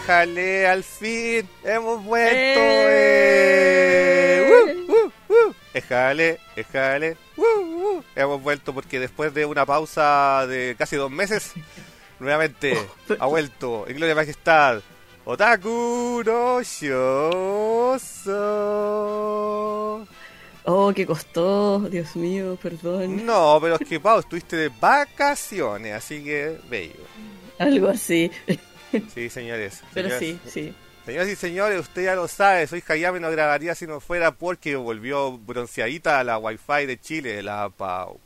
Éjale, al fin, hemos vuelto. Éjale, hemos vuelto porque después de una pausa de casi 2 meses, nuevamente ha vuelto en gloria y majestad Otaku no Shouso. Oh, que costó, Dios mío, perdón. No, pero es que, Pau, estuviste de vacaciones, así que bello. Algo así. Sí, señores. Pero señores, sí. Señoras y señores, usted ya lo sabe, soy Hayame, no grabaría si no fuera porque volvió bronceadita a la Wi-Fi de Chile, la Pau.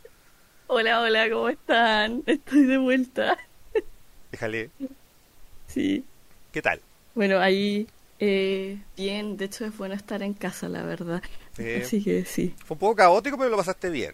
Hola, ¿cómo están? Estoy de vuelta. Déjale. Sí. ¿Qué tal? Bueno, ahí, bien, de hecho es bueno estar en casa, la verdad. Sí. Así que sí. Fue un poco caótico, pero lo pasaste bien.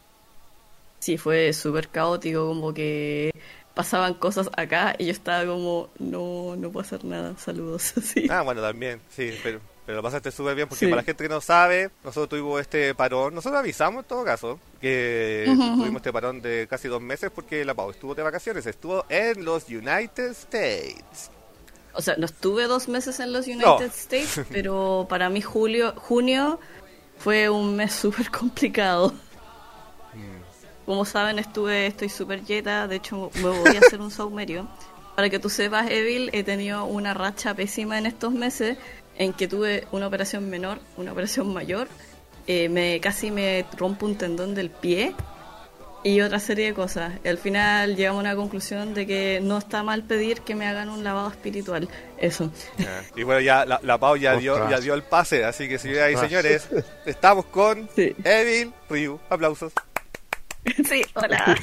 Sí, fue súper caótico, como que pasaban cosas acá y yo estaba como, no puedo hacer nada, saludos, así. Ah, bueno, también, sí, pero lo pasaste súper bien porque Sí. para la gente que no sabe, nosotros tuvimos este parón, nosotros avisamos en todo caso que tuvimos este parón de casi 2 meses porque la Pau estuvo de vacaciones, estuvo en los United States. O sea, no estuve 2 meses en los United States, pero para mí junio fue un mes súper complicado. Como saben, estoy súper yeta, de hecho me voy a hacer un saumerio. Para que tú sepas, Evil, he tenido una racha pésima en estos meses en que tuve una operación menor, una operación mayor, casi me rompo un tendón del pie y otra serie de cosas. Al final llegamos a una conclusión de que no está mal pedir que me hagan un lavado espiritual. Eso. Y bueno, ya la Pau ya dio el pase, así que señoras y señores, estamos con Sí. Evil Ryu. Aplausos. Sí, hola.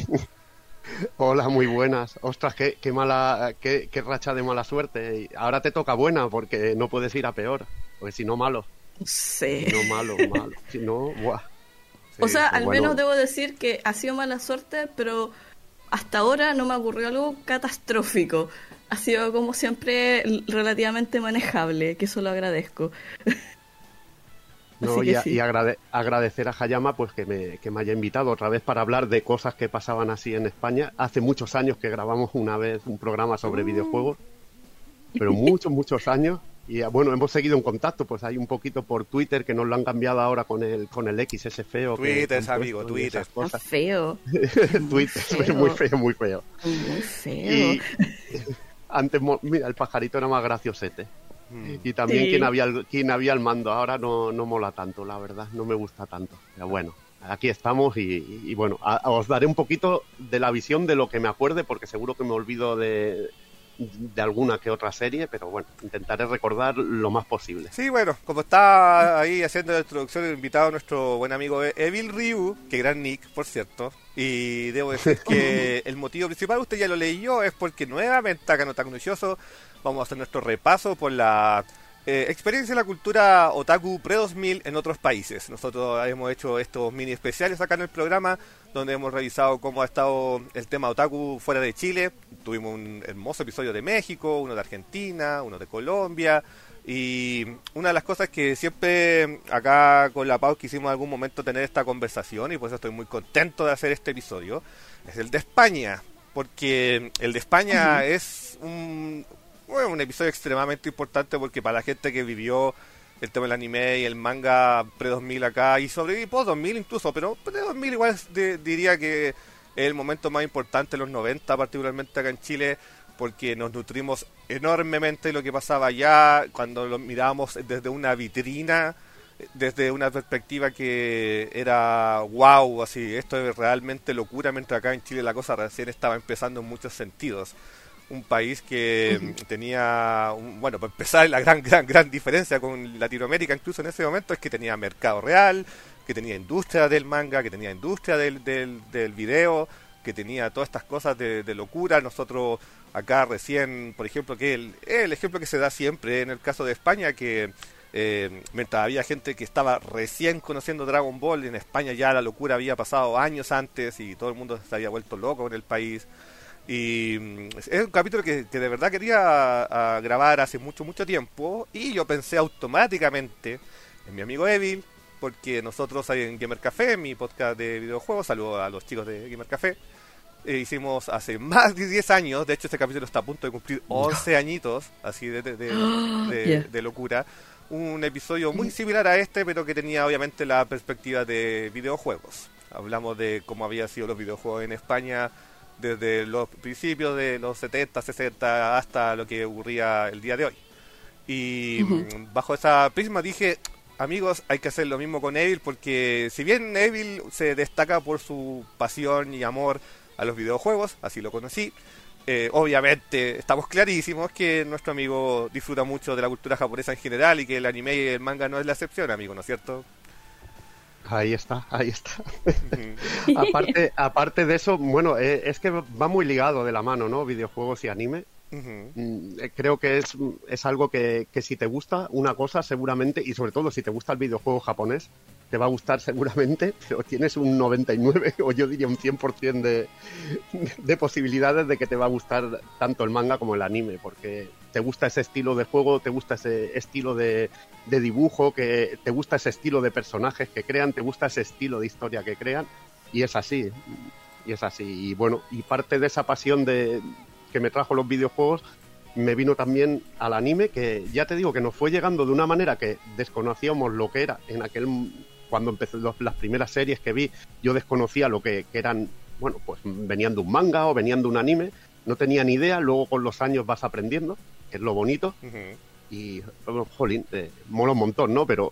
Hola, muy buenas. Ostras, qué mala, qué racha de mala suerte. Y ahora te toca buena porque no puedes ir a peor, porque si no malo. Sí. Si no malo. Si no, buah. O sea, pues al bueno. menos debo decir que ha sido mala suerte, pero hasta ahora no me ocurrió algo catastrófico. Ha sido como siempre relativamente manejable, que eso lo agradezco. No, Así que sí. y agradecer a Hayama pues que me haya invitado otra vez para hablar de cosas que pasaban así en España. Hace muchos años que grabamos una vez un programa sobre videojuegos, pero muchos años. Y bueno, hemos seguido en contacto, pues hay un poquito por Twitter que nos lo han cambiado ahora con el X ese feo. Twitter, que han amigo, puesto y Twitter. esas Está cosas. feo. Twitter, feo. muy feo. Muy feo. Y antes, mira, el pajarito era más graciosete. Y también Sí. quien había el mando. Ahora no mola tanto, la verdad, no me gusta tanto. Pero bueno, aquí estamos y bueno, os daré un poquito de la visión de lo que me acuerde, porque seguro que me olvido de alguna que otra serie, pero bueno, intentaré recordar lo más posible. Sí, bueno, como está ahí haciendo la introducción, el invitado a nuestro buen amigo Evil Ryu, que gran nick, por cierto, y debo decir que el motivo principal, usted ya lo leyó, es porque nuevamente acá en Otaku Noticioso vamos a hacer nuestro repaso por la experiencia de la cultura otaku pre-2000 en otros países. Nosotros hemos hecho estos mini especiales acá en el programa, donde hemos revisado cómo ha estado el tema otaku fuera de Chile. Tuvimos un hermoso episodio de México, uno de Argentina, uno de Colombia. Y una de las cosas que siempre acá con la Pau quisimos en algún momento tener esta conversación, y por eso estoy muy contento de hacer este episodio, es el de España. Porque el de España es un episodio extremadamente importante, porque para la gente que vivió el tema del anime y el manga pre-2000 acá, y sobre post-2000 incluso, pero pre-2000 igual diría que es el momento más importante, los 90 particularmente acá en Chile, porque nos nutrimos enormemente de lo que pasaba allá, cuando lo mirábamos desde una vitrina, desde una perspectiva que era wow, así, esto es realmente locura, mientras acá en Chile la cosa recién estaba empezando en muchos sentidos. Un país que tenía, bueno, para empezar, la gran diferencia con Latinoamérica incluso en ese momento es que tenía mercado real, que tenía industria del manga, que tenía industria del video, que tenía todas estas cosas de locura. Nosotros acá recién, por ejemplo, que el ejemplo que se da siempre en el caso de España, que mientras había gente que estaba recién conociendo Dragon Ball, en España ya la locura había pasado años antes y todo el mundo se había vuelto loco en el país. Y es un capítulo que de verdad quería grabar hace mucho tiempo, y yo pensé automáticamente en mi amigo Evil, porque nosotros ahí en Gamer Café, mi podcast de videojuegos, saludo a los chicos de Gamer Café, hicimos hace más de 10 años, de hecho este capítulo está a punto de cumplir 11 añitos, así de locura, un episodio muy similar a este, pero que tenía obviamente la perspectiva de videojuegos. Hablamos de cómo habían sido los videojuegos en España desde los principios de los 70, 60 hasta lo que ocurría el día de hoy. Y bajo esa prisma dije, amigos, hay que hacer lo mismo con Evil, porque si bien Evil se destaca por su pasión y amor a los videojuegos, así lo conocí, obviamente estamos clarísimos que nuestro amigo disfruta mucho de la cultura japonesa en general y que el anime y el manga no es la excepción, amigo, ¿no es cierto? Ahí está. Aparte de eso, bueno, es que va muy ligado de la mano, ¿no? Videojuegos y anime. Creo que es algo que si te gusta una cosa, seguramente, y sobre todo si te gusta el videojuego japonés, te va a gustar seguramente, pero tienes un 99 o yo diría un 100% de posibilidades de que te va a gustar tanto el manga como el anime, porque te gusta ese estilo de juego, te gusta ese estilo de dibujo, que te gusta ese estilo de personajes que crean, te gusta ese estilo de historia que crean, y es así. Y bueno, y parte de esa pasión que me trajo los videojuegos me vino también al anime, que ya te digo que nos fue llegando de una manera que desconocíamos lo que era en cuando empecé las primeras series que vi. Yo desconocía lo que eran, bueno, pues venían de un manga o venían de un anime, no tenía ni idea. Luego con los años vas aprendiendo, que es lo bonito. Y jolín, mola un montón, ¿no? Pero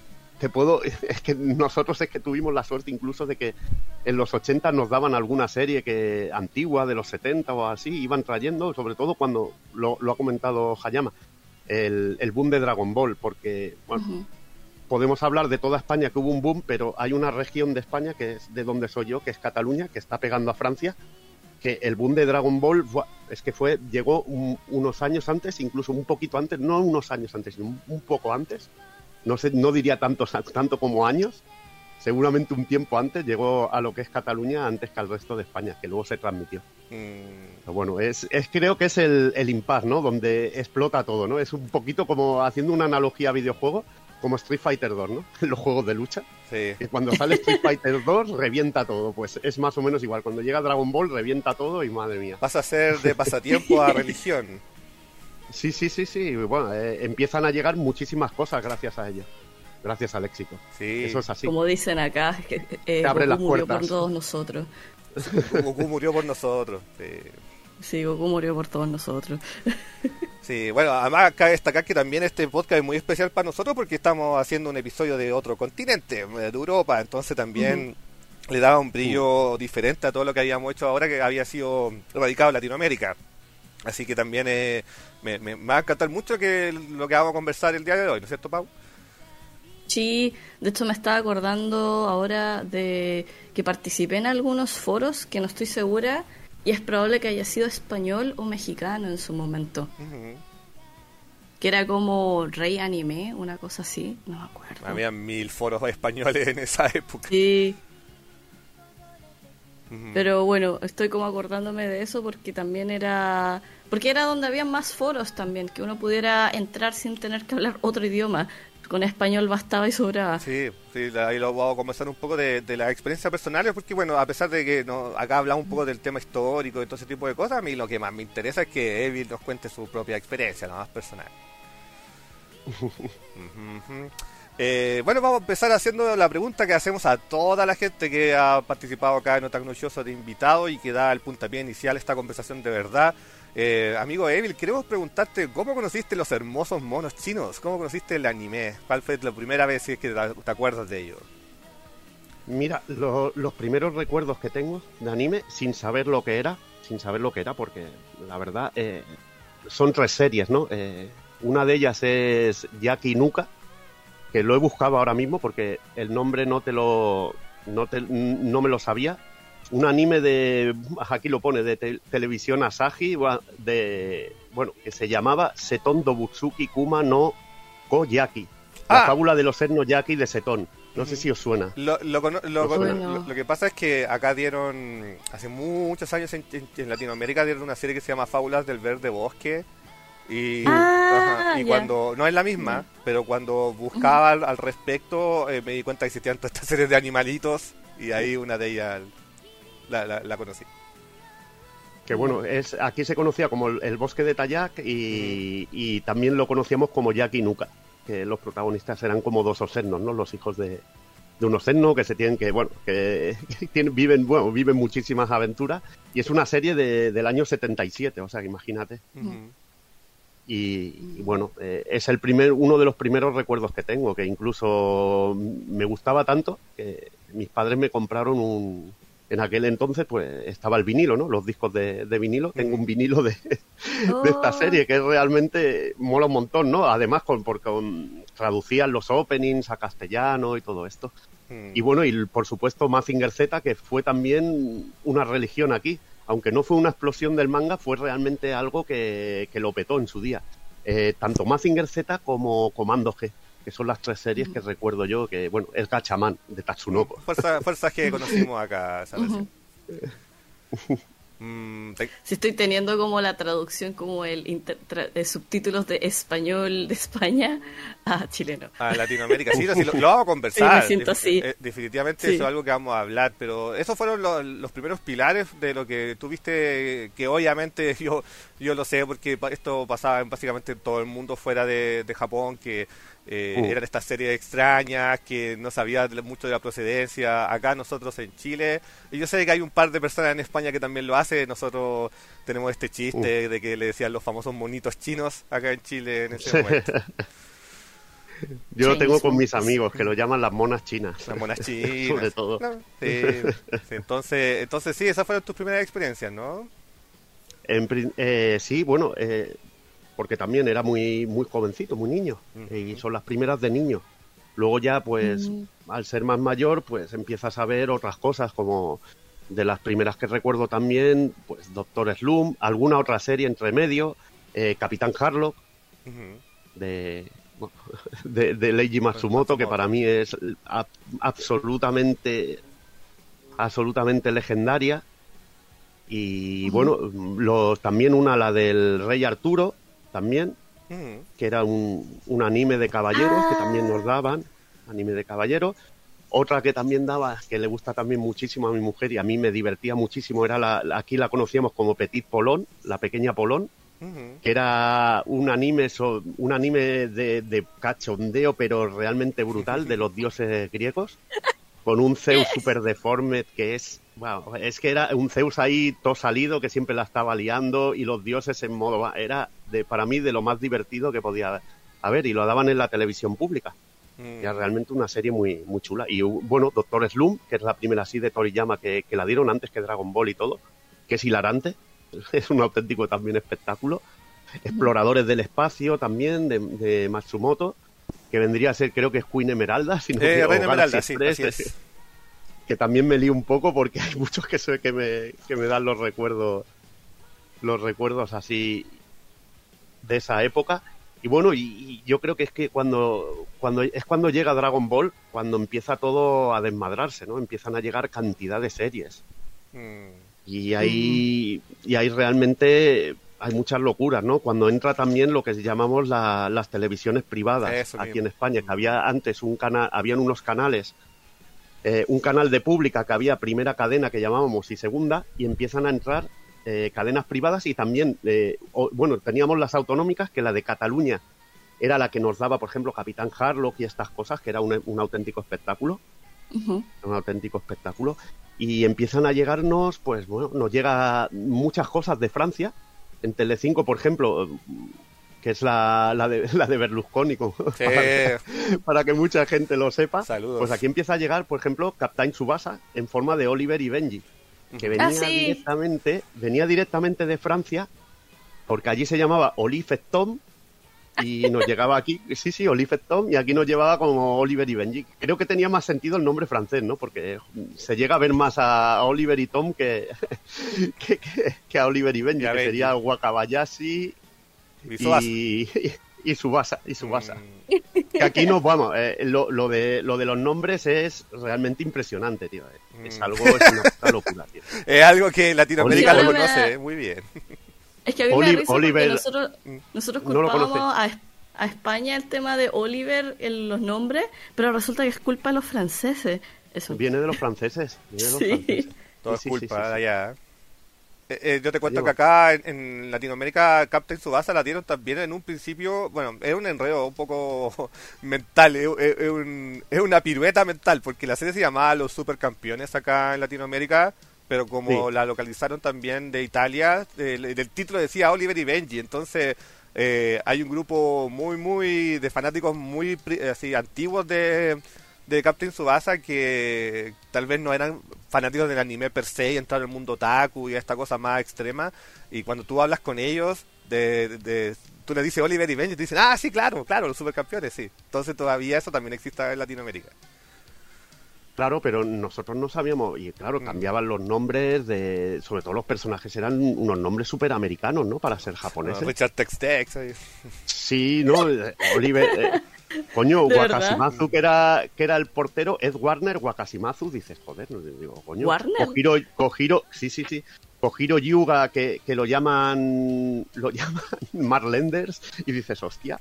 es que nosotros tuvimos la suerte incluso de que en los 80 nos daban alguna serie antigua de los 70 o así, iban trayendo, sobre todo cuando lo ha comentado Hayama, el boom de Dragon Ball, porque bueno, podemos hablar de toda España que hubo un boom, pero hay una región de España que es de donde soy yo, que es Cataluña, que está pegando a Francia, que el boom de Dragon Ball llegó unos años antes, incluso un poquito antes, no unos años antes, sino un poco antes. No sé, no diría tanto como años, seguramente un tiempo antes llegó a lo que es Cataluña antes que al resto de España, que luego se transmitió. Pero bueno, creo que es el impasse, ¿no? Donde explota todo, ¿no? Es un poquito como haciendo una analogía a videojuego, como Street Fighter 2, ¿no? Los juegos de lucha. Sí. Que cuando sale Street Fighter 2 revienta todo, pues es más o menos igual. Cuando llega Dragon Ball revienta todo y madre mía. Vas a ser de pasatiempo a religión. Sí. Bueno, empiezan a llegar muchísimas cosas gracias a ello. Gracias al éxito. Sí. Eso es así. Como dicen acá, que abre las murió puertas por todos nosotros. Goku murió por nosotros. Sí, Goku murió por todos nosotros. Sí, bueno, además cabe destacar que también este podcast es muy especial para nosotros porque estamos haciendo un episodio de otro continente, de Europa, entonces también le daba un brillo diferente a todo lo que habíamos hecho ahora, que había sido radicado en Latinoamérica. Así que también me va a encantar mucho lo que vamos a conversar el día de hoy, ¿no es cierto, Pau? Sí, de hecho me estaba acordando ahora de que participé en algunos foros que no estoy segura, y es probable que haya sido español o mexicano en su momento. Que era como Rey Anime, una cosa así, no me acuerdo. Había 1000 foros españoles en esa época. Sí. Pero bueno, estoy como acordándome de eso porque también era donde había más foros también, que uno pudiera entrar sin tener que hablar otro idioma. Con español bastaba y sobraba. Sí, ahí lo vamos a conversar un poco de las experiencias personales, porque bueno, a pesar de que acá hablamos un poco del tema histórico y todo ese tipo de cosas, a mí lo que más me interesa es que Evil nos cuente su propia experiencia, la más personal. Bueno, vamos a empezar haciendo la pregunta que hacemos a toda la gente que ha participado acá en Otaku no Shoujo de invitado y que da el puntapié inicial a esta conversación de verdad. Amigo Evil, queremos preguntarte ¿cómo conociste los hermosos monos chinos? ¿Cómo conociste el anime? ¿Cuál fue la primera vez si es que te acuerdas de ello? Mira, los primeros recuerdos que tengo de anime, sin saber lo que era, porque la verdad son 3 series, ¿no? Una de ellas es Jaki Nuka, que lo he buscado ahora mismo porque el nombre no me lo sabía. Un anime aquí lo pone, de televisión Asahi, que se llamaba Seton Dobutsuki Kuma no Ko Yaki. La fábula de los etnos Yaki de Seton. No sé si os suena. Lo que pasa es que acá dieron, hace muchos años en Latinoamérica, dieron una serie que se llama Fábulas del Verde Bosque. Y cuando, no es la misma, pero cuando buscaba al respecto, me di cuenta que existían todas estas series de animalitos, y ahí una de ellas la conocí. Que bueno, aquí se conocía como el Bosque de Tayac y también lo conocíamos como Jack y Nuka, que los protagonistas eran como dos osesnos, ¿no? Los hijos de un osesno que se tienen que viven muchísimas aventuras, y es una serie del año 77, o sea, que imagínate. Y bueno, es uno de los primeros recuerdos que tengo, que incluso me gustaba tanto que mis padres me compraron en aquel entonces pues estaba el vinilo, ¿no? Los discos de vinilo. Tengo un vinilo de esta serie que realmente mola un montón, ¿no? Además porque traducían los openings a castellano y todo esto. Y bueno, y por supuesto Mazinger Z, que fue también una religión aquí. Aunque no fue una explosión del manga, fue realmente algo que lo petó en su día. Tanto Mazinger Z como Comando G, que son las 3 series que recuerdo yo, que bueno, es Gatchaman de Tatsunoko. Fuerzas que conocimos acá, ¿sabes? Si estoy teniendo como la traducción como de subtítulos de español de España a chileno. A Latinoamérica, sí, lo vamos a conversar. Sí, me siento así. Definitivamente eso es algo que vamos a hablar, pero esos fueron los primeros pilares de lo que tuviste, que obviamente yo lo sé porque esto pasaba básicamente en todo el mundo fuera de Japón, que eran estas series extrañas, que no sabía mucho de la procedencia. Acá nosotros en Chile, y yo sé que hay un par de personas en España que también lo hacen. Nosotros tenemos este chiste de que le decían los famosos monitos chinos acá en Chile en ese momento. Yo lo tengo con mis amigos, que lo llaman las monas chinas. Las monas chinas. Sobre todo. No, sí. Entonces sí, esas fueron tus primeras experiencias, ¿no? Sí, bueno, porque también era muy muy jovencito, muy niño, y son las primeras de niño. Luego ya, pues, al ser más mayor, pues empiezas a ver otras cosas, como de las primeras que recuerdo también, pues Doctor Slump, alguna otra serie entre medio, Capitán Harlock, de Leiji Matsumoto, que para mí es absolutamente legendaria. Y bueno, también la del Rey Arturo, también, que era un anime de caballeros que también nos daban, anime de caballeros. Otra que también daba, que le gusta también muchísimo a mi mujer y a mí me divertía muchísimo, era aquí la conocíamos como Petit Polón, la pequeña Polón, que era un anime de cachondeo, pero realmente brutal, de los dioses griegos, con un Zeus super deforme que es que era un Zeus ahí todo salido, que siempre la estaba liando, y los dioses en modo... Era, para mí, de lo más divertido que podía haber, y lo daban en la televisión pública. Era realmente una serie muy muy chula. Y bueno, Doctor Slump, que es la primera así de Toriyama que la dieron antes que Dragon Ball y todo, que es hilarante, es un auténtico también espectáculo. Exploradores del espacio también, de Matsumoto, que vendría a ser, creo que es Queen Emeralda, si no Reina Emeralda, sí, así es. Que también me lío un poco porque hay muchos que me dan los recuerdos así de esa época. Y bueno, y yo creo que es que cuando llega Dragon Ball, cuando empieza todo a desmadrarse, ¿no? Empiezan a llegar cantidad de series. Y ahí realmente hay muchas locuras, ¿no? Cuando entra también lo que llamamos las televisiones privadas aquí en España, que había antes habían unos canales, un canal de pública que había primera cadena que llamábamos y segunda, y empiezan a entrar cadenas privadas y también, teníamos las autonómicas, que la de Cataluña era la que nos daba, por ejemplo, Capitán Harlock y estas cosas, que era un auténtico espectáculo. Un auténtico espectáculo. Y empiezan a llegarnos, pues bueno, nos llega muchas cosas de Francia. En Telecinco, por ejemplo, que es la de Berlusconi, para que mucha gente lo sepa. Saludos. Pues aquí empieza a llegar, por ejemplo, Captain Tsubasa en forma de Oliver y Benji, que venía directamente de Francia, porque allí se llamaba Olive et Tom, y nos llegaba aquí, Olive et Tom, y aquí nos llevaba como Oliver y Benji. Creo que tenía más sentido el nombre francés, ¿no? Porque se llega a ver más a Oliver y Tom que a Oliver y Benji, que sería Wakabayashi y Tsubasa. Que aquí nos vamos, lo de los nombres es realmente impresionante, tío. Es una locura, tío. Es algo que Latinoamérica lo conoce muy bien. Es que a mí me da risa porque nosotros culpábamos a España el tema de Oliver en los nombres, pero resulta que es culpa de los franceses. Eso. Viene de los franceses. Todo es culpa de allá. Yo te cuento que acá en Latinoamérica Captain Tsubasa la dieron también en un principio, bueno, es un enredo un poco mental, es una pirueta mental, porque la serie se llamaba Los Supercampeones acá en Latinoamérica, pero como la localizaron también de Italia, del título decía Oliver y Benji, entonces hay un grupo muy de fanáticos muy así antiguos de Captain Tsubasa que tal vez no eran fanáticos del anime per se y entraron al mundo otaku y a esta cosa más extrema, y cuando tú hablas con ellos tú le dices Oliver y Benji y te dicen, sí, claro, los supercampeones, sí. Entonces todavía eso también existe en Latinoamérica. Claro, pero nosotros no sabíamos, y claro, cambiaban los nombres sobre todo los personajes eran unos nombres súper americanos, ¿no? Para ser japoneses. Richard Tex. Sí, ¿no? Oliver, coño, Wakashimazu, que era el portero, Ed Warner, Wakashimazu, dices, joder, no digo, coño. ¿Warner? Kojiro, sí. Kojiro Yuga, que lo llaman Marlenders, y dices, hostia,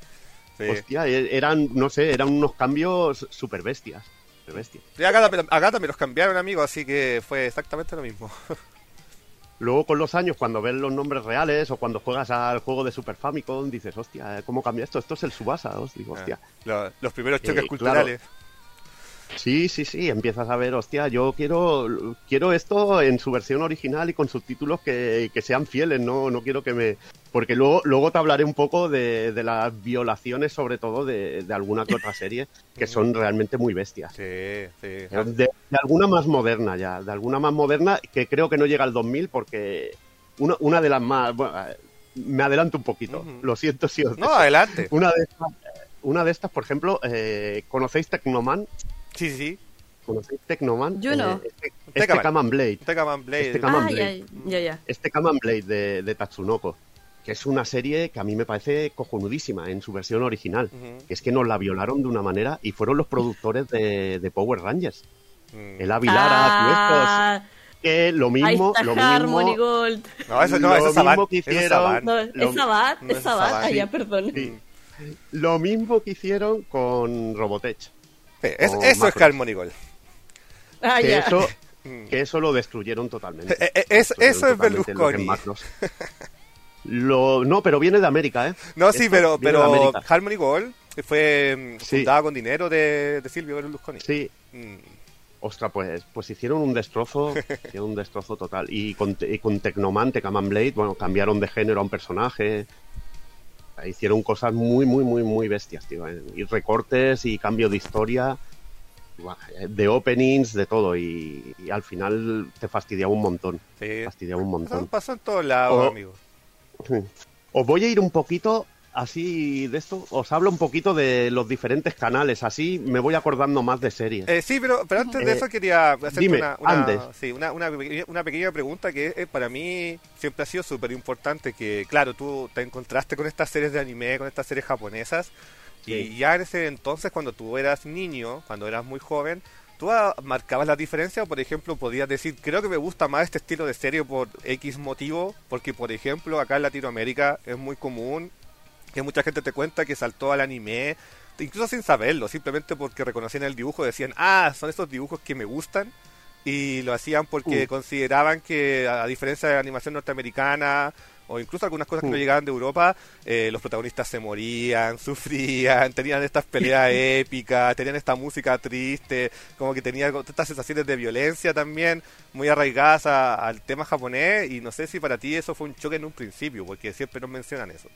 eran unos cambios súper bestias. Sí, acá también los cambiaron, amigo, así que fue exactamente lo mismo. Luego con los años, cuando ves los nombres reales o cuando juegas al juego de Super Famicom, dices, hostia, ¿cómo cambia esto? Esto es el Tsubasa, digo, hostia. Los primeros choques culturales. Claro. Sí, empiezas a ver, hostia, yo quiero esto en su versión original y con subtítulos que sean fieles, no quiero que me... Porque luego te hablaré un poco de las violaciones, sobre todo de alguna que otra serie, que son realmente muy bestias. Sí. De alguna más moderna ya, que creo que no llega al 2000 porque una de las más... Bueno, me adelanto un poquito, lo siento si os... No, adelante. Una de estas, por ejemplo, ¿conocéis Tecnoman? Sí. ¿Conocéis Tecnoman? Yo no. Kaman Blade. Ya. Este Kaman Blade de Tatsunoko, que es una serie que a mí me parece cojonudísima en su versión original. Que es que nos la violaron de una manera y fueron los productores de Power Rangers. El Avilara, que lo mismo... Harmony Gold. No, eso es Saban. Es Saban. Ya, perdón. Sí. Lo mismo que hicieron con Robotech. Eso es Harmony Gold. Que eso lo destruyeron totalmente. Eso es Berlusconi. No, pero viene de América, ¿eh? No, sí, pero Harmony Gold fue fundada con dinero de Silvio Berlusconi. Sí. Ostras, pues hicieron un destrozo, total. Y con Tecnoman, Kaman Blade, bueno, cambiaron de género a un personaje. Hicieron cosas muy bestias, tío. Y recortes y cambio de historia, de openings, de todo. Y al final te fastidiaba un montón. Sí. Pasó en todos lados, amigo. Os voy a ir un poquito así de esto. Os hablo un poquito de los diferentes canales. Así me voy acordando más de series. Sí, pero antes de eso quería hacerte una pequeña pregunta que para mí siempre ha sido súper importante. Que claro, tú te encontraste con estas series de anime, con estas series japonesas. Sí. Y ya en ese entonces, cuando tú eras niño, cuando eras muy joven, ¿tú marcabas la diferencia? O por ejemplo, podías decir, creo que me gusta más este estilo de serie por X motivo. Porque por ejemplo, acá en Latinoamérica es muy común que mucha gente te cuenta que saltó al anime, incluso sin saberlo, simplemente porque reconocían el dibujo, decían, son estos dibujos que me gustan, y lo hacían porque consideraban que, a diferencia de la animación norteamericana, o incluso algunas cosas que no llegaban de Europa, los protagonistas se morían, sufrían, tenían estas peleas épicas, tenían esta música triste, como que tenía estas sensaciones de violencia también, muy arraigadas al tema japonés, y no sé si para ti eso fue un choque en un principio, porque siempre nos mencionan eso.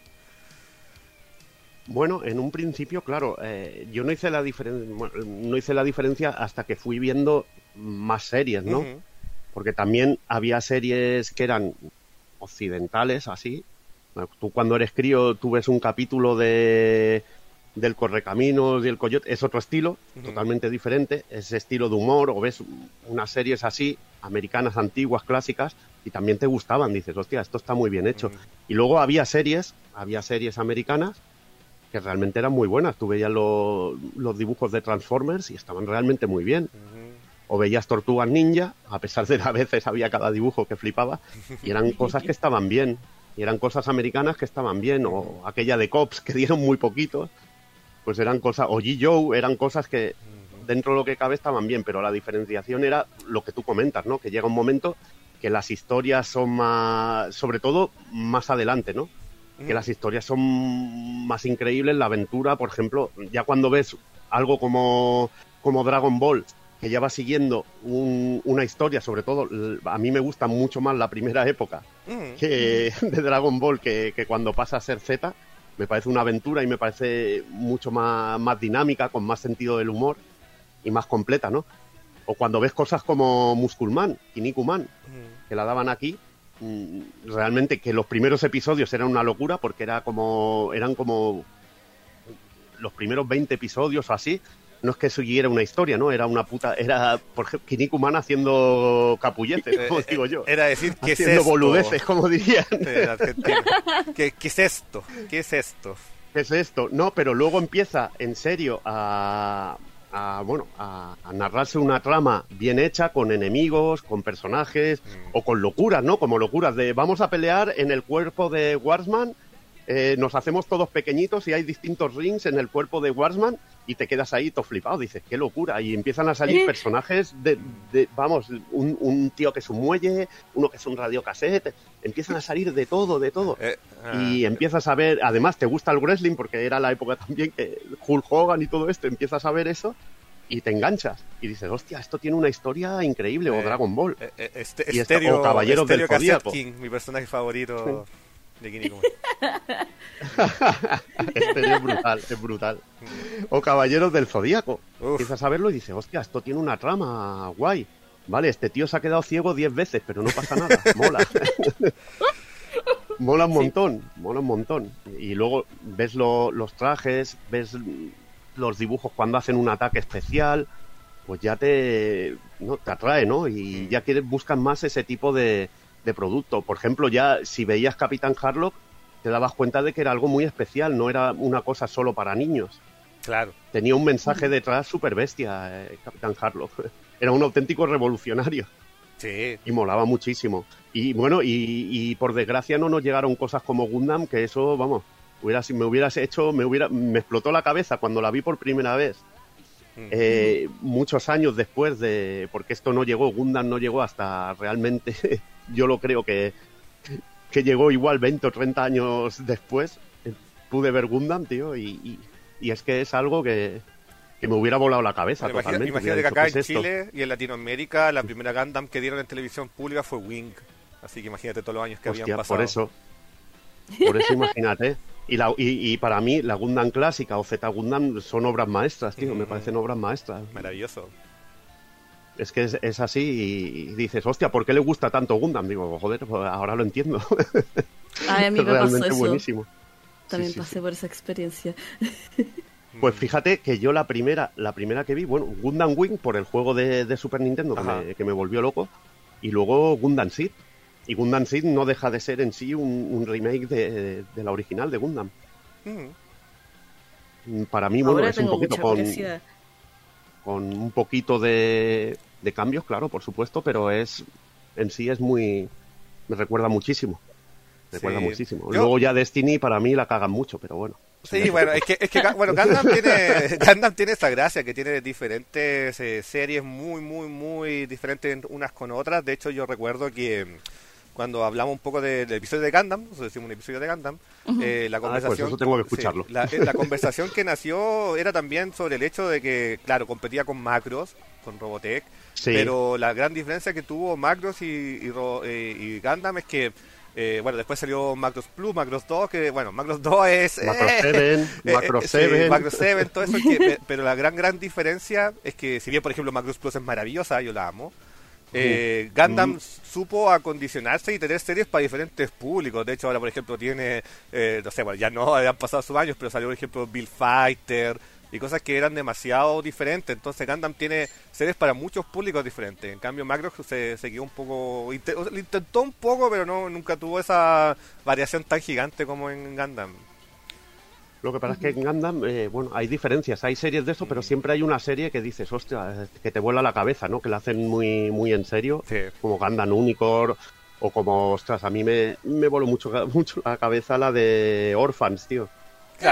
Bueno, en un principio, claro, yo no hice la diferencia hasta que fui viendo más series, ¿no? Porque también había series que eran occidentales, así. Bueno, tú cuando eres crío, tú ves un capítulo del Correcaminos y el Coyote, es otro estilo, totalmente diferente, ese estilo de humor, o ves unas series así, americanas, antiguas, clásicas, y también te gustaban, dices, hostia, esto está muy bien hecho. Y luego había series americanas que realmente eran muy buenas. Tú veías los dibujos de Transformers y estaban realmente muy bien. O veías Tortugas Ninja, a pesar de que a veces había cada dibujo que flipaba, y eran cosas que estaban bien. Y eran cosas americanas que estaban bien. O aquella de Cops, que dieron muy poquitos, pues eran cosas... O G-Joe, eran cosas que dentro de lo que cabe estaban bien, pero la diferenciación era lo que tú comentas, ¿no? Que llega un momento que las historias son más, sobre todo, más adelante, ¿no? Que las historias son más increíbles, la aventura, por ejemplo, ya cuando ves algo como Dragon Ball, que ya va siguiendo una historia, sobre todo, a mí me gusta mucho más la primera época de Dragon Ball que cuando pasa a ser Z, me parece una aventura y me parece mucho más dinámica, con más sentido del humor y más completa, ¿no? O cuando ves cosas como Musculman, Kinnikuman, que la daban aquí, realmente que los primeros episodios eran una locura porque eran como los primeros 20 episodios o así, no es que siguiera una historia, ¿no? Era una puta, era por ejemplo Kinnikuman haciendo capulleces, como digo yo. Era decir, ¿qué es esto? Haciendo boludeces, como dirían. ¿Qué es esto? ¿Qué es esto? ¿Qué es esto? No, pero luego empieza en serio a narrarse una trama bien hecha, con enemigos, con personajes, o con locuras, ¿no? Como locuras de vamos a pelear en el cuerpo de Warsman, nos hacemos todos pequeñitos y hay distintos rings en el cuerpo de Warsman y te quedas ahí todo flipado, dices, qué locura, y empiezan a salir personajes vamos, un tío que es un muelle, uno que es un radiocassette, empiezan a salir de todo, y empiezas a ver, además te gusta el wrestling porque era la época también que Hulk Hogan y todo esto, empiezas a ver eso y te enganchas y dices, hostia, esto tiene una historia increíble, o Dragon Ball, o Caballeros del Zodíaco, mi personaje favorito. Sí. De Kinnikuman. Este es brutal. O Caballeros del Zodíaco. Empiezas a verlo y dices, hostia, esto tiene una trama guay. Vale, este tío se ha quedado ciego 10 veces, pero no pasa nada, mola. Mola un montón. Y luego ves los trajes, ves los dibujos cuando hacen un ataque especial, pues ya te atrae, ¿no? Y ya buscas más ese tipo de producto. Por ejemplo, ya si veías Capitán Harlock, te dabas cuenta de que era algo muy especial, no era una cosa solo para niños. Claro. Tenía un mensaje detrás súper bestia, Capitán Harlock. Era un auténtico revolucionario. Sí. Y molaba muchísimo. Y bueno, y por desgracia no nos llegaron cosas como Gundam, que eso, vamos, me explotó la cabeza cuando la vi por primera vez. Muchos años después porque esto Gundam no llegó hasta realmente, yo lo creo que llegó igual 20 o 30 años después, pude ver Gundam, tío, y es que es algo que me hubiera volado la cabeza. Bueno, totalmente. Imagínate que acá en Chile y en Latinoamérica la primera Gundam que dieron en televisión pública fue Wing, así que imagínate todos los años que habían pasado. Por eso imagínate. Y para mí la Gundam clásica o Z Gundam son obras maestras, tío, me parecen obras maestras. Maravilloso. Es que es así y dices, hostia, ¿por qué le gusta tanto Gundam? Digo, joder, pues ahora lo entiendo. Ay, a mí me pasó eso. Buenísimo. También pasé por esa experiencia. Pues fíjate que yo la primera que vi, bueno, Gundam Wing por el juego de Super Nintendo que me volvió loco, y luego Gundam Seed. Y Gundam Seed no deja de ser en sí un remake de la original de Gundam. Para mí, bueno, es un poquito con un poquito de cambios, claro, por supuesto, pero en sí es me recuerda muchísimo. Muchísimo. Luego ya Destiny para mí la cagan mucho, pero bueno. Sí, bueno, es que Gundam tiene esa gracia, que tiene diferentes series muy diferentes unas con otras. De hecho, yo recuerdo que cuando hablamos un poco del episodio de Gundam, nosotros decimos un episodio de Gundam, la conversación... Pues eso tengo que escucharlo. Sí, la conversación que nació era también sobre el hecho de que, claro, competía con Macross, con Robotech, pero la gran diferencia que tuvo Macross y Gundam es que bueno, después salió Macross Plus, Macross 2, que bueno, Macross 2 es... Macross 7, Macross 7, todo eso, pero la gran diferencia es que, si bien por ejemplo Macross Plus es maravillosa, yo la amo, Gundam supo acondicionarse y tener series para diferentes públicos. De hecho ahora por ejemplo tiene, no sé, bueno, ya no, han pasado sus años, pero salió por ejemplo Bill Fighter y cosas que eran demasiado diferentes. Entonces Gundam tiene series para muchos públicos diferentes. En cambio Macross se quedó un poco, lo intentó un poco, pero nunca tuvo esa variación tan gigante como en Gundam. Lo que pasa es que en Gundam, bueno, hay diferencias, hay series de eso, pero siempre hay una serie que dices, hostia, que te vuela la cabeza, ¿no? Que la hacen muy en serio, como Gundam Unicorn, o como, ostras, a mí me voló mucho la cabeza la de Orphans, tío. Claro,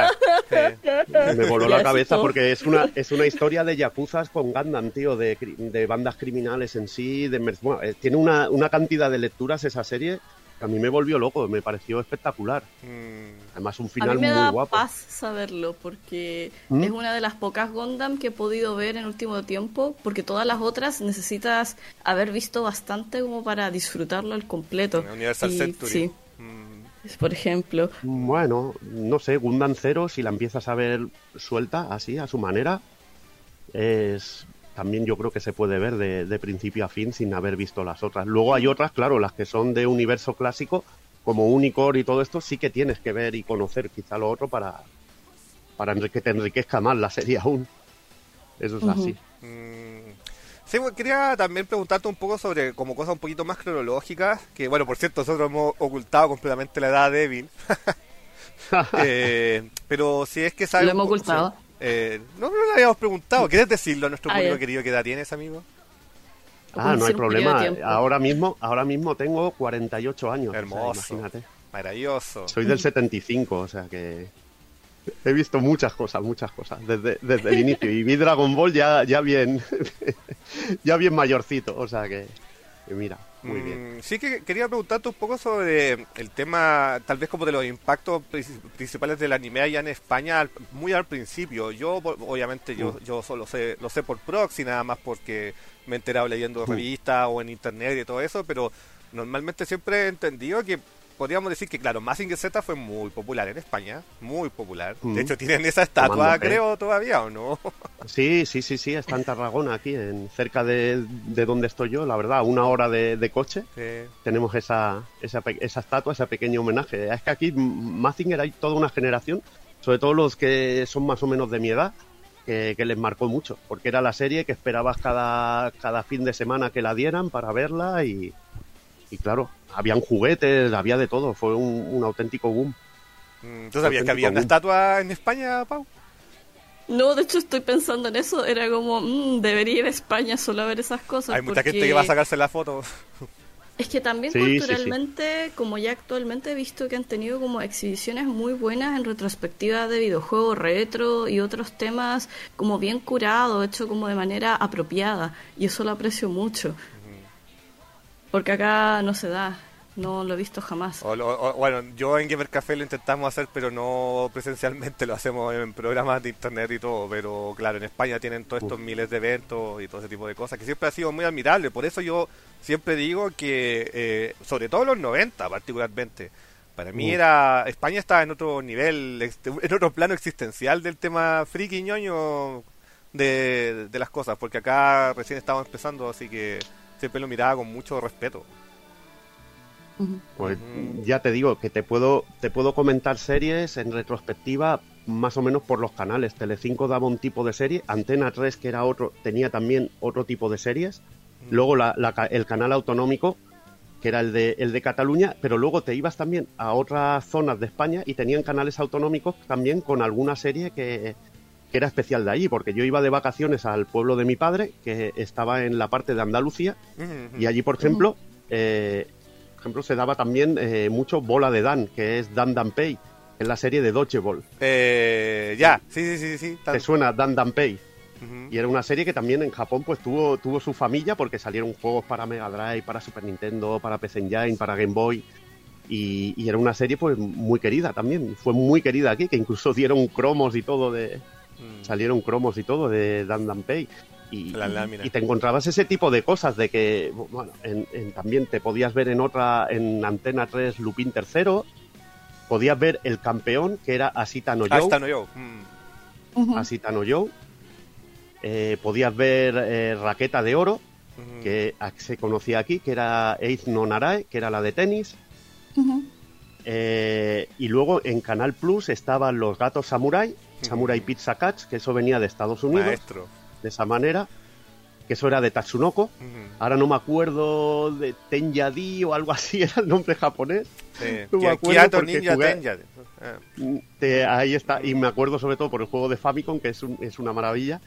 Me voló Ya la cabeza esto. porque es una historia de yakuzas con Gundam, tío, de bandas criminales en sí. Bueno, tiene una cantidad de lecturas esa serie que a mí me volvió loco, me pareció espectacular. Además, un A mí final me muy da guapo. paz saberlo porque ¿Mm? es una de las pocas Gundam que he podido ver en último tiempo, porque todas las otras necesitas haber visto bastante como para disfrutarlo al completo. Universal Y Century. sí, por ejemplo. Bueno, no sé, Gundam Zero, si la empiezas a ver suelta, así, a su manera, es también yo creo que se puede ver de principio a fin sin haber visto las otras. Luego hay otras, claro, las que son de universo clásico, como Unicorn y todo esto, sí que tienes que ver y conocer quizá lo otro para que te enriquezca más la serie aún. Eso es así. Sí, bueno, quería también preguntarte un poco sobre como cosas un poquito más cronológicas, que bueno, por cierto, nosotros hemos ocultado completamente la edad de Evil. Pero si es que sabes... Lo hemos ocultado. No lo habíamos preguntado. ¿Quieres decirlo a nuestro público ya. querido qué edad tienes, amigo? Ah, no hay Decir un periodo problema. de tiempo. Ahora mismo tengo 48 años. Hermoso. O sea, imagínate. Maravilloso. Soy del 75, o sea que he visto muchas cosas desde el inicio. Y vi Dragon Ball ya bien ya bien mayorcito, o sea que mira, muy bien. Sí que quería preguntarte un poco sobre el tema, tal vez como de los impactos principales del anime allá en España, muy al principio. Yo, obviamente, yo solo lo sé por proxy, nada más porque me he enterado leyendo revistas o en internet y todo eso, pero normalmente siempre he entendido que podríamos decir que, claro, Mazinger Z fue muy popular en España, muy popular. De hecho, tienen esa estatua, Comando P. creo, todavía, ¿o no? Sí, está en Tarragona, aquí, cerca de donde estoy yo, la verdad, a 1 hora de coche. Sí. Tenemos esa estatua, ese pequeño homenaje. Es que aquí, Mazinger, hay toda una generación, sobre todo los que son más o menos de mi edad, que les marcó mucho, porque era la serie que esperabas cada fin de semana que la dieran para verla y claro, habían juguetes, había de todo, fue un auténtico boom. ¿Tú sabías que había una estatua en España, Pau? No, de hecho estoy pensando en eso. Era como, debería ir a España solo a ver esas cosas. Hay mucha porque gente que va a sacarse la foto. es que también Sí, culturalmente, como ya actualmente he visto que han tenido como exhibiciones muy buenas en retrospectiva de videojuegos retro y otros temas como bien curado, hecho como de manera apropiada. Y eso lo aprecio mucho. Porque acá no se da. No lo he visto jamás. Bueno, yo en Gamer Café lo intentamos hacer, pero no presencialmente, lo hacemos en programas de internet y todo. Pero claro, en España tienen todos estos miles de eventos y todo ese tipo de cosas, que siempre ha sido muy admirable. Por eso yo siempre digo que, sobre todo en los 90 particularmente, para mí España estaba en otro nivel, en otro plano existencial del tema friki y ñoño de las cosas, porque acá recién estábamos empezando, así que siempre lo miraba con mucho respeto. Pues ya te digo que te puedo comentar series en retrospectiva más o menos por los canales. Telecinco daba un tipo de serie, Antena 3, que era otro, tenía también otro tipo de series. Luego el canal autonómico, que era el de Cataluña, pero luego te ibas también a otras zonas de España y tenían canales autonómicos también con alguna serie que era especial de allí, porque yo iba de vacaciones al pueblo de mi padre, que estaba en la parte de Andalucía, y allí, por ejemplo, se daba también mucho Bola de Dan, que es Dan Dan Pei, que es la serie de Dodgeball. Sí. ¿Te suena Dan Dan Pei? Y era una serie que también en Japón pues tuvo su familia, porque salieron juegos para Mega Drive, para Super Nintendo, para PC Engine, para Game Boy, y era una serie pues muy querida también. Fue muy querida aquí, que incluso dieron cromos y todo salieron cromos y todo de Dan Dan Pei. Y te encontrabas ese tipo de cosas, de que bueno, también te podías ver en Antena 3 Lupin III, podías ver El Campeón, que era Ashita no Joe. Ashita no Joe. Podías ver Raqueta de Oro, que se conocía aquí, que era Eiz no Narae, que era la de tenis. Y luego en Canal Plus estaban Los Gatos Samurai, Samurai Pizza Cats, que eso venía de Estados Unidos. Maestro. De esa manera, que eso era de Tatsunoko. Ahora no me acuerdo, de Tenjadi o algo así era el nombre japonés. No me acuerdo Kyoto porque Ninja jugué... Tenja. Ahí está, y me acuerdo sobre todo por el juego de Famicom, que es una maravilla.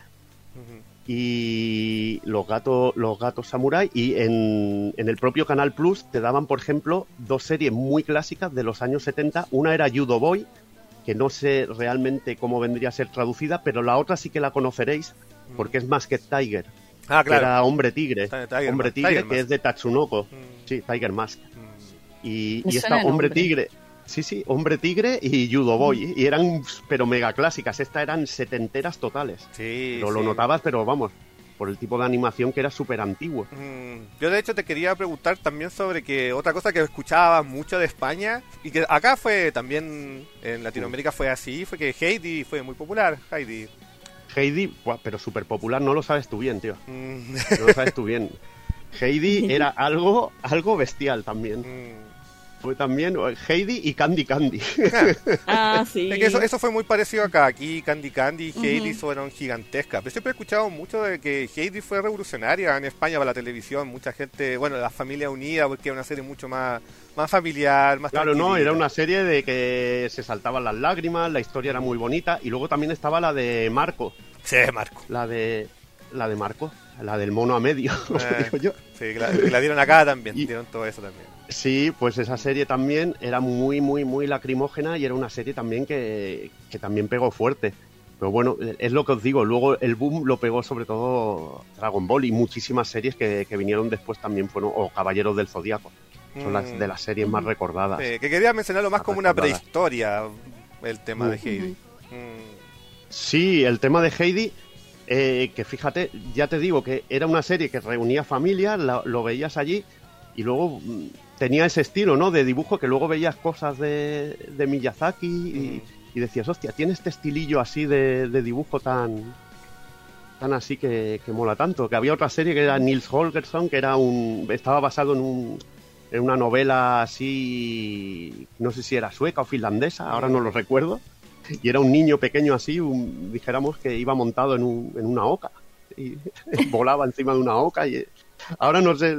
Y los gatos samurai, y en el propio Canal Plus te daban, por ejemplo, 2 series muy clásicas de los años 70. Una era Judo Boy, que no sé realmente cómo vendría a ser traducida, pero la otra sí que la conoceréis, porque es Masked Tiger. Ah, claro. Que era Hombre Tigre. Hombre Tigre, Tiger que es de Tatsunoko. Sí, Tiger Mask. Y esta Hombre Tigre... Sí, Hombre Tigre y Judo Boy. Y eran, pero mega clásicas. Estas eran setenteras totales. Sí, pero lo notabas, pero vamos, por el tipo de animación que era súper antiguo. Yo de hecho te quería preguntar también sobre que otra cosa que escuchaba mucho de España, y que acá fue también, en Latinoamérica fue así, fue que Heidi fue muy popular. Heidi, pero súper popular, no lo sabes tú bien, tío. No lo sabes tú bien. Heidi era algo bestial también. Fue también Heidi y Candy Candy. Ah, sí. Es que eso fue muy parecido acá. Aquí Candy Candy y Heidi fueron gigantescas. Pero siempre he escuchado mucho de que Heidi fue revolucionaria en España para la televisión. Mucha gente, bueno, la familia unida, porque era una serie mucho más familiar, más claro, no, era una serie de que se saltaban las lágrimas, la historia era muy bonita. Y luego también estaba la de Marco. Sí, Marco. La de Marco, la del mono a medio, digo yo. Sí, la dieron acá también, dieron todo eso también. Sí, pues esa serie también era muy, muy, muy lacrimógena y era una serie también que también pegó fuerte. Pero bueno, es lo que os digo, luego el boom lo pegó sobre todo Dragon Ball y muchísimas series que vinieron después también fueron, o Caballeros del Zodíaco, son las de las series más recordadas. Que quería mencionarlo más como una prehistoria, el tema de Heidi. Sí, el tema de Heidi... que fíjate, ya te digo que era una serie que reunía familias, lo veías allí y luego tenía ese estilo, ¿no? De dibujo que luego veías cosas de Miyazaki y decías, hostia, tiene este estilillo así de dibujo tan así que mola tanto. Que había otra serie que era Nils Holgersson, que estaba basado en una novela así, no sé si era sueca o finlandesa, ahora no lo recuerdo. Y era un niño pequeño así, dijéramos que iba montado en una oca y volaba encima de una oca. Y ahora no sé,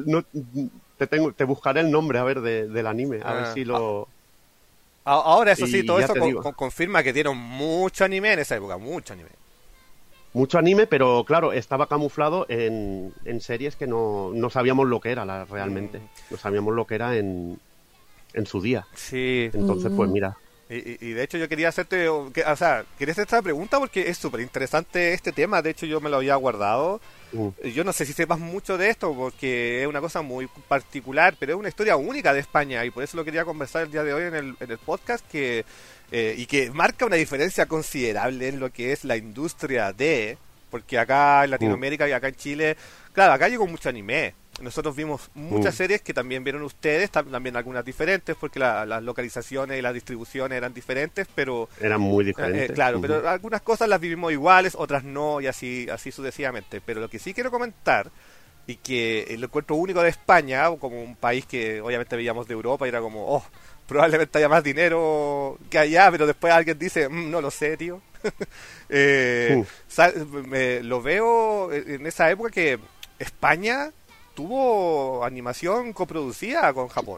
te buscaré el nombre a ver del anime, a ver si lo... Ahora eso sí, todo eso confirma que dieron mucho anime en esa época, mucho anime. Mucho anime, pero claro, estaba camuflado en series que no sabíamos lo que era realmente. No sabíamos lo que era en su día. Sí. Entonces, pues mira... Y de hecho yo quería hacerte, quería hacer esta pregunta porque es súper interesante este tema. De hecho yo me lo había guardado. Yo no sé si sepas mucho de esto porque es una cosa muy particular, pero es una historia única de España y por eso lo quería conversar el día de hoy en el podcast, y que marca una diferencia considerable en lo que es la industria porque acá en Latinoamérica y acá en Chile, claro, acá llegó mucho anime. Nosotros vimos muchas series que también vieron ustedes, también algunas diferentes, porque las localizaciones y las distribuciones eran diferentes, pero... Eran muy diferentes. Claro, pero algunas cosas las vivimos iguales, otras no, y así sucesivamente. Pero lo que sí quiero comentar, y que lo encuentro único de España, como un país que obviamente veíamos de Europa, y era como, probablemente haya más dinero que allá, pero después alguien dice, no lo sé, tío. Lo veo en esa época que España tuvo animación coproducida con Japón.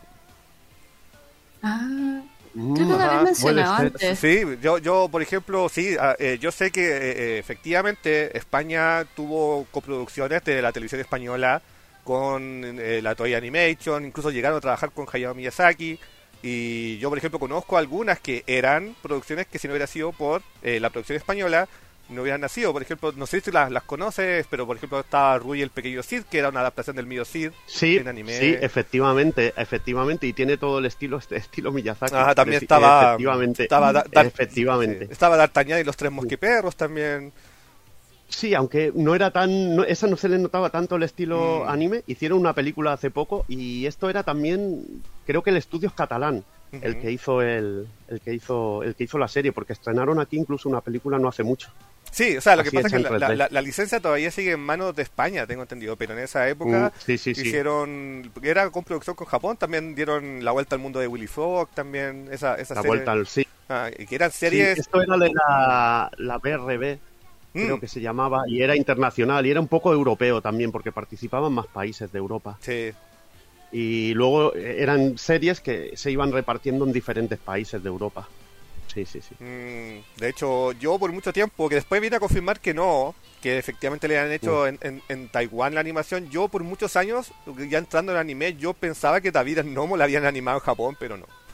Creo que lo habéis mencionado antes. Sí, yo por ejemplo, sí, yo sé que efectivamente España tuvo coproducciones de la televisión española con la Toei Animation, incluso llegaron a trabajar con Hayao Miyazaki, y yo por ejemplo conozco algunas que eran producciones que si no hubiera sido por la producción española, no hubieran nacido. Por ejemplo, no sé si las conoces, pero por ejemplo estaba Rui el Pequeño Cid, que era una adaptación del Mío Cid en anime. Sí, efectivamente, y tiene todo el estilo Miyazaki. También estaba efectivamente. Estaba D'Artagnan y los Tres Mosqueperros también. Sí, aunque no era esa no se le notaba tanto el estilo anime. Hicieron una película hace poco y esto era también, creo que el estudio es catalán. El que hizo la serie, porque estrenaron aquí incluso una película no hace mucho. Sí, o sea, lo que pasa es que la licencia todavía sigue en manos de España, tengo entendido, pero en esa época hicieron, era con producción con Japón, también dieron La Vuelta al Mundo de Willy Fogg, también esa La serie. Vuelta al que eran series... Sí, esto era de la BRB, creo que se llamaba, y era internacional, y era un poco europeo también, porque participaban más países de Europa. Sí. Y luego eran series que se iban repartiendo en diferentes países de Europa. Sí. De hecho, yo por mucho tiempo, que después vine a confirmar que efectivamente le han hecho en Taiwán la animación, yo por muchos años, ya entrando en anime, yo pensaba que David Nomo la habían animado en Japón, pero no.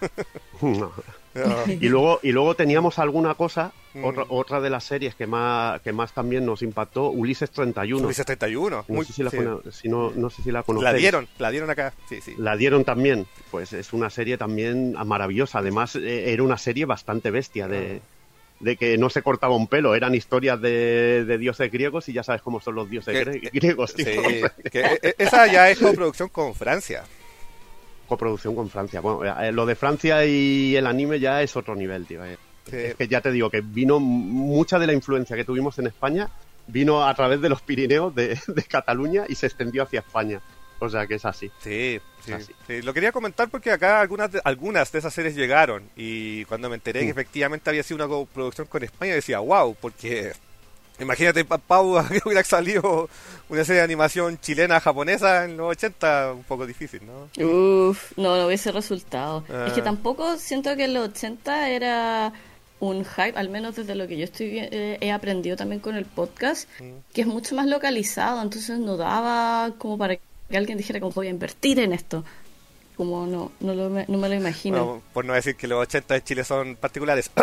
No. No. Y luego teníamos alguna cosa, otra de las series que más también nos impactó, Ulises 31. Ulises 31. No sé si la, no sé si la La conocéis. dieron acá, sí. La dieron también, pues es una serie también maravillosa. Además, era una serie bastante bestia de que no se cortaba un pelo, eran historias de dioses griegos y ya sabes cómo son los dioses griegos. Tío. Sí, esa ya es coproducción con Francia. Coproducción con Francia. Bueno, lo de Francia y el anime ya es otro nivel, tío. Sí. Es que ya te digo que vino mucha de la influencia que tuvimos en España, vino a través de los Pirineos de Cataluña y se extendió hacia España. O sea que es así. Sí. Lo quería comentar porque acá algunas de esas series llegaron y cuando me enteré que efectivamente había sido una coproducción con España decía, wow, porque imagínate, Pau, que hubiera salido una serie de animación chilena, japonesa en los 80, un poco difícil, ¿no? No hubiese resultado. Es que tampoco siento que en los 80 era un hype, al menos desde lo que yo he aprendido también con el podcast, que es mucho más localizado, entonces no daba como para que alguien dijera como voy a invertir en esto. Como no me lo imagino. Bueno, por no decir que los 80 de Chile son particulares.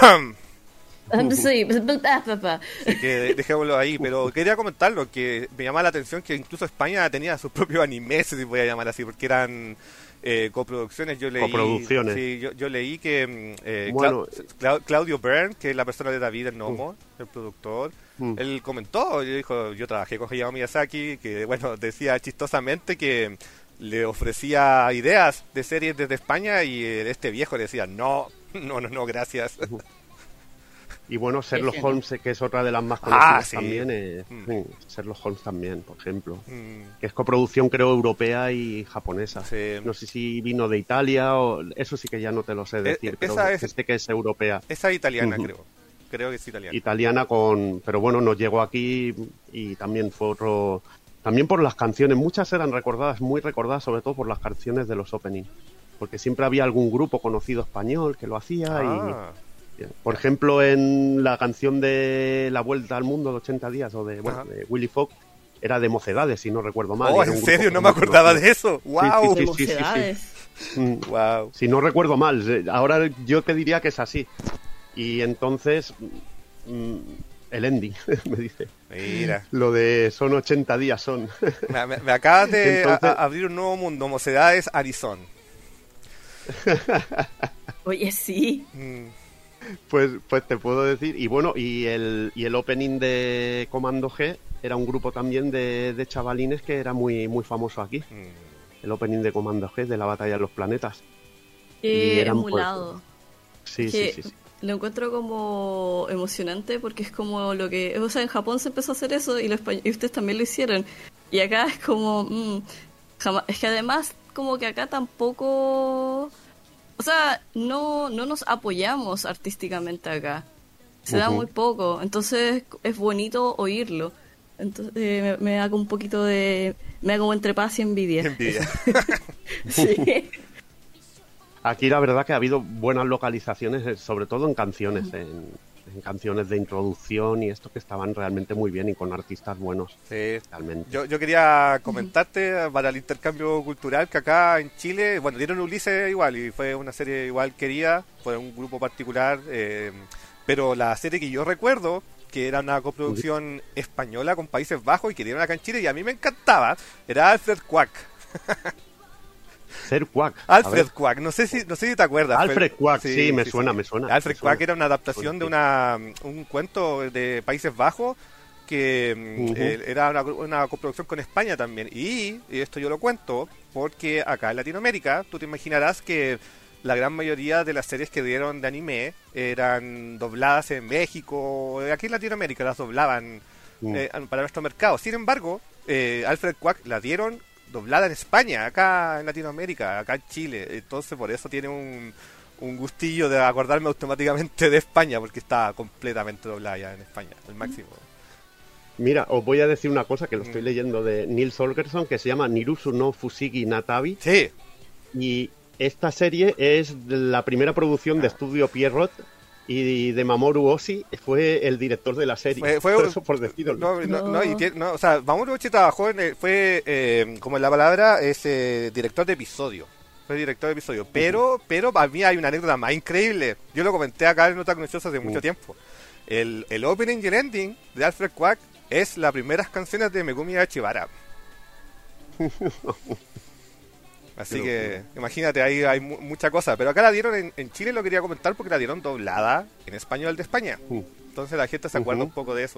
Sí, Así que dejémoslo ahí, pero quería comentarlo, que me llama la atención que incluso España tenía sus propios animes, si voy a llamar así, porque eran coproducciones. Yo leí que bueno, Claudio Byrne, que es la persona de David el Nomo, el productor, él comentó, dijo, yo trabajé con Hayao Miyazaki, que bueno, decía chistosamente que le ofrecía ideas de series desde España y este viejo le decía, no, gracias. Y bueno, Sherlock Holmes, que es otra de las más conocidas sí. también. Sherlock Holmes también, por ejemplo. Que es coproducción, creo, europea y japonesa. Sí. No sé si vino de Italia o... Eso sí que ya no te lo sé decir, pero sé que es europea. Esa es italiana, creo que es italiana. Italiana pero bueno, nos llegó aquí y también fue otro... También por las canciones. Muchas eran muy recordadas, sobre todo por las canciones de los openings. Porque siempre había algún grupo conocido español que lo hacía y... Por ejemplo, en la canción de La Vuelta al Mundo de 80 días o de Willy Fogg, era de Mocedades, si no recuerdo mal. ¿En serio? No me acordaba de eso. ¡Wow! De Mocedades. Wow. Si no recuerdo mal, ahora yo te diría que es así. Y entonces, el ending me dice. Mira. Lo de son 80 días son. Me acabas de abrir un nuevo mundo. Mocedades, Arizona. Oye, sí. Pues te puedo decir, y bueno, y el opening de Comando G era un grupo también de chavalines que era muy muy famoso aquí. El opening de Comando G de la Batalla de los Planetas. Y eran emulado. Sí. Lo encuentro como emocionante porque es como lo que... O sea, en Japón se empezó a hacer eso y ustedes también lo hicieron. Y acá es como... es que además como que acá tampoco... O sea, no nos apoyamos artísticamente acá. Se da muy poco. Entonces es bonito oírlo. Entonces me da un poquito de... Me da como entre paz y envidia. Sí. Aquí la verdad que ha habido buenas localizaciones, sobre todo en canciones, en canciones de introducción y esto que estaban realmente muy bien y con artistas buenos. Sí. Realmente. Yo quería comentarte para el intercambio cultural que acá en Chile, bueno, dieron Ulises igual y fue una serie igual querida, fue un grupo particular, pero la serie que yo recuerdo, que era una coproducción española con Países Bajos y que dieron acá en Chile y a mí me encantaba, era Alfred Quack. Alfred Quack, no sé si te acuerdas. Alfred Quack, sí, me suena. Alfred Quack era una adaptación de un cuento de Países Bajos que era una coproducción con España también. Y esto yo lo cuento porque acá en Latinoamérica, tú te imaginarás que la gran mayoría de las series que dieron de anime eran dobladas en México, aquí en Latinoamérica las doblaban para nuestro mercado. Sin embargo, Alfred Quack la dieron doblada en España, acá en Latinoamérica, acá en Chile. Entonces por eso tiene un gustillo de acordarme automáticamente de España, porque está completamente doblada ya en España, al máximo. Mira, os voy a decir una cosa que lo estoy leyendo de Nils Holgersson, que se llama Nirusu no Fusigi Natabi. Sí. Y esta serie es la primera producción de Estudio Pierrot y de Mamoru Oshii fue el director de la serie. Por eso, por decirlo. O sea, Mamoru Oshii trabajó fue, como la palabra, es director de episodio. Fue director de episodio. Pero para mí hay una anécdota más increíble. Yo lo comenté acá en Otaku Nochoso hace mucho tiempo. El opening y el ending de Alfred Quack es las primeras canciones de Megumi Achibara. Así que imagínate, ahí hay mucha cosa. Pero acá la dieron en Chile, lo quería comentar porque la dieron doblada en español de España. Entonces la gente se acuerda un poco de eso.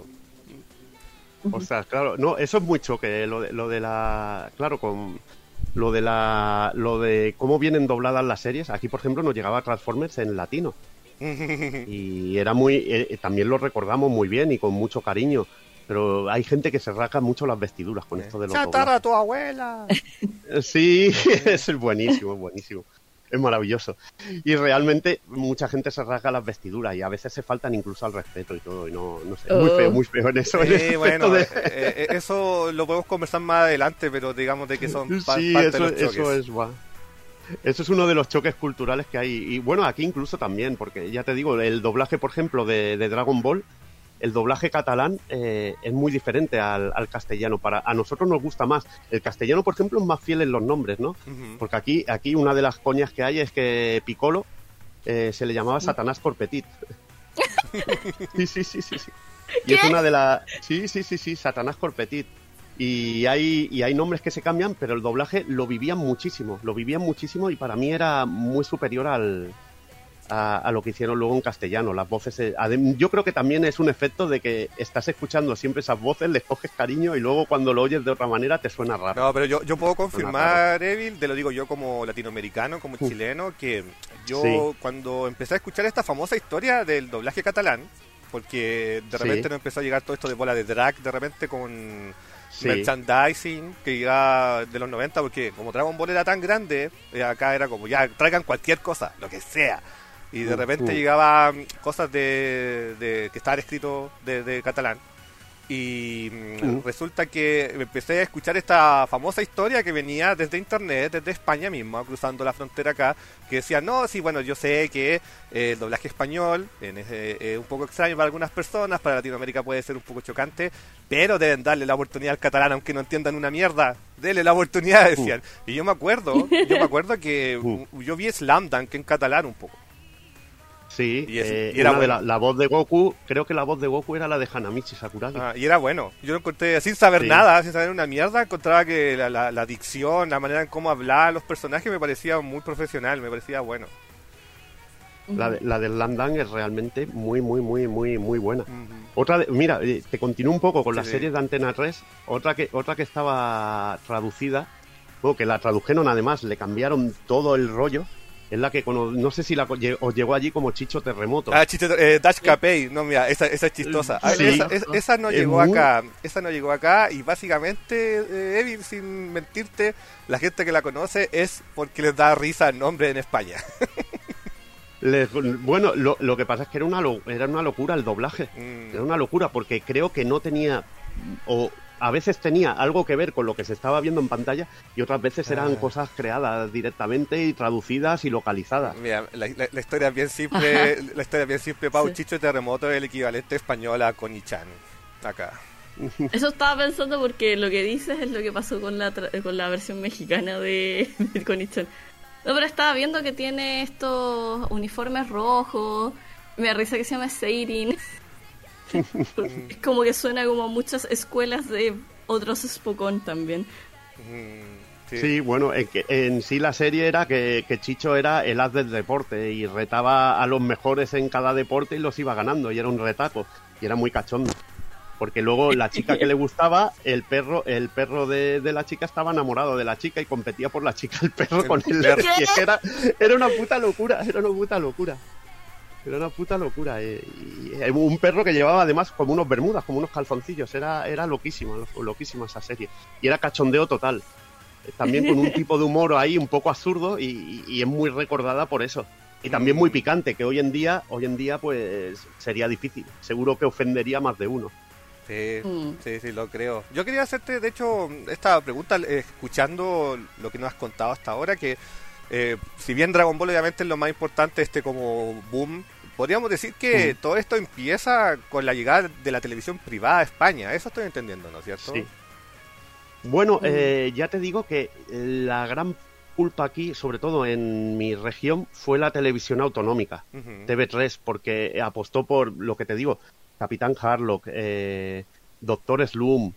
O sea, claro, no, eso es muy choque, lo de la, claro, con lo de cómo vienen dobladas las series. Aquí, por ejemplo, nos llegaba Transformers en latino y era muy, también lo recordamos muy bien y con mucho cariño. Pero hay gente que se rasga mucho las vestiduras con esto de los ¡Chatarra tu abuela! Sí, es buenísimo, es buenísimo. Es maravilloso. Y realmente mucha gente se rasga las vestiduras y a veces se faltan incluso al respeto y todo. Y no sé, muy feo en eso. Bueno, eso lo podemos conversar más adelante, pero digamos de que son parte de los choques. Eso es uno de los choques culturales que hay. Y bueno, aquí incluso también, porque ya te digo, el doblaje, por ejemplo, de Dragon Ball, el doblaje catalán es muy diferente al castellano. A nosotros nos gusta más. El castellano, por ejemplo, es más fiel en los nombres, ¿no? Porque aquí una de las coñas que hay es que Piccolo se le llamaba Satanás Corpetit. Sí. Y es una de las... Sí, Satanás Corpetit. Y hay nombres que se cambian, pero el doblaje lo vivían muchísimo y para mí era muy superior a lo que hicieron luego en castellano. Las voces, yo creo que también es un efecto de que estás escuchando siempre esas voces, les coges cariño y luego cuando lo oyes de otra manera te suena raro. No, pero yo puedo confirmar, Evil, te lo digo yo como latinoamericano, como chileno, que yo cuando empecé a escuchar esta famosa historia del doblaje catalán, porque de repente nos empezó a llegar todo esto de bola de drag, de repente con merchandising que iba de los 90, porque como Dragon Ball era tan grande, acá era como ya traigan cualquier cosa, lo que sea. Y de repente llegaban cosas de que estaban escritos de catalán. Y resulta que empecé a escuchar esta famosa historia que venía desde internet, desde España misma, cruzando la frontera acá, que decía, no, sí, bueno, yo sé que el doblaje español es un poco extraño para algunas personas, para Latinoamérica puede ser un poco chocante, pero deben darle la oportunidad al catalán, aunque no entiendan una mierda, denle la oportunidad, decían. Y yo me acuerdo que yo vi Slam Dunk en catalán un poco. Sí, y era bueno. La voz de Goku, creo que la voz de Goku era la de Hanamichi Sakuragi. Y era bueno. Yo lo encontré sin saber nada, sin saber una mierda. Encontraba que la dicción, la manera en cómo hablaban los personajes me parecía muy profesional, me parecía bueno. La del Slam Dunk es realmente muy buena. Mira, te continúo un poco con las series de Antena 3. Otra que estaba traducida, que la tradujeron además, le cambiaron todo el rollo. Es la que, no sé si os llegó allí como Chicho Terremoto. Chicho, Dash Capey, no, mira, esa es chistosa. Esa no llegó acá. Esa no llegó acá y básicamente, Evil, sin mentirte, la gente que la conoce es porque les da risa el nombre en España. Bueno, lo que pasa es que era una locura el doblaje. Era una locura porque creo que no tenía... A veces tenía algo que ver con lo que se estaba viendo en pantalla y otras veces eran cosas creadas directamente y traducidas y localizadas. Mira, la historia es bien simple. La historia es bien simple. Pau, Chicho Terremoto es el equivalente español a Connie-chan acá. Eso estaba pensando porque lo que dices es lo que pasó con la versión mexicana de Connie-chan. No, pero estaba viendo que tiene estos uniformes rojos. Me da risa que se llama Seirin. Es como que suena como a muchas escuelas de otros Spokon también. Sí, bueno, en sí la serie era que Chicho era el as del deporte y retaba a los mejores en cada deporte y los iba ganando y era un retaco y era muy cachondo. Porque luego la chica que le gustaba, el perro de la chica estaba enamorado de la chica y competía por la chica el perro con él. Y es que era una puta locura. Era una puta locura. Y un perro que llevaba además como unos bermudas, como unos calzoncillos. Era loquísima esa serie. Y era cachondeo total. También con un tipo de humor ahí un poco absurdo y es muy recordada por eso. Y también muy picante, que hoy en día pues sería difícil. Seguro que ofendería más de uno. Sí, lo creo. Yo quería hacerte, de hecho, esta pregunta, escuchando lo que nos has contado hasta ahora, que si bien Dragon Ball obviamente es lo más importante, como boom, podríamos decir que todo esto empieza con la llegada de la televisión privada a España. Eso estoy entendiendo, ¿no es cierto? Sí. Bueno, ya te digo que la gran culpa aquí, sobre todo en mi región, fue la televisión autonómica, TV3, porque apostó por, lo que te digo, Capitán Harlock, Doctor Slump,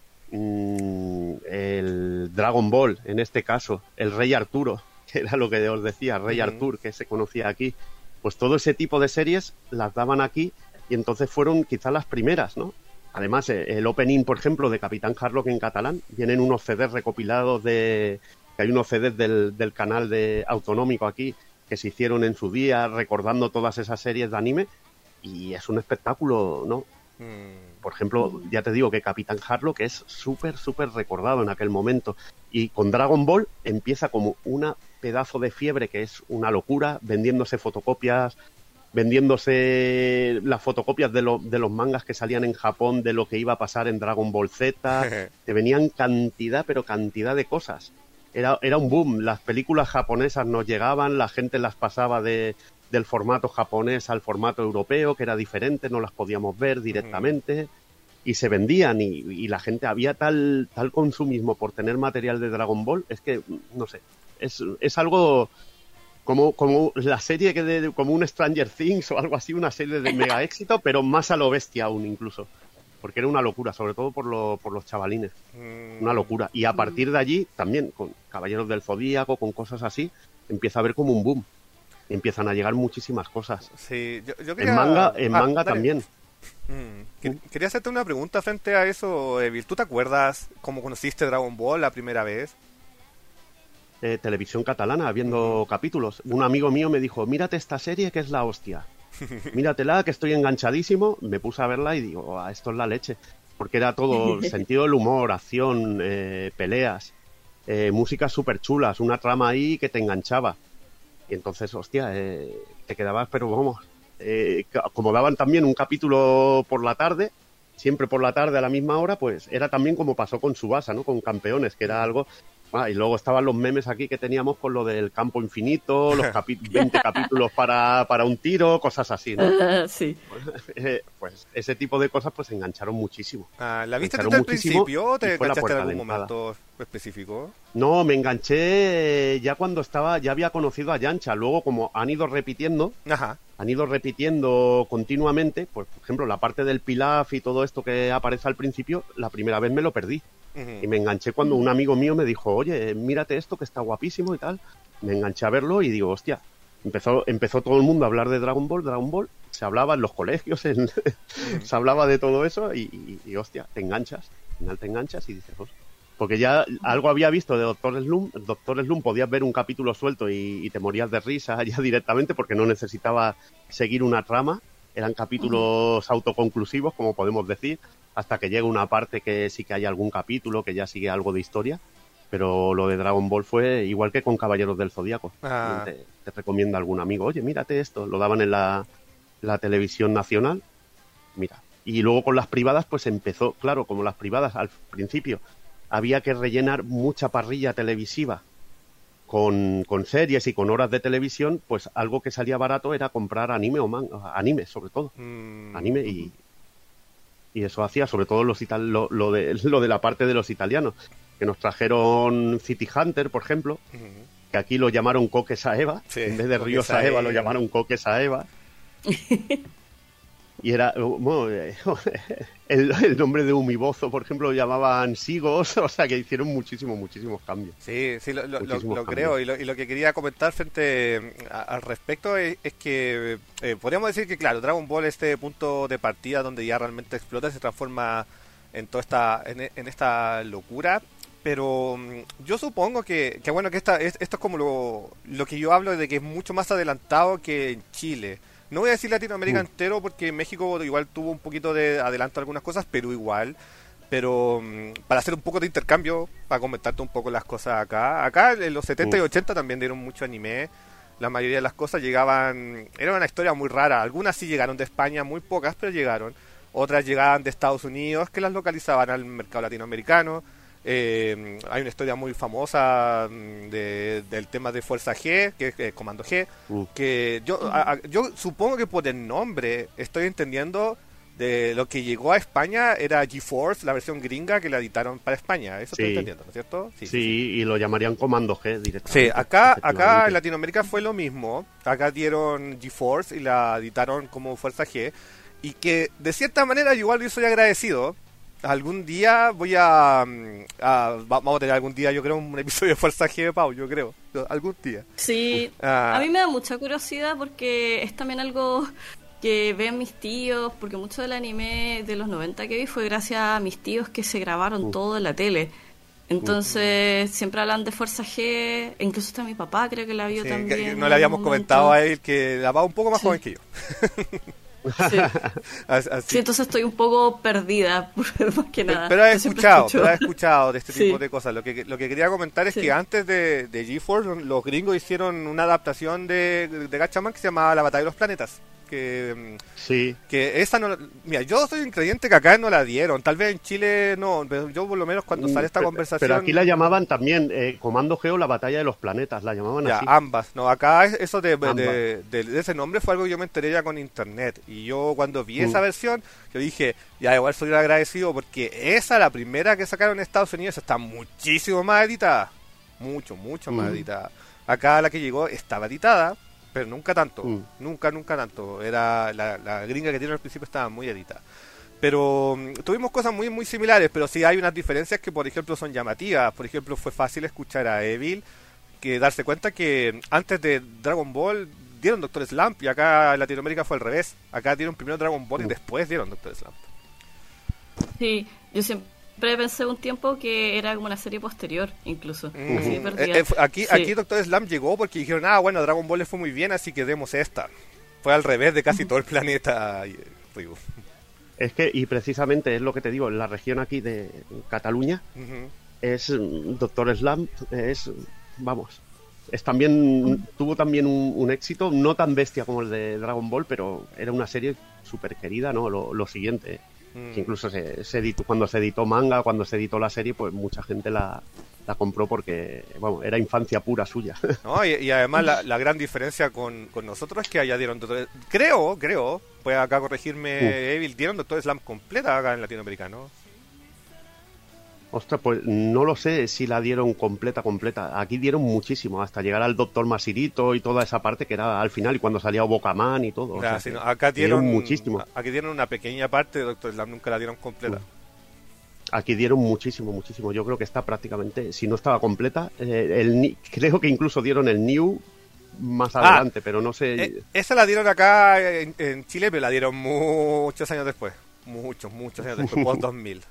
el Dragon Ball, en este caso, el Rey Arturo, que era lo que os decía, Rey Artur, que se conocía aquí. Pues todo ese tipo de series las daban aquí y entonces fueron quizás las primeras, ¿no? Además, el opening, por ejemplo, de Capitán Harlock en catalán, vienen unos CDs recopilados que hay unos CDs del canal de autonómico aquí que se hicieron en su día recordando todas esas series de anime y es un espectáculo, ¿no? Por ejemplo, ya te digo que Capitán Harlock es súper, súper recordado en aquel momento. Y con Dragon Ball empieza como una pedazo de fiebre que es una locura, vendiéndose fotocopias, vendiéndose las fotocopias de los mangas que salían en Japón de lo que iba a pasar en Dragon Ball Z. Te venían cantidad, pero cantidad de cosas. Era un boom. Las películas japonesas nos llegaban, la gente las pasaba del formato japonés al formato europeo, que era diferente, no las podíamos ver directamente, y se vendían, y la gente, había tal consumismo por tener material de Dragon Ball, es que, no sé, es algo como la serie como un Stranger Things o algo así, una serie de mega éxito, pero más a lo bestia aún incluso, porque era una locura, sobre todo por los chavalines, una locura, y a partir de allí, también, con Caballeros del Zodíaco, con cosas así, empieza a haber como un boom. Empiezan a llegar muchísimas cosas. Sí, yo quería... manga también. Quería hacerte una pregunta frente a eso, Evil. ¿Tú te acuerdas cómo conociste Dragon Ball la primera vez? Televisión catalana, viendo capítulos. Un amigo mío me dijo, mírate esta serie que es la hostia. Míratela, que estoy enganchadísimo. Me puse a verla y digo, esto es la leche. Porque era todo sentido del humor, acción, peleas, músicas súper chulas, una trama ahí que te enganchaba. Y entonces, hostia, te quedabas, pero vamos, como daban también un capítulo por la tarde, siempre por la tarde a la misma hora, pues era también como pasó con Tsubasa, ¿no? Con Campeones, que era algo... y luego estaban los memes aquí que teníamos con lo del campo infinito, los 20 capítulos para un tiro, cosas así, ¿no? Sí. Pues ese tipo de cosas pues engancharon muchísimo. ¿La viste desde el principio o te enganchaste en algún momento específico? No, me enganché ya cuando ya había conocido a Yancha. Luego, como han ido repitiendo continuamente, pues por ejemplo la parte del Pilaf y todo esto que aparece al principio, la primera vez me lo perdí. Y me enganché cuando un amigo mío me dijo, oye, mírate esto que está guapísimo y tal. Me enganché a verlo y digo, hostia, empezó todo el mundo a hablar de Dragon Ball, se hablaba en los colegios, se hablaba de todo eso y hostia, te enganchas, al final te enganchas y dices, hostia. Porque ya algo había visto de Doctor Slump podías ver un capítulo suelto y te morías de risa ya directamente porque no necesitaba seguir una trama, eran capítulos autoconclusivos, como podemos decir, hasta que llega una parte que sí que hay algún capítulo que ya sigue algo de historia, pero lo de Dragon Ball fue igual que con Caballeros del Zodíaco. Te recomienda algún amigo, oye, mírate esto, lo daban en la televisión nacional, mira. Y luego con las privadas pues empezó, claro, como las privadas al principio había que rellenar mucha parrilla televisiva con series y con horas de televisión, pues algo que salía barato era comprar anime o manga, anime sobre todo, anime y eso hacía sobre todo lo de la parte de los italianos, que nos trajeron City Hunter, por ejemplo, que aquí lo llamaron Coque Saeva, en vez de Río Saeva lo llamaron Coque Saeva. Y era, bueno, el nombre de Umibozo, por ejemplo, lo llamaban Sigos, o sea que hicieron muchísimos cambios. Sí, lo creo, y lo que quería comentar frente al respecto es que podríamos decir que, claro, Dragon Ball es este punto de partida donde ya realmente explota y se transforma en toda esta locura, pero yo supongo que bueno, que esto es como lo que yo hablo de que es mucho más adelantado que en Chile. No voy a decir Latinoamérica entero porque México igual tuvo un poquito de adelanto a algunas cosas, Perú igual. Pero para hacer un poco de intercambio, para comentarte un poco las cosas acá en los 70 y 80 también dieron mucho anime. La mayoría de las cosas llegaban, era una historia muy rara. Algunas sí llegaron de España, muy pocas, pero llegaron. Otras llegaban de Estados Unidos, que las localizaban al mercado latinoamericano. Hay una historia muy famosa del tema de Fuerza G, que es Comando G, que yo supongo que por el nombre estoy entendiendo de lo que llegó a España era GeForce, la versión gringa que la editaron para España. Eso estoy entendiendo, ¿no es cierto? Sí, y lo llamarían Comando G directamente. Sí, acá en Latinoamérica fue lo mismo. Acá dieron GeForce y la editaron como Fuerza G. Y que de cierta manera yo igual yo soy agradecido. Algún día vamos a tener algún día, yo creo, un episodio de Fuerza G de Pau, yo creo. Algún día. Sí, a mí me da mucha curiosidad porque es también algo que ven mis tíos, porque mucho del anime de los 90 que vi fue gracias a mis tíos que se grabaron todo en la tele. Entonces siempre hablan de Fuerza G, incluso hasta mi papá creo que la vio también. No le habíamos comentado a él que la va un poco más joven que yo. Sí. Sí, entonces estoy un poco perdida, más que nada. Pero has escuchado de este tipo de cosas. Lo que quería comentar es que antes de GeForce, los gringos hicieron una adaptación de Gatchaman que se llamaba La Batalla de los Planetas. Que esa no, mira, yo soy un creyente que acá no la dieron, tal vez en Chile no, pero yo por lo menos cuando sale esta conversación, pero aquí la llamaban también Comando Geo, La Batalla de los Planetas, la llamaban así. Ambas, no, acá eso de ese nombre fue algo que yo me enteré ya con internet, y yo cuando vi esa versión, yo dije, ya igual soy agradecido porque esa, la primera que sacaron en Estados Unidos, está muchísimo más editada, mucho más editada. Acá la que llegó estaba editada, pero nunca tanto, nunca tanto. Era la gringa que tiene al principio estaba muy editada. Pero tuvimos cosas muy similares, pero sí hay unas diferencias que, por ejemplo, son llamativas. Por ejemplo, fue fácil escuchar a Evil, que darse cuenta que antes de Dragon Ball dieron Doctor Slump, y acá en Latinoamérica fue al revés. Acá dieron primero Dragon Ball y después dieron Doctor Slump. Sí, yo siempre pensé un tiempo que era como una serie posterior, incluso. Así aquí Doctor Slump llegó porque dijeron, bueno, Dragon Ball le fue muy bien, así que demos esta. Fue al revés de casi todo el planeta. Es que, y precisamente es lo que te digo, en la región aquí de Cataluña, es Doctor Slump, tuvo también un éxito, no tan bestia como el de Dragon Ball, pero era una serie súper querida, ¿no? Lo siguiente. Que incluso se editó, cuando se editó manga, cuando se editó la serie, pues mucha gente la compró porque, era infancia pura suya. No, y además la gran diferencia con nosotros es que allá dieron creo, puede acá corregirme Evil, dieron Doctor Slump completa acá en Latinoamérica, ¿no? Ostras, pues no lo sé si la dieron completa. Aquí dieron muchísimo, hasta llegar al Doctor Masirito y toda esa parte que era al final, y cuando salía Bocaman y todo. Acá dieron muchísimo. Aquí dieron una pequeña parte de Doctor Slump, nunca la dieron completa. Aquí dieron muchísimo. Yo creo que está prácticamente, si no estaba completa, creo que incluso dieron el New más adelante, pero no sé. Esa la dieron acá en Chile, pero la dieron muchos años después. Muchos años después, post 2000.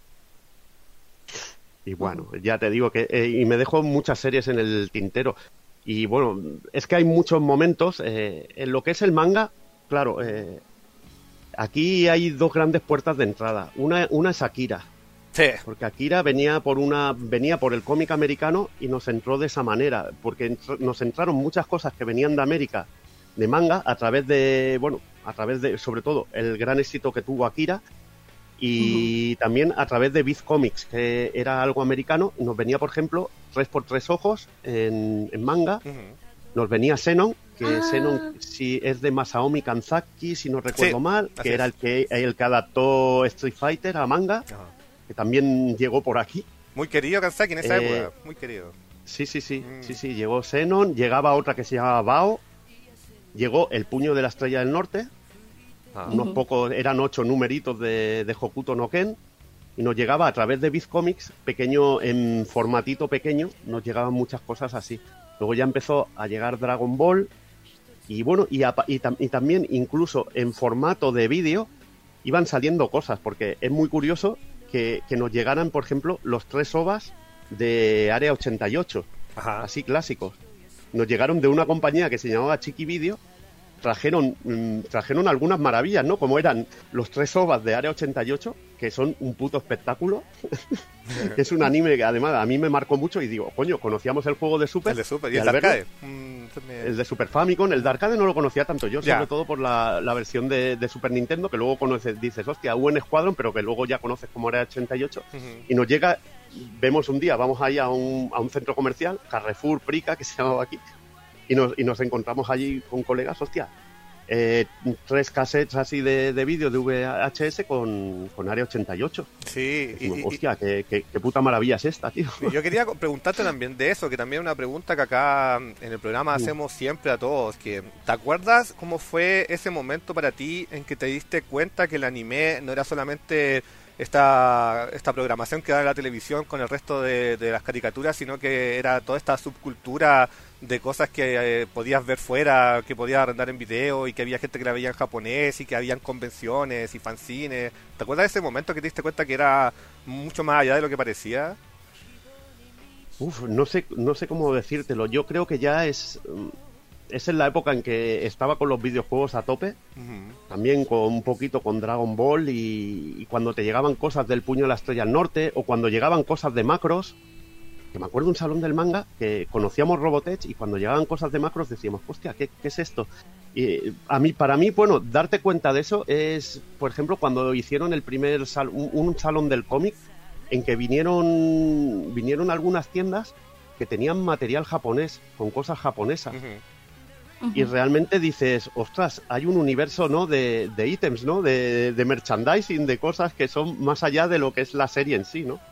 Y bueno, ya te digo que y me dejo muchas series en el tintero. Y bueno, es que hay muchos momentos en lo que es el manga, claro, aquí hay dos grandes puertas de entrada. Una es Akira. Sí. Porque Akira venía por el cómic americano y nos entró de esa manera, porque nos entraron muchas cosas que venían de América, de manga, a través de, sobre todo, el gran éxito que tuvo Akira, y también a través de Viz Comics, que era algo americano. Nos venía, por ejemplo, 3x3 ojos en manga. Nos venía Xenon, que Xenon sí es de Masaomi Kanzaki, si no recuerdo mal, que era el que adaptó Street Fighter a manga, que también llegó por aquí. Muy querido Kanzaki en esa época, muy querido. Sí, llegó Xenon, llegaba otra que se llamaba Bao, llegó El Puño de la Estrella del Norte, unos pocos, eran 8 numeritos de Hokuto no Ken, y nos llegaba a través de Viz Comics, pequeño, en formatito pequeño, nos llegaban muchas cosas así. Luego ya empezó a llegar Dragon Ball, y bueno, y también incluso en formato de vídeo iban saliendo cosas, porque es muy curioso que nos llegaran, por ejemplo, los 3 OVAs de Área 88, así clásicos. Nos llegaron de una compañía que se llamaba Chiqui Video. Trajeron algunas maravillas, ¿no? Como eran los 3 OVAs de Área 88, que son un puto espectáculo. Es un anime que además a mí me marcó mucho y digo, coño, conocíamos el juego de Super. El de Super y el de Arcade. El de Super Famicom, el de Arcade no lo conocía tanto yo, sobre todo por la versión de Super Nintendo, que luego dices, hostia, UN Squadron, pero que luego ya conoces como Área 88. Y nos llega, vemos un día, vamos ahí a un centro comercial, Carrefour, Prica, que se llamaba aquí, y nos encontramos allí con colegas, hostia, 3 cassettes así de vídeo de VHS con Área 88. Sí. Decimos, hostia, qué puta maravilla es esta, tío. Y yo quería preguntarte también de eso, que también es una pregunta que acá en el programa hacemos siempre a todos, que ¿te acuerdas cómo fue ese momento para ti en que te diste cuenta que el anime no era solamente esta programación que da la televisión con el resto de las caricaturas, sino que era toda esta subcultura de cosas que podías ver fuera, que podías arrendar en video, y que había gente que la veía en japonés, y que habían convenciones y fanzines? ¿Te acuerdas de ese momento que te diste cuenta que era mucho más allá de lo que parecía? No sé cómo decírtelo. Yo creo que ya es en la época en que estaba con los videojuegos a tope, también un poquito con Dragon Ball, y cuando te llegaban cosas del Puño de la Estrella al Norte, o cuando llegaban cosas de Macros, que me acuerdo un salón del manga que conocíamos Robotech, y cuando llegaban cosas de Macros decíamos, hostia, ¿qué es esto? Y para mí, bueno, darte cuenta de eso es, por ejemplo, cuando hicieron el primer un salón del cómic, en que vinieron algunas tiendas que tenían material japonés, con cosas japonesas. Y realmente dices, ostras, hay un universo, ¿no?, de ítems, ¿no?, de merchandising, de cosas que son más allá de lo que es la serie en sí, ¿no?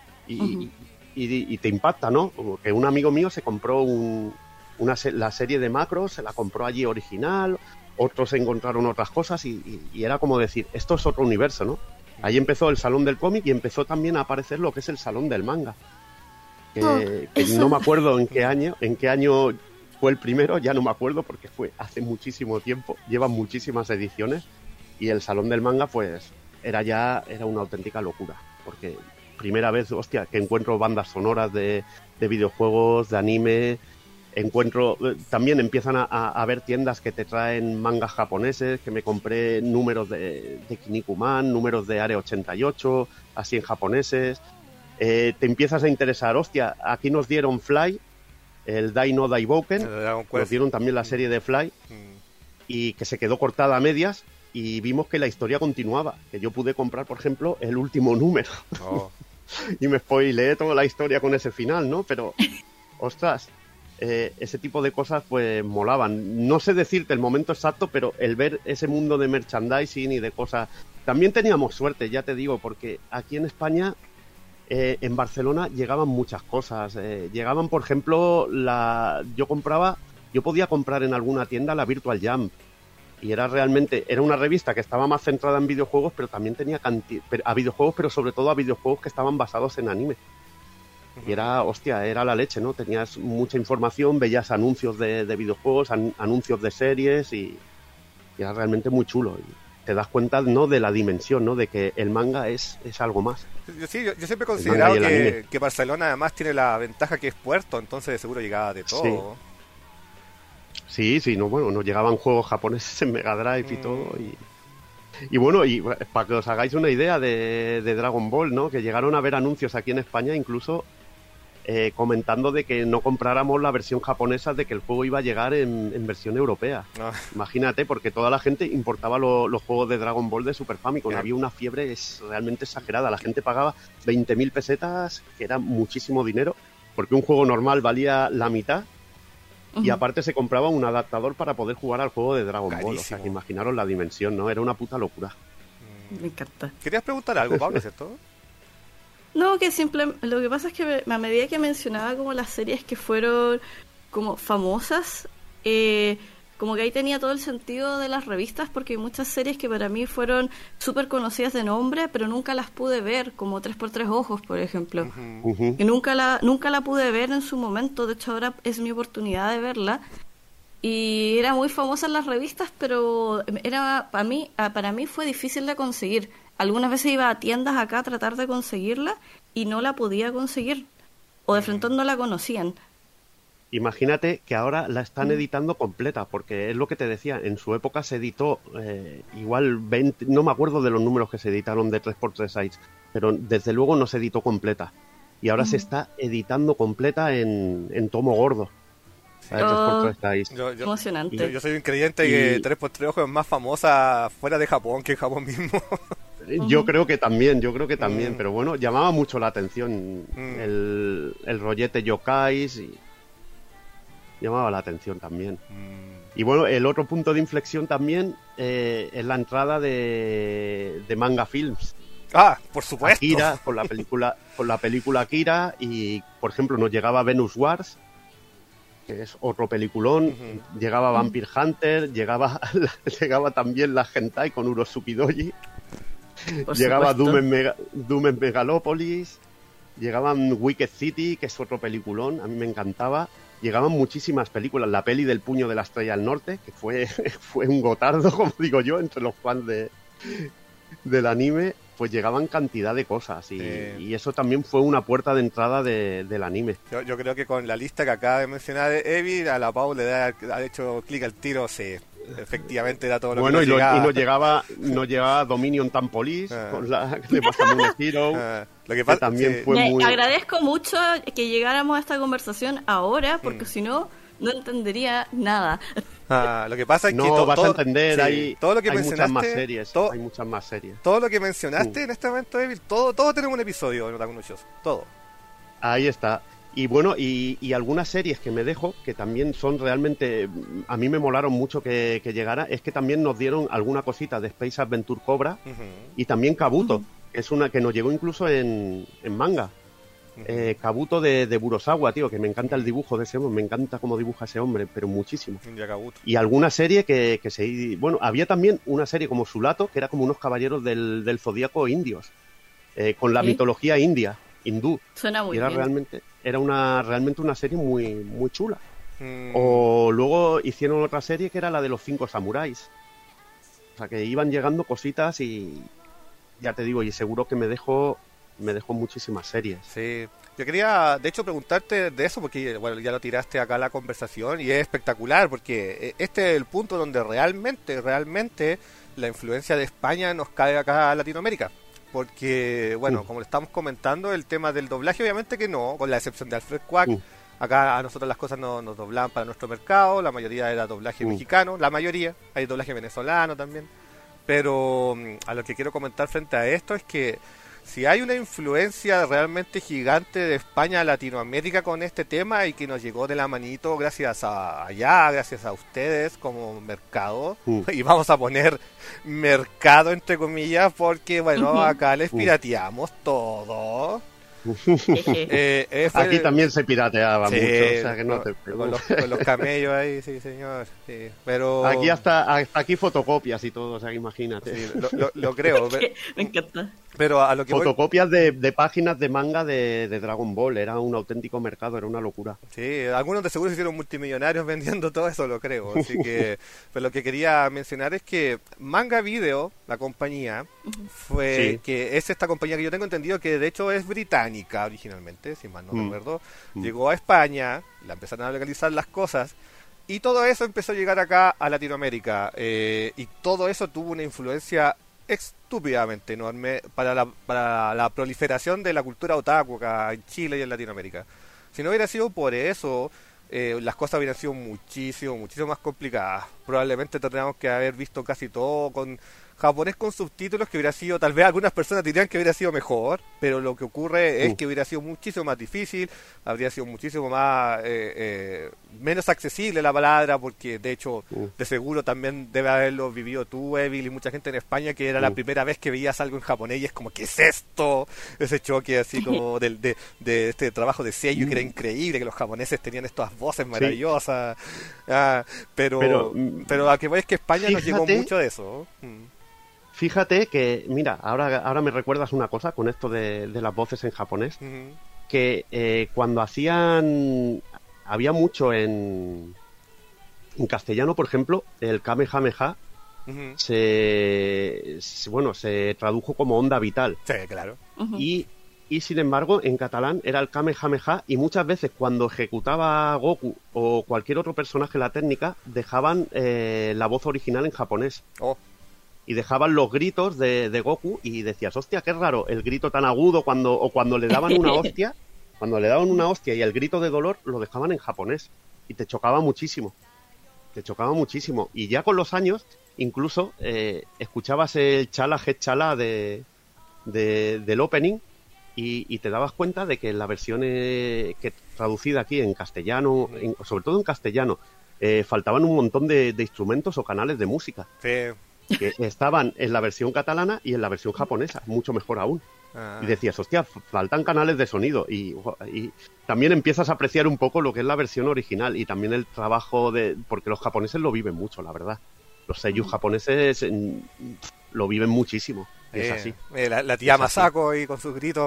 Y te impacta, ¿no? Como que un amigo mío se compró la serie de Macros, se la compró allí original, otros encontraron otras cosas, y era como decir, esto es otro universo, ¿no? Ahí empezó el salón del cómic, y empezó también a aparecer lo que es el salón del manga. Que no me acuerdo en qué año fue el primero, ya no me acuerdo porque fue hace muchísimo tiempo, llevan muchísimas ediciones, y el salón del manga pues era una auténtica locura, porque primera vez, hostia, que encuentro bandas sonoras de videojuegos, de anime, también empiezan a haber tiendas que te traen mangas japoneses, que me compré números de Kinnikuman, números de Área 88, así en japoneses. Te empiezas a interesar, hostia, aquí nos dieron Fly, el Dai no Daiboken, nos dieron también la serie de Fly, y que se quedó cortada a medias, y vimos que la historia continuaba, que yo pude comprar, por ejemplo, el último número. Y me spoileé toda la historia con ese final, ¿no? Pero, ostras, ese tipo de cosas pues molaban. No sé decirte el momento exacto, pero el ver ese mundo de merchandising y de cosas... También teníamos suerte, ya te digo, porque aquí en España, en Barcelona, llegaban muchas cosas. Llegaban, por ejemplo, yo podía comprar en alguna tienda la Virtual Jump, y era una revista que estaba más centrada en videojuegos, pero también tenía a videojuegos, pero sobre todo a videojuegos que estaban basados en anime. Y era la leche, ¿no? Tenías mucha información, veías anuncios de videojuegos, anuncios de series, y era realmente muy chulo. Y te das cuenta, ¿no?, de la dimensión, ¿no?, de que el manga es algo más. Yo siempre he considerado que Barcelona además tiene la ventaja que es puerto, entonces de seguro llegaba de todo. Sí, no, bueno, nos llegaban juegos japoneses en Mega Drive y todo, y bueno, y para que os hagáis una idea de Dragon Ball, ¿no?, que llegaron a ver anuncios aquí en España, incluso comentando de que no compráramos la versión japonesa, de que el juego iba a llegar en versión europea. Imagínate, porque toda la gente importaba los juegos de Dragon Ball de Super Famicom. Había una fiebre realmente exagerada, la gente pagaba 20.000 pesetas, que era muchísimo dinero, porque un juego normal valía la mitad. Y aparte se compraba un adaptador para poder jugar al juego de Dragon Ball. O sea, que imaginaros la dimensión, ¿no? Era una puta locura. Me encanta. ¿Querías preguntar algo, Pablo, cierto? No, que lo que pasa es que a medida que mencionaba como las series que fueron como famosas, como que ahí tenía todo el sentido de las revistas, porque hay muchas series que para mí fueron súper conocidas de nombre, pero nunca las pude ver, como 3x3 Ojos, por ejemplo. Que nunca la pude ver en su momento, de hecho ahora es mi oportunidad de verla. Y era muy famosa en las revistas, pero para mí fue difícil de conseguir. Algunas veces iba a tiendas acá a tratar de conseguirla y no la podía conseguir, o de frente no la conocían. Imagínate que ahora la están editando completa, porque es lo que te decía, en su época se editó igual 20, no me acuerdo de los números que se editaron de 3x3 Sites, pero desde luego no se editó completa. Y ahora se está editando completa en tomo gordo. Emocionante. Yo soy un creyente que 3x3 Ojos es más famosa fuera de Japón que en Japón mismo. Yo creo que también, pero bueno, llamaba mucho la atención el rollete yokais, y llamaba la atención también. Y bueno, el otro punto de inflexión también es la entrada de Manga Films. Ah, por supuesto. Akira, con la película Akira, y por ejemplo nos llegaba Venus Wars, que es otro peliculón, llegaba Vampire Hunter, llegaba también la Hentai con Urosukidoji, llegaba Doom en Megalopolis, llegaban Wicked City, que es otro peliculón, a mí me encantaba. Llegaban muchísimas películas, la peli del Puño de la Estrella del Norte, que fue un gotardo, como digo yo, entre los fans del anime. Pues llegaban cantidad de cosas y eso también fue una puerta de entrada del anime. Yo creo que con la lista que acaba de mencionar Evi, a la Pau le ha hecho clic al tiro, sí, efectivamente era todo lo que nos llegaba. Y nos llegaba Dominion Tampolis con la de Masamune Hero, lo que también fue muy... Agradezco mucho que llegáramos a esta conversación ahora, porque si no entendería nada. Lo que pasa es que no vas a entender, sí, todo lo que hay mencionaste, hay muchas más series. Todo lo que mencionaste en este momento, Evil, todo tenemos un episodio en Otaku no Shoujo, todo. Ahí está. Y bueno, y algunas series que me dejo, que también son realmente, a mí me molaron mucho que llegara, es que también nos dieron alguna cosita de Space Adventure Cobra y también Kabuto, que es una que nos llegó incluso en manga. Kabuto de Kurosawa, tío, que me encanta el dibujo de ese hombre, me encanta cómo dibuja ese hombre, pero muchísimo. Y alguna serie que se... Bueno, había también una serie como Sulato, que era como unos caballeros del Zodíaco indios, con la mitología hindú. Suena muy y era bien. realmente una serie muy, muy chula. O luego hicieron otra serie que era la de los 5 samuráis. O sea, que iban llegando cositas y ya te digo, y seguro que me dejo muchísimas series. Sí, yo quería de hecho preguntarte de eso porque bueno, ya lo tiraste acá a la conversación y es espectacular porque este es el punto donde realmente la influencia de España nos cae acá a Latinoamérica. Porque, bueno, como le estamos comentando, el tema del doblaje obviamente que no, con la excepción de Alfred Quack. Acá a nosotros las cosas nos doblaban para nuestro mercado, la mayoría era doblaje mexicano, la mayoría, hay doblaje venezolano también. Pero a lo que quiero comentar frente a esto es que si hay una influencia realmente gigante de España a Latinoamérica con este tema y que nos llegó de la manito gracias a ustedes como mercado, y vamos a poner mercado entre comillas porque bueno, acá les pirateamos todo. Aquí también se pirateaba mucho, o sea que no te con los camellos ahí, sí señor, sí. Pero aquí hasta aquí fotocopias y todo, o sea que imagínate. Sí, lo creo. Me encanta. Pero a lo que fotocopias de páginas de manga de Dragon Ball, era un auténtico mercado, era una locura. Sí, algunos de seguro se hicieron multimillonarios vendiendo todo eso, lo creo. Así que, pero lo que quería mencionar es que Manga Video, la compañía, que es esta compañía que yo tengo entendido que de hecho es británica originalmente, si mal no recuerdo, llegó a España, la empezaron a legalizar las cosas. Y todo eso empezó a llegar acá a Latinoamérica y todo eso tuvo una influencia estúpidamente enorme para la proliferación de la cultura otaku acá en Chile y en Latinoamérica. Si no hubiera sido por eso, las cosas hubieran sido muchísimo más complicadas. Probablemente tendríamos que haber visto casi todo con japonés con subtítulos, que hubiera sido, tal vez algunas personas dirían que hubiera sido mejor, pero lo que ocurre es que hubiera sido muchísimo más difícil, habría sido muchísimo más menos accesible la palabra, porque de hecho de seguro también debe haberlo vivido tú, Evil, y mucha gente en España, que era la primera vez que veías algo en japonés y es como, ¿qué es esto? Ese choque así como de este trabajo de sello, que era increíble, que los japoneses tenían estas voces maravillosas, pero a que voy es que España nos llegó mucho de eso. Fíjate que, mira, ahora me recuerdas una cosa con esto de las voces en japonés, que cuando había mucho en castellano, por ejemplo, el Kamehameha se tradujo como onda vital. Sí, claro. Y sin embargo, en catalán era el Kamehameha, y muchas veces cuando ejecutaba Goku o cualquier otro personaje la técnica, dejaban la voz original en japonés. Y dejaban los gritos de Goku y decías, hostia, qué raro, el grito tan agudo cuando le daban una hostia, y el grito de dolor lo dejaban en japonés y te chocaba muchísimo. Y ya con los años, incluso escuchabas el chala, head chala del opening y te dabas cuenta de que la versión que traducida aquí en castellano, sobre todo en castellano, faltaban un montón de instrumentos o canales de música. Sí. Que estaban en la versión catalana y en la versión japonesa, mucho mejor aún. Y decías, hostia, faltan canales de sonido. Y también empiezas a apreciar un poco lo que es la versión original y también el trabajo porque los japoneses lo viven mucho, la verdad. Los seiyuu japoneses lo viven muchísimo. Es así. La tía Masako y con sus gritos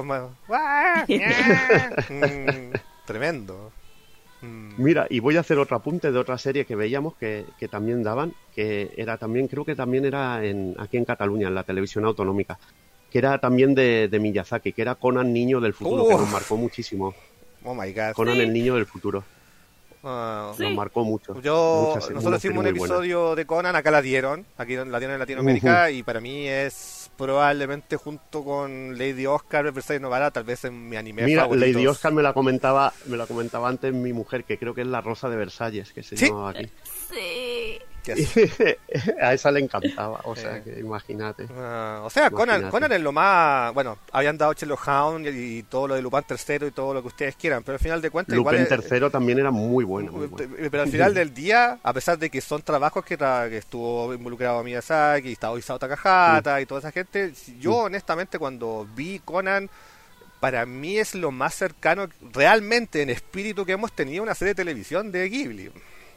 tremendo. Mira, y voy a hacer otro apunte de otra serie que veíamos que también daban, que era también, creo que también era aquí en Cataluña, en la televisión autonómica, que era también de Miyazaki, que era Conan Niño del Futuro, que nos marcó muchísimo. Oh my God. Conan el Niño del Futuro. Nos marcó mucho. Nosotros hicimos un episodio de Conan, acá la dieron en Latinoamérica, y para mí es probablemente junto con Lady Oscar, Versailles Novara, tal vez en mi anime favorito. Lady Oscar me la comentaba antes mi mujer, que creo que es La Rosa de Versalles, que se llamaba aquí. Sí. A esa le encantaba, o sea, que imagínate. Conan es lo más... Bueno, habían dado Sherlock Holmes y todo lo de Lupin III y todo lo que ustedes quieran, pero al final de cuentas... Lupin III también era muy bueno. Pero al final del día, a pesar de que son trabajos que estuvo involucrado Miyazaki, y Isao Takahata y toda esa gente, yo honestamente cuando vi Conan, para mí es lo más cercano realmente en espíritu que hemos tenido una serie de televisión de Ghibli.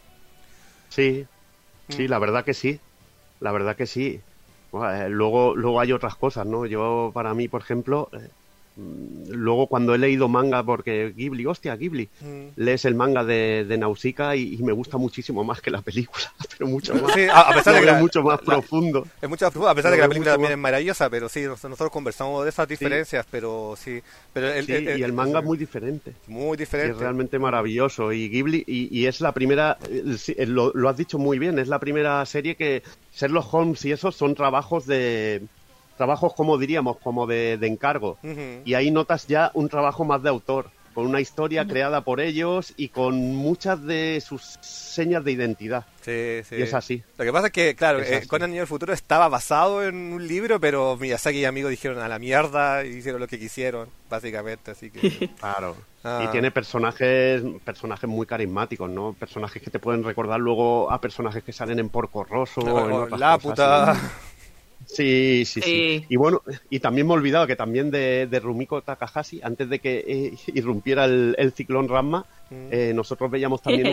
Sí, la verdad que sí. La verdad que sí. Luego hay otras cosas, ¿no? Yo, para mí, por ejemplo, luego cuando he leído manga, porque Ghibli, lees el manga de Nausicaa y me gusta muchísimo más que la película, pero mucho más. Sí, a pesar de que es mucho más profundo. Es mucho más profundo, a pesar de que la película también es maravillosa, pero sí, nosotros conversamos de esas diferencias, pero sí. Pero y el manga es muy diferente. Muy diferente. Es realmente maravilloso. Y Ghibli, y es la primera, lo has dicho muy bien, es la primera serie que Sherlock Holmes y esos son trabajos como diríamos, como de encargo. Y ahí notas ya un trabajo más de autor, con una historia creada por ellos y con muchas de sus señas de identidad. Sí. Y es así. Lo que pasa es que, claro, Conan Niño del Futuro estaba basado en un libro, pero Miyazaki y amigos dijeron a la mierda y hicieron lo que quisieron, básicamente, así que... Claro. Y tiene personajes muy carismáticos, ¿no? Personajes que te pueden recordar luego a personajes que salen en Porco Rosso o en otras Láputa. Cosas, ¿no? Sí. Y bueno, y también me he olvidado que también de Rumiko Takahashi, antes de que irrumpiera el ciclón Ranma, nosotros veíamos también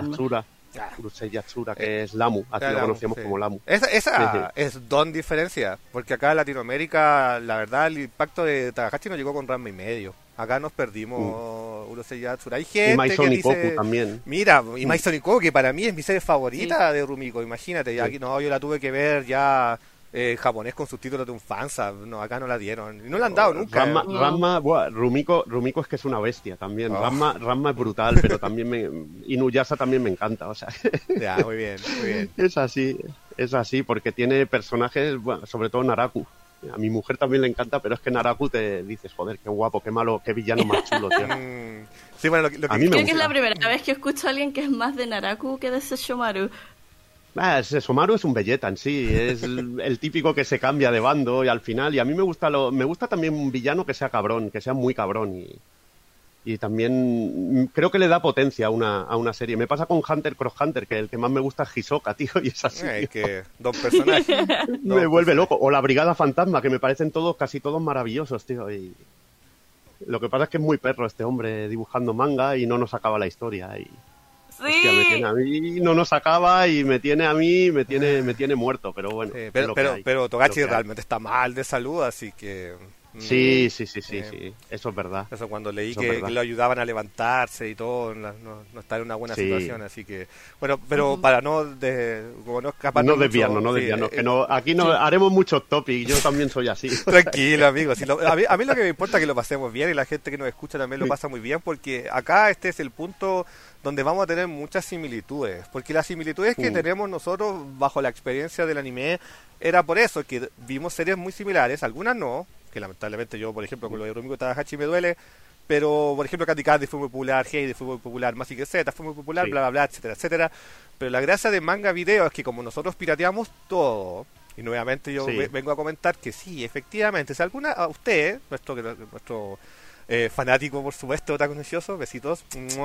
Urusei Yatsura, que es Lamu, así lo conocíamos como Lamu. Esa es don diferencia, porque acá en Latinoamérica, la verdad, el impacto de Takahashi nos llegó con Ranma y medio. Acá nos perdimos Urusei Yatsura. Hay gente y Maison que Ikoku también. Mira, y Maison Ikoku, que para mí es mi serie favorita de Rumiko, imagínate. Aquí, yo la tuve que ver ya... japonés con subtítulos de un fansub. No, acá no la dieron y no la han dado nunca. Ranma, Rumiko es que es una bestia también. Ranma es brutal, pero también Inuyasha también me encanta, o sea. Ya, muy bien. Es así porque tiene personajes, bueno, sobre todo Naraku. A mi mujer también le encanta, pero es que Naraku te dices, joder, qué guapo, qué malo, qué villano más chulo, tío. Sí, bueno, lo que a mí me creo gusta. que es la primera vez que escucho a alguien que es más de Naraku que de Sesshomaru. Sesshomaru es un belleta en sí, es el típico que se cambia de bando y al final, y a mí me gusta también un villano que sea cabrón, que sea muy cabrón y también creo que le da potencia a una serie. Me pasa con Hunter x Hunter, que el que más me gusta es Hisoka, tío, y es así. Que dos personajes. Me vuelve loco. O la Brigada Fantasma, que me parecen casi todos maravillosos, tío, y lo que pasa es que es muy perro este hombre dibujando manga y no nos acaba la historia y... Sí. Hostia, me tiene a mí, no nos acaba y me tiene muerto, pero bueno. Pero Togashi realmente está mal de salud, así que... Sí, eso es verdad. Eso cuando leí que lo ayudaban a levantarse y todo, no estar en una buena situación, así que... Bueno, pero para no escapar... No desviarnos, que aquí no haremos muchos topics, yo también soy así. Tranquilo, amigo. A mí lo que me importa es que lo pasemos bien y la gente que nos escucha también lo pasa muy bien, porque acá este es el punto donde vamos a tener muchas similitudes, porque las similitudes que tenemos nosotros bajo la experiencia del anime era por eso, que vimos series muy similares, algunas no, que lamentablemente yo, por ejemplo, con lo de Rumiko Takahashi me duele, pero, por ejemplo, Candy Candy fue muy popular, Heidi fue muy popular, Mazinger Z fue muy popular, bla, bla, bla, etcétera, etcétera. Pero la gracia de Manga Video es que como nosotros pirateamos todo, y nuevamente yo vengo a comentar que sí, efectivamente, si alguna a usted, nuestro fanático, por supuesto, otaku ansioso, besitos,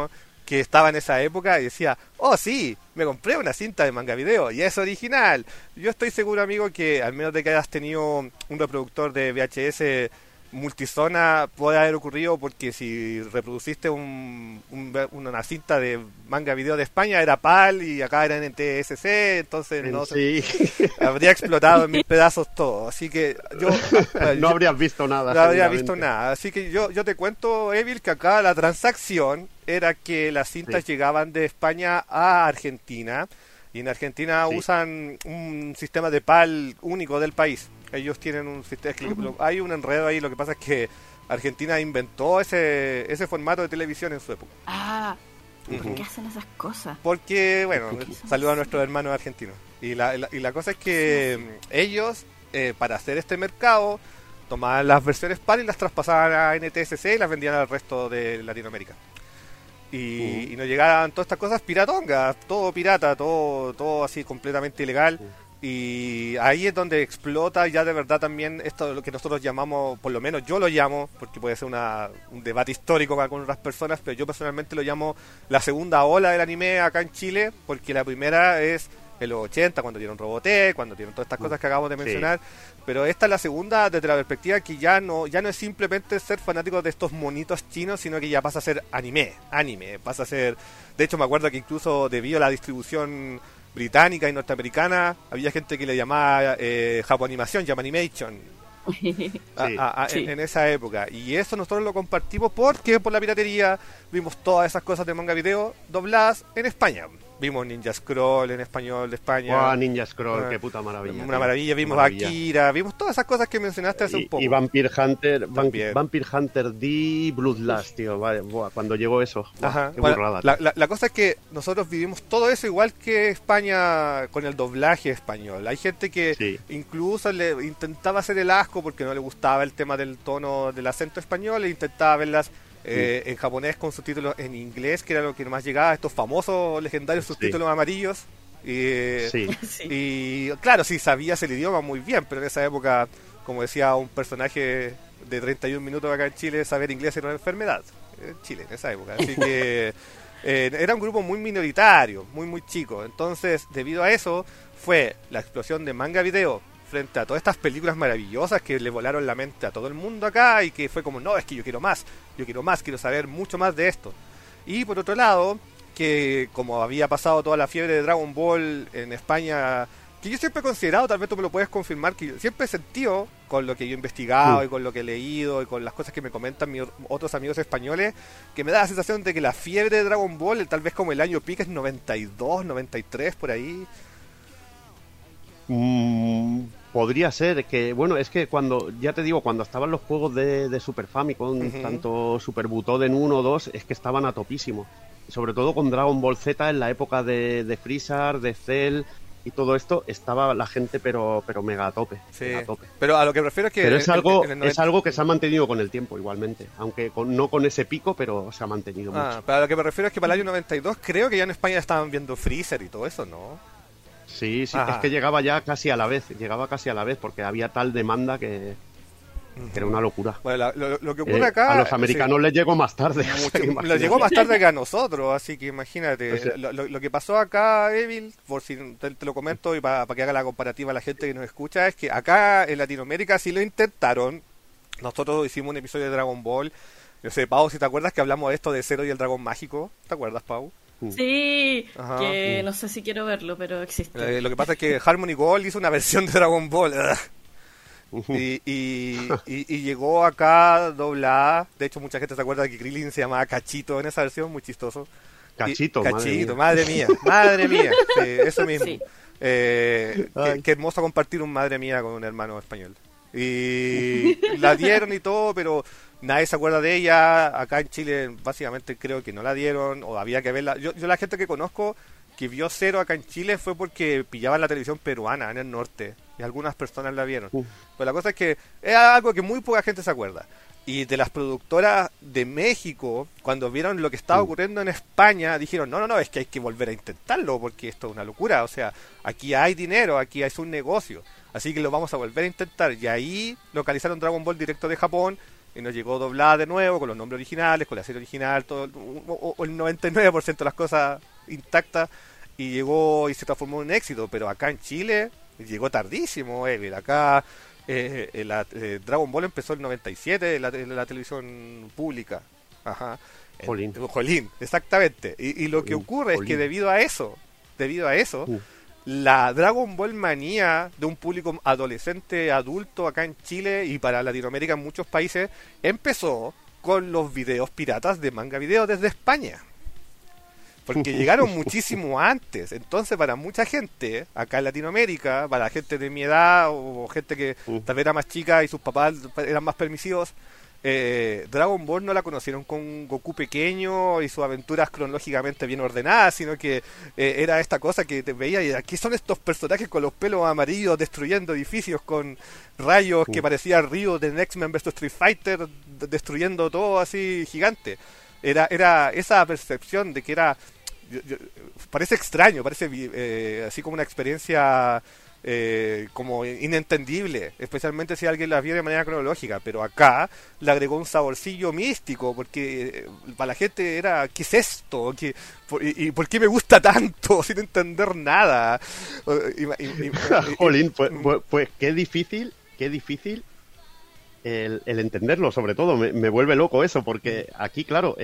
que estaba en esa época y decía, oh sí, me compré una cinta de manga video y es original. Yo estoy seguro, amigo, que al menos de que hayas tenido un reproductor de VHS multizona, puede haber ocurrido porque si reproduciste una cinta de manga video de España era PAL y acá era NTSC, entonces no Sí. habría explotado en mil pedazos todo. Así que yo No habrías visto nada. no habría seguramente. visto nada. Así que yo te cuento, Evil, que acá la transacción era que las cintas llegaban de España a Argentina y en Argentina usan un sistema de PAL único del país. Ellos tienen un sistema, hay un enredo ahí, lo que pasa es que Argentina inventó ese formato de televisión en su época. Ah, ¿por qué hacen esas cosas? Porque, bueno, ¿Por qué son saludo a así? nuestros hermanos argentinos. Y la cosa es que ellos, para hacer este mercado, tomaban las versiones PAL y las traspasaban a NTSC y las vendían al resto de Latinoamérica. Y nos llegaban todas estas cosas piratongas, todo pirata, todo así completamente ilegal. Y ahí es donde explota ya de verdad también esto lo que nosotros llamamos, por lo menos yo lo llamo, porque puede ser un debate histórico con otras personas, pero yo personalmente lo llamo la segunda ola del anime acá en Chile, porque la primera es en los 80, cuando dieron Robotech, cuando dieron todas estas cosas que acabamos de mencionar, pero esta es la segunda desde la perspectiva que ya no es simplemente ser fanático de estos monitos chinos, sino que ya pasa a ser anime, pasa a ser, de hecho me acuerdo que incluso debido a la distribución británica y norteamericana, había gente que le llamaba Japanimation, Japanimation en esa época, y eso nosotros lo compartimos porque por la piratería vimos todas esas cosas de manga video dobladas en España. Vimos Ninja Scroll en español de España. Oh, Ninja Scroll, qué puta maravilla. Una maravilla, vimos Akira, vimos todas esas cosas que mencionaste hace un poco. Y Vampire Hunter, Vampire Hunter D, Bloodlust, tío. Vale, cuando llegó eso, qué burrada. La cosa es que nosotros vivimos todo eso igual que España con el doblaje español. Hay gente que incluso le intentaba hacer el asco porque no le gustaba el tema del tono del acento español e intentaba verlas en japonés con subtítulos en inglés, que era lo que más llegaba, estos famosos legendarios subtítulos amarillos. Y claro, sí, sabías el idioma muy bien, pero en esa época, como decía un personaje de 31 minutos acá en Chile, saber inglés era una enfermedad. En Chile, en esa época. Así que era un grupo muy minoritario, muy chico. Entonces, debido a eso, fue la explosión de manga video frente a todas estas películas maravillosas que le volaron la mente a todo el mundo acá y que fue como, no, es que yo quiero más, quiero saber mucho más de esto. Y por otro lado, que como había pasado toda la fiebre de Dragon Ball en España, que yo siempre he considerado, tal vez tú me lo puedes confirmar, que yo siempre he sentido, con lo que yo he investigado y con lo que he leído y con las cosas que me comentan mis otros amigos españoles, que me da la sensación de que la fiebre de Dragon Ball, tal vez como el año pico es 92, 93, por ahí. Podría ser que, bueno, es que cuando, ya te digo, cuando estaban los juegos de Super Famicom, tanto Super Butoden 1 o 2, es que estaban a topísimo. Sobre todo con Dragon Ball Z en la época de Freezer, de Cell y todo esto, estaba la gente pero mega a tope. Sí. Mega a tope. Pero a lo que me refiero es que... Pero es algo que se ha mantenido con el tiempo igualmente, aunque no con ese pico, pero se ha mantenido mucho. Pero a lo que me refiero es que para el año 92 creo que ya en España estaban viendo Freezer y todo eso, ¿no? Sí, es que llegaba casi a la vez, porque había tal demanda que era una locura. Bueno, lo que ocurre acá... A los americanos les llegó más tarde. Les llegó más tarde que a nosotros, así que imagínate. O sea, lo que pasó acá, Evil, por si te lo comento y para que haga la comparativa a la gente que nos escucha, es que acá en Latinoamérica sí lo intentaron. Nosotros hicimos un episodio de Dragon Ball. Yo sé, Pau, si te acuerdas que hablamos de esto de Zero y el dragón mágico. ¿Te acuerdas, Pau? Sí, que no sé si quiero verlo, pero existe. Lo que pasa es que Harmony Gold hizo una versión de Dragon Ball y llegó acá doblada. De hecho, mucha gente se acuerda de que Krillin se llamaba Cachito en esa versión, muy chistoso. Cachito, madre mía. Sí, eso mismo. Sí. Qué hermoso compartir un madre mía con un hermano español. Y la dieron y todo, pero nadie se acuerda de ella. Acá en Chile básicamente creo que no la dieron o había que verla. Yo la gente que conozco que vio Zero acá en Chile fue porque pillaban la televisión peruana en el norte y algunas personas la vieron. Pero la cosa es que es algo que muy poca gente se acuerda. Y de las productoras de México, cuando vieron lo que estaba ocurriendo en España, dijeron, no, es que hay que volver a intentarlo porque esto es una locura. O sea, aquí hay dinero, aquí es un negocio. Así que lo vamos a volver a intentar. Y ahí localizaron Dragon Ball directo de Japón y nos llegó doblada de nuevo con los nombres originales, con la serie original, todo, o el 99% de las cosas intactas, y llegó y se transformó en un éxito. Pero acá en Chile llegó tardísimo, acá Dragon Ball empezó en el 97 en la televisión pública. Ajá. Jolín, exactamente. Y lo que ocurre es que debido a eso, la Dragon Ball manía de un público adolescente, adulto acá en Chile y para Latinoamérica en muchos países empezó con los videos piratas de Manga Video desde España. Porque llegaron muchísimo antes. Entonces, para mucha gente acá en Latinoamérica, para gente de mi edad o gente que tal vez era más chica y sus papás eran más permisivos, Dragon Ball no la conocieron con Goku pequeño y sus aventuras cronológicamente bien ordenadas, sino que era esta cosa que te veía y aquí son estos personajes con los pelos amarillos destruyendo edificios con rayos que parecían Ryu de X-Men vs Street Fighter, destruyendo todo así gigante. Era esa percepción de que era parece extraño, parece así como una experiencia como inentendible, especialmente si alguien la vio de manera cronológica, pero acá le agregó un saborcillo místico, porque para la gente era, ¿qué es esto? ¿Y por qué me gusta tanto sin entender nada? Jolín, pues qué difícil el entenderlo, sobre todo, me vuelve loco eso, porque aquí, claro,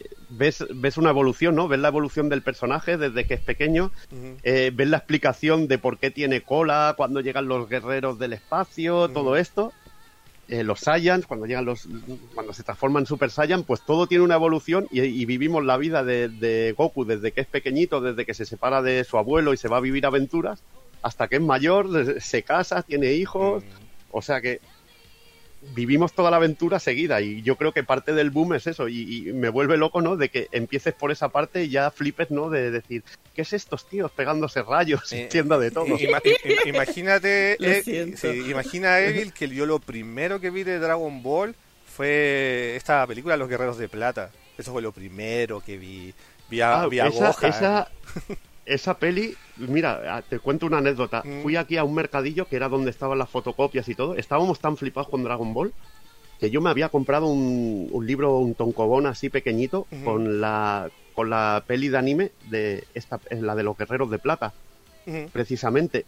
ves una evolución, ¿no? Ves la evolución del personaje desde que es pequeño, ves la explicación de por qué tiene cola cuando llegan los guerreros del espacio, todo esto, los Saiyans, cuando se transforman en Super Saiyan, pues todo tiene una evolución y vivimos la vida de Goku desde que es pequeñito, desde que se separa de su abuelo y se va a vivir aventuras, hasta que es mayor, se casa, tiene hijos, o sea que vivimos toda la aventura seguida y yo creo que parte del boom es eso y me vuelve loco, ¿no? De que empieces por esa parte y ya flipes, ¿no? De decir, ¿qué es estos tíos pegándose rayos? Entienda de todo. Imagínate, imagina Evil que yo lo primero que vi de Dragon Ball fue esta película Los Guerreros de Plata. Eso fue lo primero que vi. Vi a Gohan. Esa peli, mira, te cuento una anécdota. Fui aquí a un mercadillo que era donde estaban las fotocopias y todo. Estábamos tan flipados con Dragon Ball que yo me había comprado un libro, un tonkobon así pequeñito con la peli de anime de la de los Guerreros de Plata, precisamente.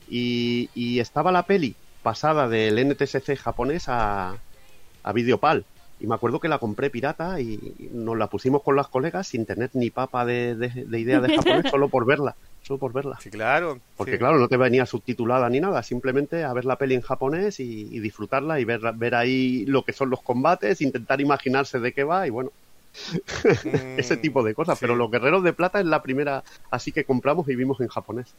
Y estaba la peli pasada del NTSC japonés a Videopal. Y me acuerdo que la compré pirata y nos la pusimos con las colegas sin tener ni papa de idea de japonés, solo por verla. Sí, claro. Porque claro, no te venía subtitulada ni nada, simplemente a ver la peli en japonés y disfrutarla y ver ahí lo que son los combates, intentar imaginarse de qué va y bueno, ese tipo de cosas. Sí. Pero los Guerreros de Plata es la primera así que compramos y vimos en japonés.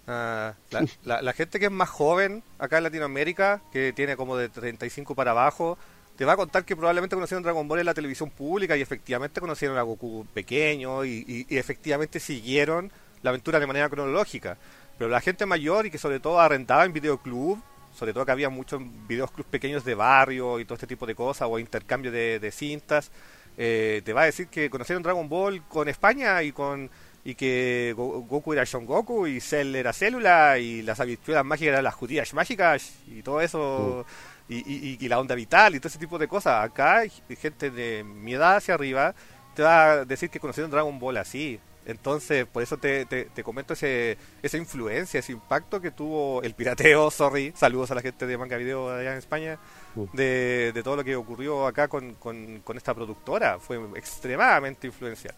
La gente que es más joven acá en Latinoamérica, que tiene como de 35 para abajo, te va a contar que probablemente conocieron Dragon Ball en la televisión pública y efectivamente conocieron a Goku pequeño y efectivamente siguieron la aventura de manera cronológica. Pero la gente mayor y que sobre todo arrendaba en videoclub, sobre todo que había muchos videoclubs pequeños de barrio y todo este tipo de cosas, o intercambio de cintas, te va a decir que conocieron Dragon Ball con España y que Goku era Son Goku y Cell era Célula y las habichuelas mágicas eran las judías mágicas y todo eso... Y la onda vital y todo ese tipo de cosas. Acá hay gente de mi edad hacia arriba te va a decir que conocieron Dragon Ball así. Entonces, por eso te comento esa influencia, ese impacto que tuvo el pirateo, saludos a la gente de Manga Video allá en España, de todo lo que ocurrió acá con esta productora. Fue extremadamente influencial.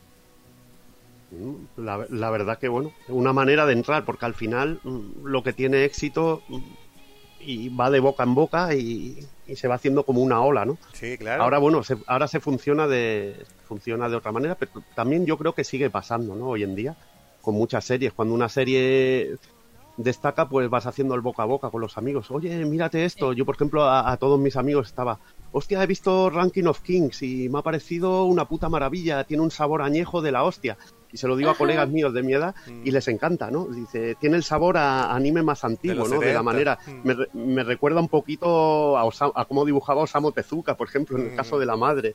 La verdad que, bueno, una manera de entrar, porque al final lo que tiene éxito... y va de boca en boca y se va haciendo como una ola, ¿no? Sí, claro. Ahora, bueno, ahora se funciona de otra manera, pero también yo creo que sigue pasando, ¿no? Hoy en día, con muchas series. Cuando una serie destaca, pues vas haciendo el boca a boca con los amigos. Oye, mírate esto. Yo, por ejemplo, a todos mis amigos estaba... Hostia, he visto Ranking of Kings y me ha parecido una puta maravilla. Tiene un sabor añejo de la hostia. Y se lo digo a colegas míos de mi edad y les encanta, ¿no? Dice, tiene el sabor a anime más antiguo, ¿no? De la manera. Me recuerda un poquito a cómo dibujaba Osamu Tezuka, por ejemplo, en el caso de la madre.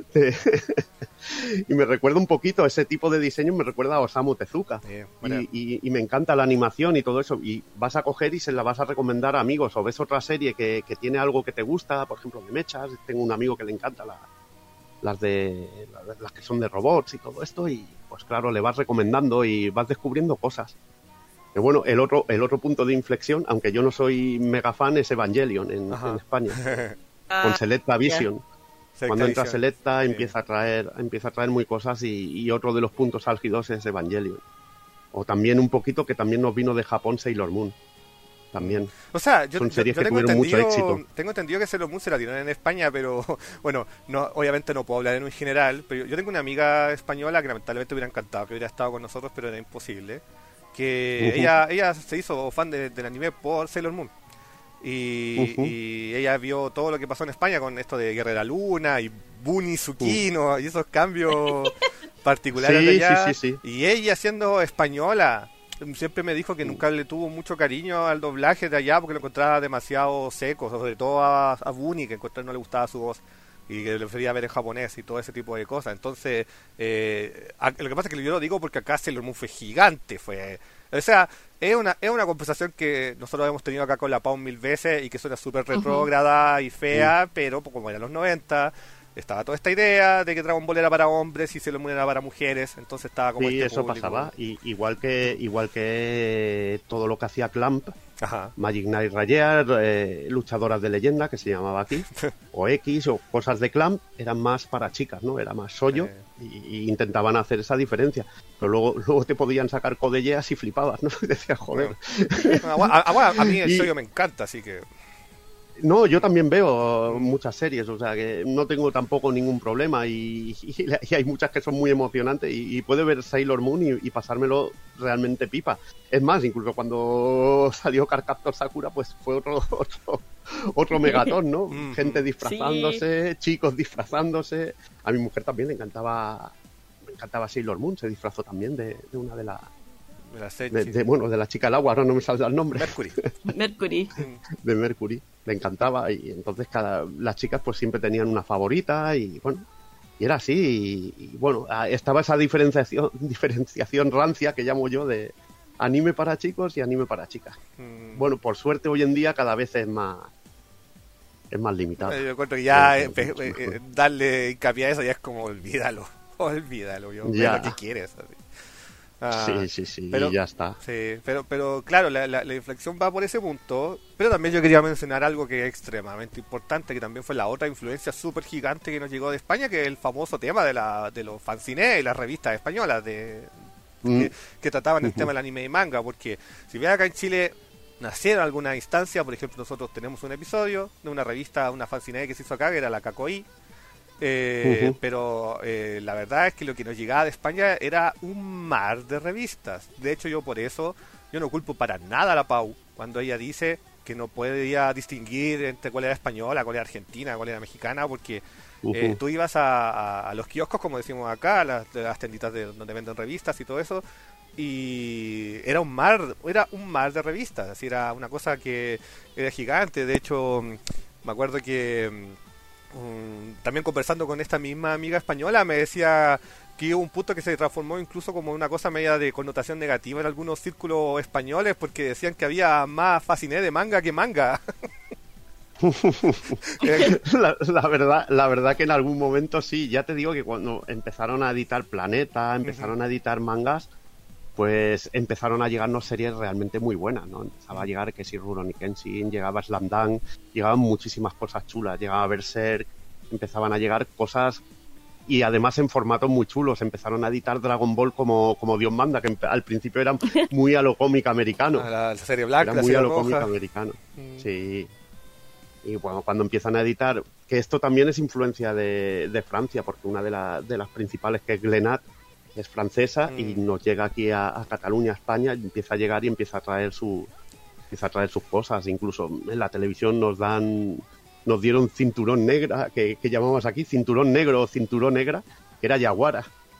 Y me recuerda un poquito, ese tipo de diseño me recuerda a Osamu Tezuka. Y me encanta la animación y todo eso. Y vas a coger y se la vas a recomendar a amigos. O ves otra serie que tiene algo que te gusta, por ejemplo, de mechas. Tengo un amigo que le encanta las que son de robots y todo esto, y pues claro, le vas recomendando y vas descubriendo cosas. Pero bueno, el otro punto de inflexión, aunque yo no soy mega fan, es Evangelion en España. Con Selecta Vision. Cuando entra Selecta empieza a traer muy cosas, y otro de los puntos álgidos es Evangelion. O también un poquito que también nos vino de Japón Sailor Moon. También. O sea, yo tengo entendido que Sailor Moon se la dieron en España, pero bueno, no, obviamente no puedo hablar en un general, pero yo tengo una amiga española que lamentablemente hubiera encantado que hubiera estado con nosotros, pero era imposible, que ella se hizo fan del anime por Sailor Moon. Y ella vio todo lo que pasó en España con esto de Guerrera Luna y Bunny Tsukino y esos cambios particulares de allá. Sí. Y ella, siendo española, siempre me dijo que nunca le tuvo mucho cariño al doblaje de allá porque lo encontraba demasiado seco, sobre todo a Bunny, que encontré no le gustaba su voz y que le prefería ver en japonés y todo ese tipo de cosas. Entonces, lo que pasa es que yo lo digo porque acá Sailor Moon fue gigante, o sea, es una conversación que nosotros hemos tenido acá con la Pau 1000 veces y que suena súper retrógrada y fea, pero como eran los 90, estaba toda esta idea de que Dragon Ball era para hombres y Sailor Moon era para mujeres, entonces estaba como eso público. Pasaba, igual que todo lo que hacía Clamp, Magic Knight Rayear, luchadoras de leyenda, que se llamaba aquí, o X, o cosas de Clamp, eran más para chicas, ¿no? Era más shoujo, y intentaban hacer esa diferencia. Pero luego te podían sacar Codilleas y flipabas, ¿no? Y decías, joder. A mí el shoujo me encanta, así que... No, yo también veo muchas series, o sea que no tengo tampoco ningún problema, y hay muchas que son muy emocionantes, y puedo ver Sailor Moon y pasármelo realmente pipa. Es más, incluso cuando salió Cardcaptor Sakura, pues fue otro megatón, ¿no? Gente disfrazándose, chicos disfrazándose. A mi mujer también me encantaba Sailor Moon, se disfrazó también de una de las... de la chica del agua, ahora no me saldrá el nombre. Mercury. De Mercury, le encantaba, y entonces las chicas pues siempre tenían una favorita, y bueno, y era así, y bueno, estaba esa diferenciación rancia que llamo yo de anime para chicos y anime para chicas. Bueno, por suerte hoy en día cada vez es más limitado. Yo encuentro que ya darle hincapié a eso ya es como olvídalo, yo veo lo que quieres, así. Sí, pero, y ya está. Sí, pero claro, la inflexión va por ese punto, pero también yo quería mencionar algo que es extremadamente importante, que también fue la otra influencia súper gigante que nos llegó de España, que es el famoso tema de los fanzines y las revistas españolas que trataban el tema del anime y manga, porque si bien acá en Chile nacieron algunas instancias, por ejemplo, nosotros tenemos un episodio de una revista, una fanzine que se hizo acá, que era la Kakoi. Pero la verdad es que lo que nos llegaba de España era un mar de revistas. De hecho, yo no culpo para nada a la Pau cuando ella dice que no podía distinguir entre cuál era española, cuál era argentina, cuál era mexicana, porque tú ibas a los kioscos, como decimos acá, a las tenditas donde venden revistas y todo eso, y era un mar de revistas, así era una cosa que era gigante. De hecho, me acuerdo que también conversando con esta misma amiga española me decía que hubo un punto que se transformó incluso como una cosa media de connotación negativa en algunos círculos españoles, porque decían que había más fasciné de manga que manga. la verdad que en algún momento sí. Ya te digo que cuando empezaron a editar Planeta, empezaron a editar mangas, pues empezaron a llegarnos series realmente muy buenas, ¿no? Empezaba a llegar que si Rurouni Kenshin, llegaba Slam Dunk, llegaban muchísimas cosas chulas, llegaba Berserk, empezaban a llegar cosas, y además en formatos muy chulos. Empezaron a editar Dragon Ball como Dios manda, que al principio era muy a lo cómic americano. La serie blanca, era muy a lo cómic americano. Sí. Y bueno, cuando empiezan a editar, que esto también es influencia de Francia, porque una de las principales, que es Glenat, es francesa, y nos llega aquí a Cataluña, a España, y empieza a llegar y empieza a traer sus cosas. Incluso en la televisión nos dieron Cinturón Negra, que llamamos aquí Cinturón Negro o Cinturón Negra, que era Yaguara.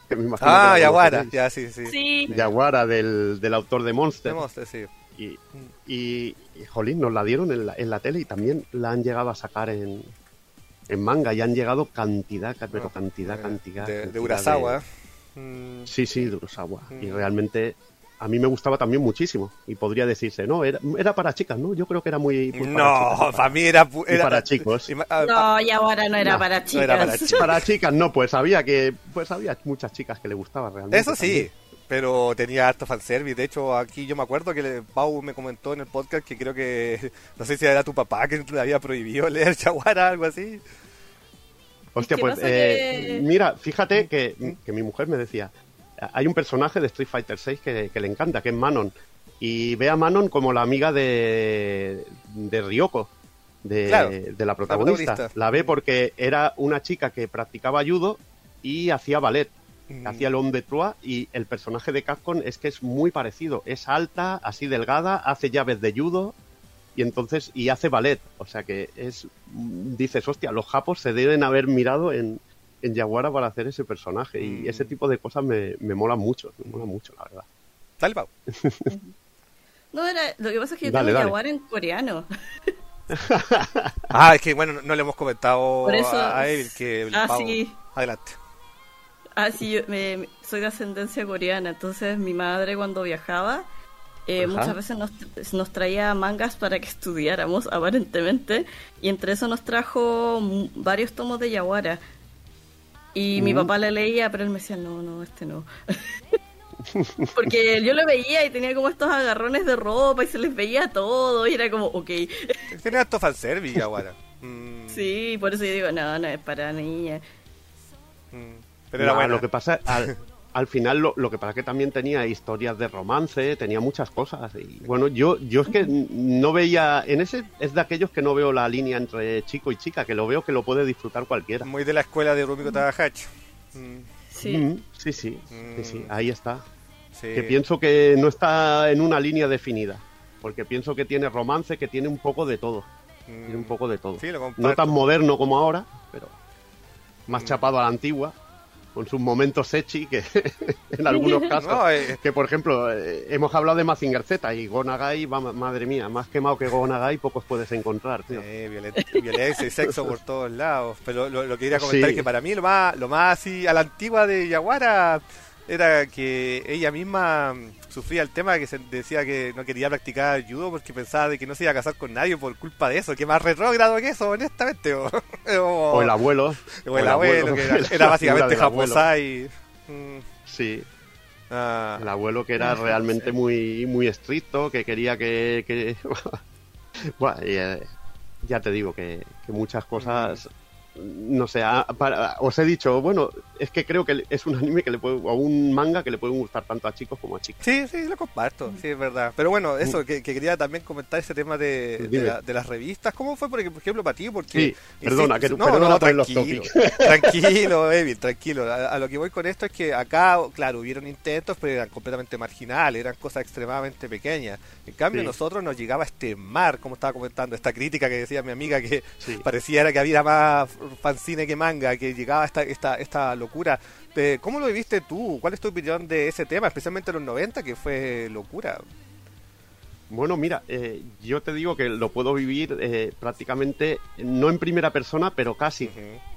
que me imagino que la Yaguara, conoceréis. ya, sí, sí. Sí. Yaguara, del autor de Monster. Tenemos, sí. Y, jolín, nos la dieron en la tele y también la han llegado a sacar en manga y han llegado cantidad. De Urasawa. Sí, de Urasawa. Y realmente a mí me gustaba también muchísimo. Y podría decirse, no, era para chicas, ¿no? Yo creo que era muy para chicas, para mí era para chicos. No, y ahora no era para chicas. No era para chicas. Para chicas no, pues había muchas chicas que le gustaba realmente. Eso sí, también. pero tenía harto fanservice. De hecho, aquí yo me acuerdo que Pau me comentó en el podcast que creo que, no sé si era tu papá que le había prohibido leer Yaguara, algo así. Hostia, pues mira, fíjate que mi mujer me decía, hay un personaje de Street Fighter 6 que le encanta, que es Manon. Y ve a Manon como la amiga de Ryoko, de la protagonista. La ve porque era una chica que practicaba judo y hacía ballet. Hacía el homme de Troyes y el personaje de Capcom es que es muy parecido. Es alta, así delgada, hace llaves de judo y hace ballet. O sea que dices, hostia, los japos se deben haber mirado en Yaguara para hacer ese personaje. Y ese tipo de cosas me mola mucho, la verdad. Dale, Pau. No, lo que pasa es que yo Dale. tengo Yaguara en coreano. Es que bueno, no le hemos comentado Por eso, a Evil que el Pau... sí. Adelante. Sí, yo soy de ascendencia coreana, entonces mi madre cuando viajaba muchas veces nos traía mangas para que estudiáramos, aparentemente, y entre eso nos trajo varios tomos de Yaguara. Y mi papá le leía, pero él me decía, no, este no. Porque yo lo veía y tenía como estos agarrones de ropa y se les veía todo, y era como, ok. Tiene harto fanservice, Yaguara. Sí, por eso yo digo, no es para niñas. Pero era bueno. Lo que pasa, al final, lo que pasa es que también tenía historias de romance, tenía muchas cosas. Y bueno, yo es que no veía, en ese es de aquellos que no veo la línea entre chico y chica, que lo veo que lo puede disfrutar cualquiera. Muy de la escuela de Rumiko Takahashi. Sí. Sí, ahí está. Sí. Que pienso que no está en una línea definida, porque pienso que tiene romance, que tiene un poco de todo. Tiene un poco de todo. Sí, lo comparto. No tan moderno como ahora, pero más chapado a la antigua, con sus momentos ecchi, que en algunos casos, que por ejemplo, hemos hablado de Mazinger Z y Go Nagai, madre mía, más quemado que Go Nagai pocos puedes encontrar, tío. Violencia y sexo por todos lados. Pero lo que quería comentar es que para mí lo más así a la antigua de Yaguara era que ella misma sufría el tema de que se decía que no quería practicar judo porque pensaba de que no se iba a casar con nadie por culpa de eso. Que más retrógrado que eso, honestamente. O el abuelo. O el abuelo, que era básicamente japosai. Sí. El abuelo que era realmente muy, muy estricto, que quería que... Bueno, ya te digo que muchas cosas... No sé, os he dicho, bueno, es que creo que es un anime o un manga que le puede gustar tanto a chicos como a chicas. Sí, lo comparto, sí, es verdad. Pero bueno, eso, que quería también comentar ese tema de las revistas. ¿Cómo fue, por ejemplo, para ti? Porque, sí, perdona, tranquilo, tranquilo, Evil, tranquilo. A lo que voy con esto es que acá, claro, hubieron intentos, pero eran completamente marginales, eran cosas extremadamente pequeñas. En cambio, a nosotros nos llegaba este mar, como estaba comentando, esta crítica que decía mi amiga, que parecía que había más fanzine que manga, que llegaba esta locura. ¿Cómo lo viviste tú? ¿Cuál es tu opinión de ese tema, especialmente en los 90, que fue locura? Bueno, mira, yo te digo que lo puedo vivir prácticamente, no en primera persona, pero casi.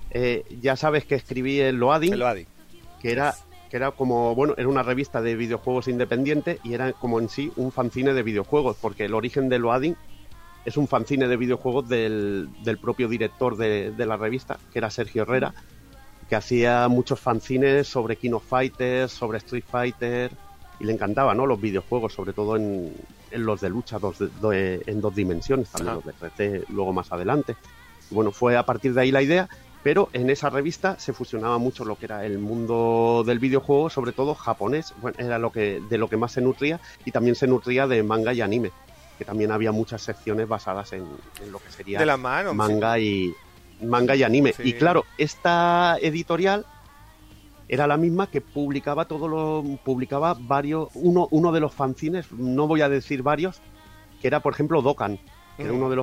Ya sabes que escribí el Loading, que era como, bueno, era una revista de videojuegos independiente y era como en sí un fanzine de videojuegos, porque el origen de Loading es un fanzine de videojuegos del propio director de la revista, que era Sergio Herrera, que hacía muchos fanzines sobre King of Fighters, sobre Street Fighter, y le encantaba, ¿no?, los videojuegos, sobre todo en los de lucha en dos dimensiones, también los de 3D luego más adelante. Y bueno, fue a partir de ahí la idea, pero en esa revista se fusionaba mucho lo que era el mundo del videojuego, sobre todo japonés, bueno, era de lo que más se nutría, y también se nutría de manga y anime, que también había muchas secciones basadas en lo que sería de la mano, manga y anime. Sí. Y claro, esta editorial era la misma que publicaba varios, uno de los fanzines, no voy a decir varios, que era por ejemplo Dokkan, que era uno de los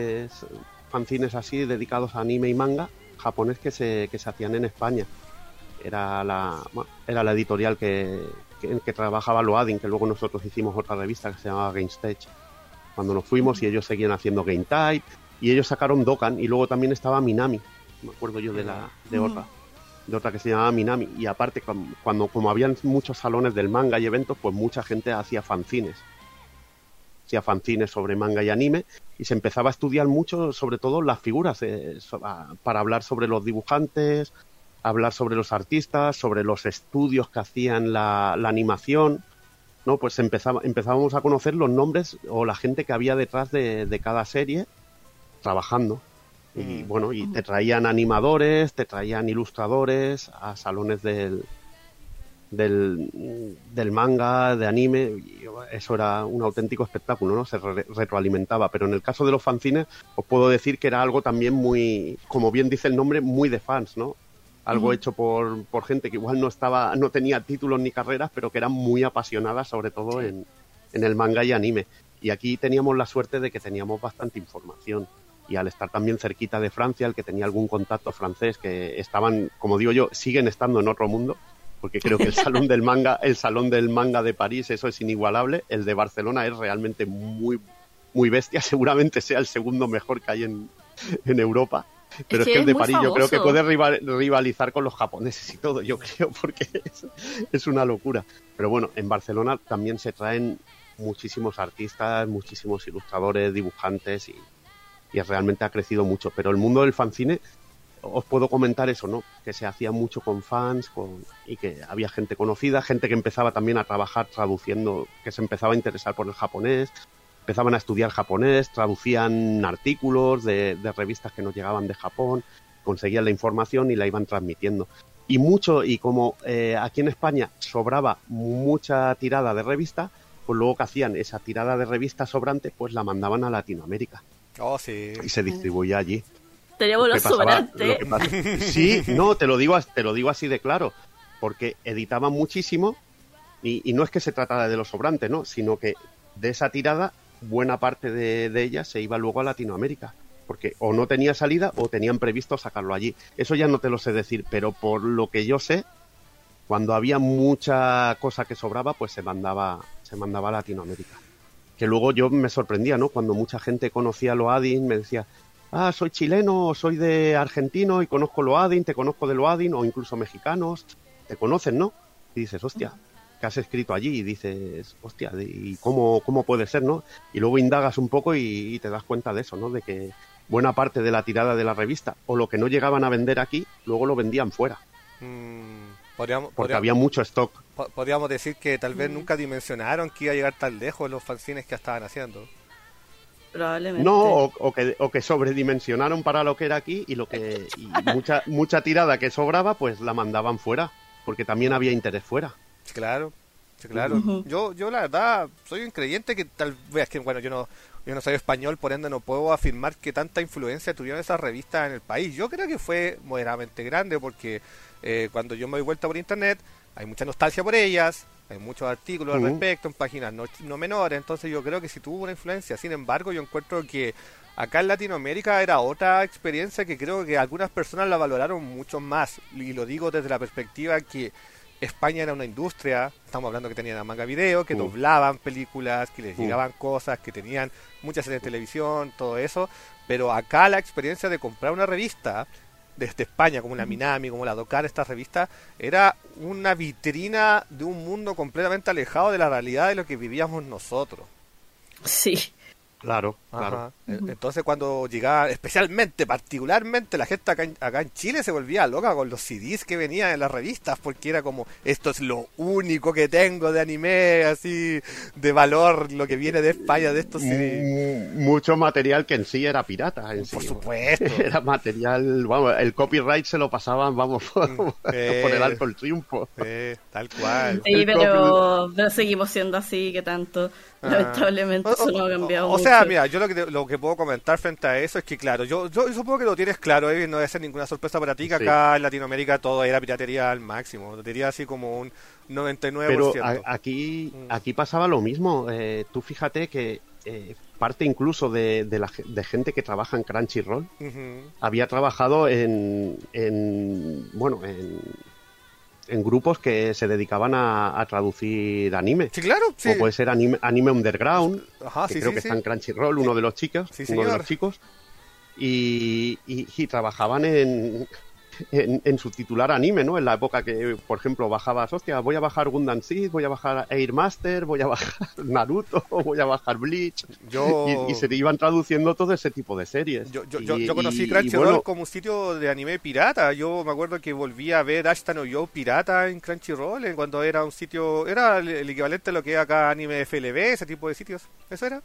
fanzines así dedicados a anime y manga japonés que se hacían en España. era la editorial en que trabajaba Loading, que luego nosotros hicimos otra revista que se llamaba Game Stage cuando nos fuimos, y ellos seguían haciendo Game Type, y ellos sacaron Dokkan, y luego también estaba Minami, me acuerdo yo de otra que se llamaba Minami, y aparte como habían muchos salones del manga y eventos, pues mucha gente hacía fanzines sobre manga y anime, y se empezaba a estudiar mucho, sobre todo las figuras, para hablar sobre los dibujantes, hablar sobre los artistas, sobre los estudios que hacían la animación, ¿no? Pues empezábamos a conocer los nombres o la gente que había detrás de cada serie trabajando. Y bueno, y te traían animadores, te traían ilustradores a salones del manga, de anime, y eso era un auténtico espectáculo, ¿no? Se retroalimentaba, pero en el caso de los fanzines os puedo decir que era algo también muy, como bien dice el nombre, muy de fans, ¿no? Algo hecho por gente que igual no tenía títulos ni carreras, pero que eran muy apasionadas, sobre todo en el manga y anime. Y aquí teníamos la suerte de que teníamos bastante información. Y al estar también cerquita de Francia, el que tenía algún contacto francés, que estaban, como digo yo, siguen estando en otro mundo, porque creo que el salón del manga de París, eso es inigualable. El de Barcelona es realmente muy, muy bestia, seguramente sea el segundo mejor que hay en Europa. Pero es que el de París yo creo que puede rivalizar con los japoneses y todo, yo creo, porque es una locura. Pero bueno, en Barcelona también se traen muchísimos artistas, muchísimos ilustradores, dibujantes, y realmente ha crecido mucho. Pero el mundo del fanzine, os puedo comentar eso, ¿no? Que se hacía mucho con fans, y que había gente conocida, gente que empezaba también a trabajar traduciendo, que se empezaba a interesar por el japonés, empezaban a estudiar japonés, traducían artículos de revistas que nos llegaban de Japón, conseguían la información y la iban transmitiendo. Y como aquí en España sobraba mucha tirada de revista, pues luego que hacían esa tirada de revista sobrante, pues la mandaban a Latinoamérica. Oh, sí. Y se distribuía allí. Teníamos los sobrantes. Sí, no, te lo digo así de claro, porque editaban muchísimo, y no es que se tratara de los sobrantes, ¿no? Sino que de esa tirada, buena parte de ella se iba luego a Latinoamérica, porque o no tenía salida o tenían previsto sacarlo allí. Eso ya no te lo sé decir, pero por lo que yo sé, cuando había mucha cosa que sobraba, pues se mandaba a Latinoamérica. Que luego yo me sorprendía, ¿no? Cuando mucha gente conocía Loading, me decía, soy chileno, soy de argentino y conozco Loading, te conozco de Loading, o incluso mexicanos, te conocen, ¿no? Y dices, hostia, ¿qué has escrito allí? Y dices, hostia, ¿y cómo puede ser, no? Y luego indagas un poco y te das cuenta de eso, ¿no? De que buena parte de la tirada de la revista, o lo que no llegaban a vender aquí, luego lo vendían fuera. Porque había mucho stock. Podríamos decir que tal vez nunca dimensionaron que iba a llegar tan lejos los fanzines que estaban haciendo. Probablemente. No, o que sobredimensionaron para lo que era aquí, y mucha tirada que sobraba, pues la mandaban fuera, porque también había interés fuera. Claro. Yo la verdad soy un creyente que tal vez, que bueno, yo no soy español, por ende no puedo afirmar que tanta influencia tuvieron esas revistas en el país. Yo creo que fue moderadamente grande, porque cuando yo me doy vuelta por internet hay mucha nostalgia por ellas, hay muchos artículos al respecto en páginas no menores, entonces yo creo que sí tuvo una influencia. Sin embargo, yo encuentro que acá en Latinoamérica era otra experiencia que creo que algunas personas la valoraron mucho más, y lo digo desde la perspectiva que España era una industria, estamos hablando que tenían manga video, que doblaban películas, que les llegaban cosas, que tenían muchas series de televisión, todo eso, pero acá la experiencia de comprar una revista desde España, como la Minami, como la Dokkan, esta revista, era una vitrina de un mundo completamente alejado de la realidad de lo que vivíamos nosotros. Sí. Claro. Entonces cuando llegaba, particularmente la gente acá en Chile se volvía loca con los CDs que venían en las revistas, porque era como, esto es lo único que tengo de anime, así, de valor, lo que viene de España, de estos CDs. Mucho material que en sí era pirata. Por supuesto. Era material, vamos, el copyright se lo pasaban, vamos, por el arco del triunfo. Tal cual. Sí, pero seguimos siendo así, que tanto, lamentablemente eso no ha cambiado mucho. O sea, mira, yo lo que puedo comentar frente a eso es que, claro, yo supongo que lo tienes claro, no debe ser ninguna sorpresa para ti, que acá en Latinoamérica todo era piratería al máximo, diría así como un 99%. Pero aquí pasaba lo mismo. Tú fíjate que parte incluso de gente que trabaja en Crunchyroll había trabajado en en grupos que se dedicaban a traducir anime. Sí, claro. Sí. O puede ser anime underground, Ajá, que creo que está en Crunchyroll, uno de los chicos, Sí, uno de los chicos, y trabajaban en subtitular anime, ¿no? En la época que, por ejemplo, bajabas, hostia, voy a bajar Gundam Seed, voy a bajar Air Master, voy a bajar Naruto, voy a bajar Bleach, y se iban traduciendo todo ese tipo de series. Yo conocí Crunchyroll como un sitio de anime pirata. Yo me acuerdo que volví a ver Ashita no Yo pirata en Crunchyroll, cuando era un sitio, era el equivalente a lo que es acá anime FLV, ese tipo de sitios. ¿Eso era?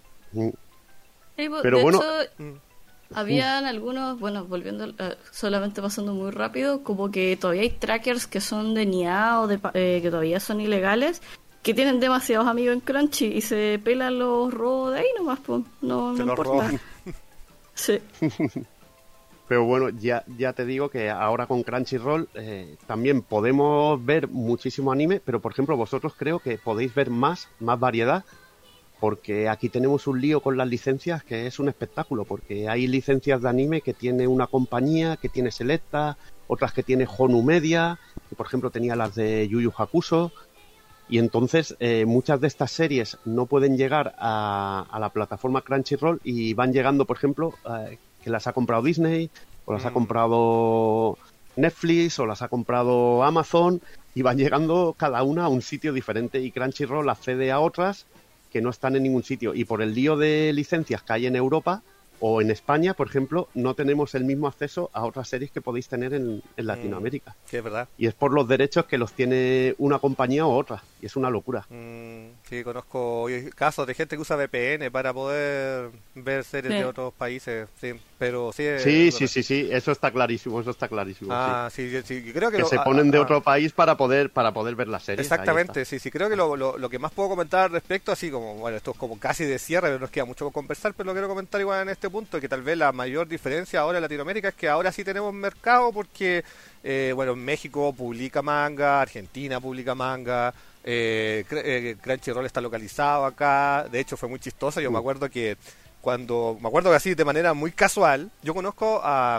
Pero bueno... Habían algunos, bueno, volviendo, solamente pasando muy rápido, como que todavía hay trackers que son de NIA o que todavía son ilegales, que tienen demasiados amigos en Crunchy y se pelan los robos de ahí nomás, pues, no importa. Sí. Pero bueno, ya te digo que ahora con Crunchyroll también podemos ver muchísimo anime, pero por ejemplo vosotros creo que podéis ver más variedad, porque aquí tenemos un lío con las licencias que es un espectáculo, porque hay licencias de anime que tiene una compañía, que tiene Selecta, otras que tiene Honu Media, que por ejemplo tenía las de Yu Yu Hakusho, y entonces muchas de estas series no pueden llegar a la plataforma Crunchyroll y van llegando, por ejemplo, que las ha comprado Disney, o las ha comprado Netflix, o las ha comprado Amazon, y van llegando cada una a un sitio diferente, y Crunchyroll accede a otras que no están en ningún sitio, y por el lío de licencias que hay en Europa o en España, por ejemplo, no tenemos el mismo acceso a otras series que podéis tener en Latinoamérica. Sí, es verdad. Y es por los derechos que los tiene una compañía o otra, y es una locura. Sí, conozco casos de gente que usa VPN para poder ver series de otros países, sí, pero sí... Sí, eso está clarísimo, sí, creo que se ponen de otro país para poder ver las series. Exactamente, sí, creo que lo que más puedo comentar al respecto, así como, bueno, esto es como casi de cierre, pero nos queda mucho por conversar, pero lo quiero comentar igual en este punto, que tal vez la mayor diferencia ahora en Latinoamérica es que ahora sí tenemos mercado, porque, bueno, México publica manga, Argentina publica manga, Crunchyroll está localizado acá. De hecho fue muy chistoso, yo me acuerdo que así de manera muy casual, yo conozco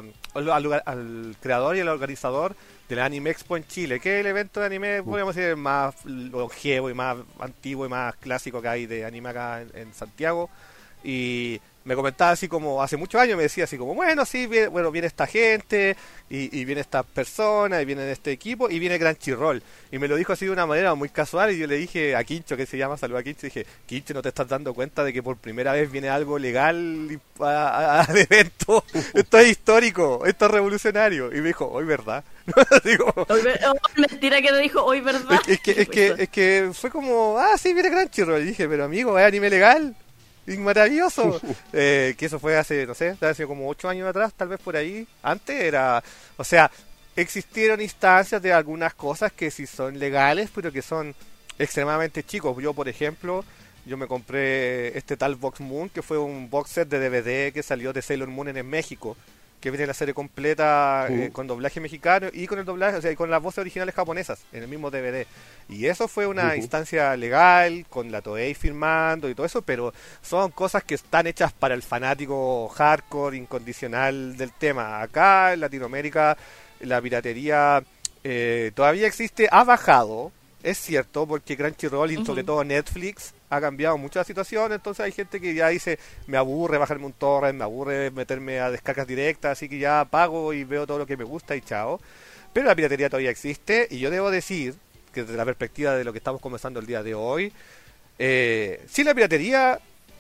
al creador y al organizador del Anime Expo en Chile, que es el evento de anime, podríamos decir, más longevo y más antiguo y más clásico que hay de anime acá en Santiago. Y me comentaba así como, hace muchos años me decía así como, bueno, sí, viene esta gente, y viene esta persona, y viene este equipo, y viene Crunchyroll. Y me lo dijo así de una manera muy casual, y yo le dije a Quincho, que se llama, saluda a Quincho, y dije, Quincho, ¿no te estás dando cuenta de que por primera vez viene algo legal al evento? Esto es histórico, esto es revolucionario. Y me dijo, hoy verdad. Digo, mentira que te dijo, hoy verdad. Es que fue como, sí, viene Crunchyroll. Y dije, pero amigo, ¿es anime legal? Y maravilloso. Que eso fue hace, no sé, hace como 8 años atrás, tal vez por ahí. Antes era, o sea, existieron instancias de algunas cosas que sí son legales, pero que son extremadamente chicos. Yo, por ejemplo, yo me compré este tal Box Moon, que fue un box set de DVD que salió de Sailor Moon en México, que viene la serie completa con doblaje mexicano y con el doblaje, o sea, y con las voces originales japonesas en el mismo DVD. Y eso fue una instancia legal, con la Toei firmando y todo eso, pero son cosas que están hechas para el fanático hardcore, incondicional del tema. Acá en Latinoamérica la piratería todavía existe, ha bajado, es cierto, porque Crunchyroll y sobre todo Netflix ha cambiado mucho la situación, entonces hay gente que ya dice, me aburre bajarme un torrent, me aburre meterme a descargas directas, así que ya pago y veo todo lo que me gusta y chao. Pero la piratería todavía existe, y yo debo decir que desde la perspectiva de lo que estamos conversando el día de hoy, sí, la piratería,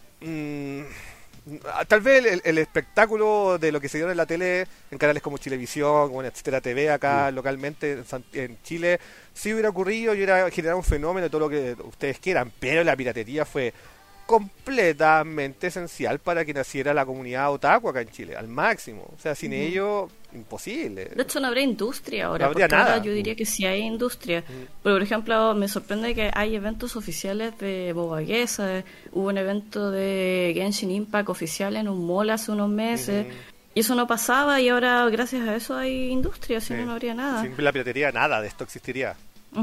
tal vez el espectáculo de lo que se dio en la tele, en canales como Chilevisión, como en Etcétera TV acá localmente en Chile, sí hubiera ocurrido y hubiera generado un fenómeno de todo lo que ustedes quieran, pero la piratería fue completamente esencial para que naciera la comunidad otaku acá en Chile, al máximo. O sea, sin ello, imposible. De hecho, no habría industria ahora. No habría nada. Ahora yo diría que sí hay industria. Pero, por ejemplo, me sorprende que hay eventos oficiales de Bobaguesa. Hubo un evento de Genshin Impact oficial en un mall hace unos meses. Y eso no pasaba, y ahora, gracias a eso, hay industria. Si no, no habría nada. Sin la piratería, nada de esto existiría.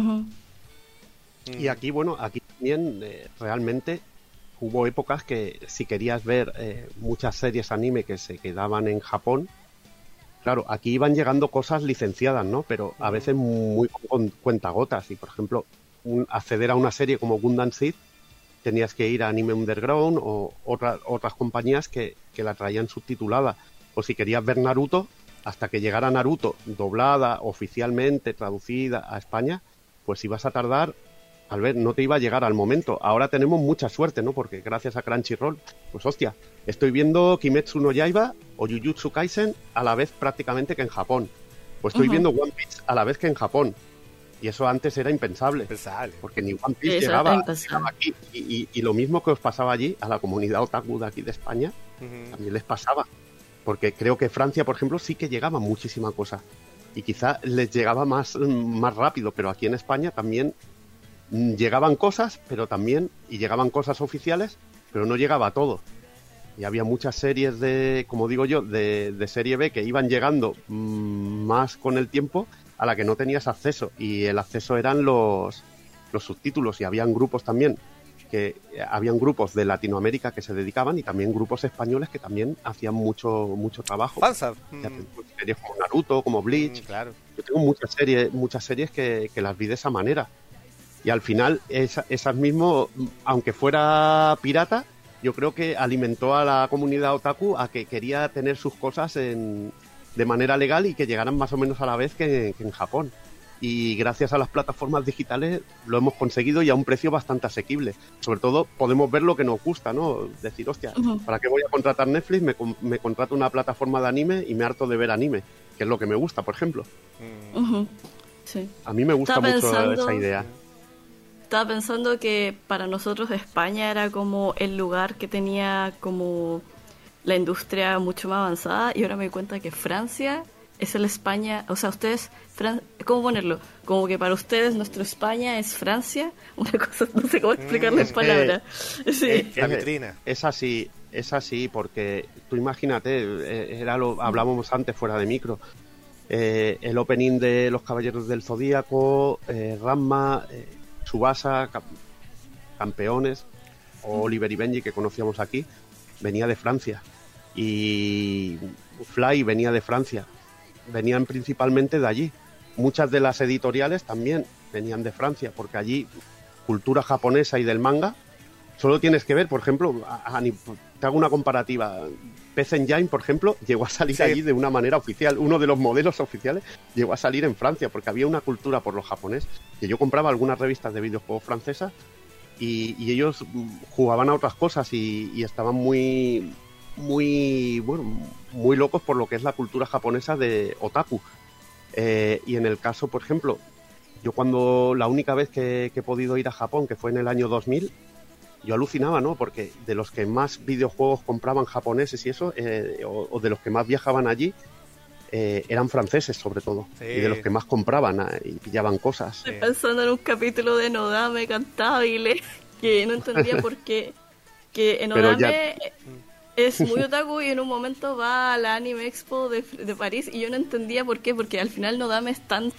Y aquí, bueno, aquí también realmente hubo épocas que si querías ver muchas series anime que se quedaban en Japón, Claro, aquí iban llegando cosas licenciadas, ¿no? Pero a veces muy con cuentagotas. Y, por ejemplo, acceder a una serie como Gundam Seed, tenías que ir a Anime Underground o otras compañías que la traían subtitulada. O si querías ver Naruto, hasta que llegara Naruto doblada, oficialmente, traducida a España, pues ibas a tardar, al ver, no te iba a llegar al momento. Ahora tenemos mucha suerte, ¿no? Porque gracias a Crunchyroll, pues hostia, estoy viendo Kimetsu no Yaiba o Jujutsu Kaisen a la vez prácticamente que en Japón. O estoy viendo One Piece a la vez que en Japón. Y eso antes era impensable. Porque ni One Piece llegaba aquí. Y lo mismo que os pasaba allí, a la comunidad otaku de aquí de España, también les pasaba. Porque creo que Francia, por ejemplo, sí que llegaba muchísima cosa. Y quizá les llegaba más rápido, pero aquí en España también llegaban cosas, pero también, y llegaban cosas oficiales, pero no llegaba a todo. Y había muchas series de, como digo yo, de serie B que iban llegando más con el tiempo, a la que no tenías acceso. Y el acceso eran los subtítulos, y habían grupos también, habían grupos de Latinoamérica que se dedicaban, y también grupos españoles que también hacían mucho trabajo. Series como Naruto, como Bleach. Claro. Yo tengo muchas series que las vi de esa manera. Y al final, esas mismo, aunque fuera pirata, yo creo que alimentó a la comunidad otaku a que quería tener sus cosas de manera legal y que llegaran más o menos a la vez que en Japón. Y gracias a las plataformas digitales lo hemos conseguido, y a un precio bastante asequible. Sobre todo podemos ver lo que nos gusta, ¿no? Decir, hostia, ¿para qué voy a contratar Netflix? Me contrato una plataforma de anime y me harto de ver anime, que es lo que me gusta, por ejemplo. Sí. A mí me gusta mucho esa idea. Estaba pensando que para nosotros España era como el lugar que tenía como la industria mucho más avanzada, y ahora me doy cuenta que Francia es el España, o sea, ustedes, ¿cómo ponerlo? Como que para ustedes nuestro España es Francia, una cosa, no sé cómo explicarlo en palabras. Sí. La vitrina. Es así, porque tú imagínate, hablábamos antes fuera de micro, el opening de Los Caballeros del Zodíaco, Ranma, Tsubasa, Campeones, o Oliver y Benji, que conocíamos aquí, venía de Francia. Y Fly venía de Francia. Venían principalmente de allí. Muchas de las editoriales también venían de Francia, porque allí, cultura japonesa y del manga, solo tienes que ver, por ejemplo, te hago una comparativa. PC Engine, por ejemplo, llegó a salir allí de una manera oficial. Uno de los modelos oficiales llegó a salir en Francia, porque había una cultura por los japoneses. Que yo compraba algunas revistas de videojuegos francesas y ellos jugaban a otras cosas y estaban muy locos por lo que es la cultura japonesa de otaku. Y en el caso, por ejemplo, yo la única vez que he podido ir a Japón, que fue en el año 2000, yo alucinaba, ¿no? Porque de los que más videojuegos compraban japoneses y eso, o de los que más viajaban allí, eran franceses sobre todo. Sí. Y de los que más compraban y pillaban cosas. Estoy pensando en un capítulo de Nodame Cantabile, que no entendía por qué. Que en Nodame es muy otaku y en un momento va a la Anime Expo de París, y yo no entendía por qué, porque al final Nodame es tan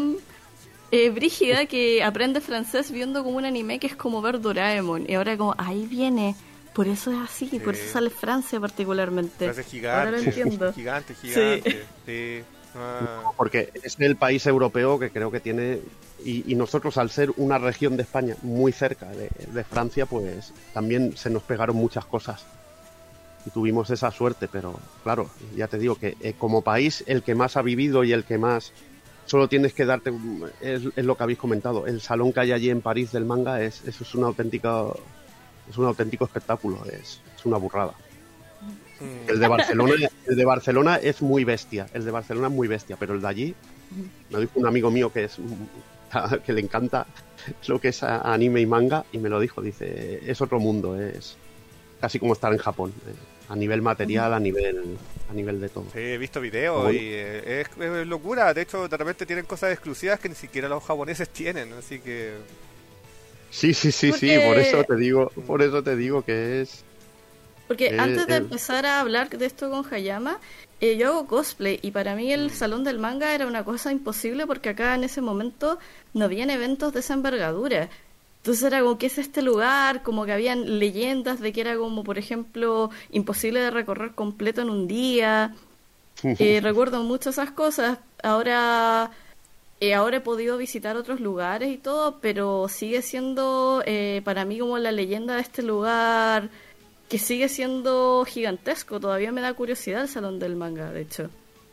brígida que aprende francés viendo como un anime que es como ver Doraemon, y ahora como ahí viene, por eso es así, por eso sale Francia particularmente. Francia gigante, ahora lo entiendo. Gigante. Sí. Porque es el país europeo que creo que tiene, y nosotros, al ser una región de España muy cerca de Francia, pues también se nos pegaron muchas cosas y tuvimos esa suerte. Pero claro, ya te digo que como país, el que más ha vivido y el que más, solo tienes que darte, es lo que habéis comentado, el salón que hay allí en París del manga, eso es un auténtico espectáculo, es una burrada. El de Barcelona es muy bestia, pero el de allí, me dijo un amigo mío que le encanta lo que es anime y manga, y me lo dijo, dice, es otro mundo, es casi como estar en Japón, a nivel material, a nivel de todo. Sí, he visto videos y es locura. De hecho, de repente tienen cosas exclusivas que ni siquiera los japoneses tienen, así que... Sí, por eso te digo que es... Porque antes de empezar a hablar de esto con Hayama, yo hago cosplay, y para mí el salón del manga era una cosa imposible, porque acá en ese momento no habían eventos de esa envergadura. Entonces era como, ¿qué es este lugar? Como que habían leyendas de que era como, por ejemplo, imposible de recorrer completo en un día. Recuerdo mucho esas cosas. Ahora he podido visitar otros lugares y todo, pero sigue siendo para mí como la leyenda de este lugar, que sigue siendo gigantesco. Todavía me da curiosidad el Salón del Manga, de hecho.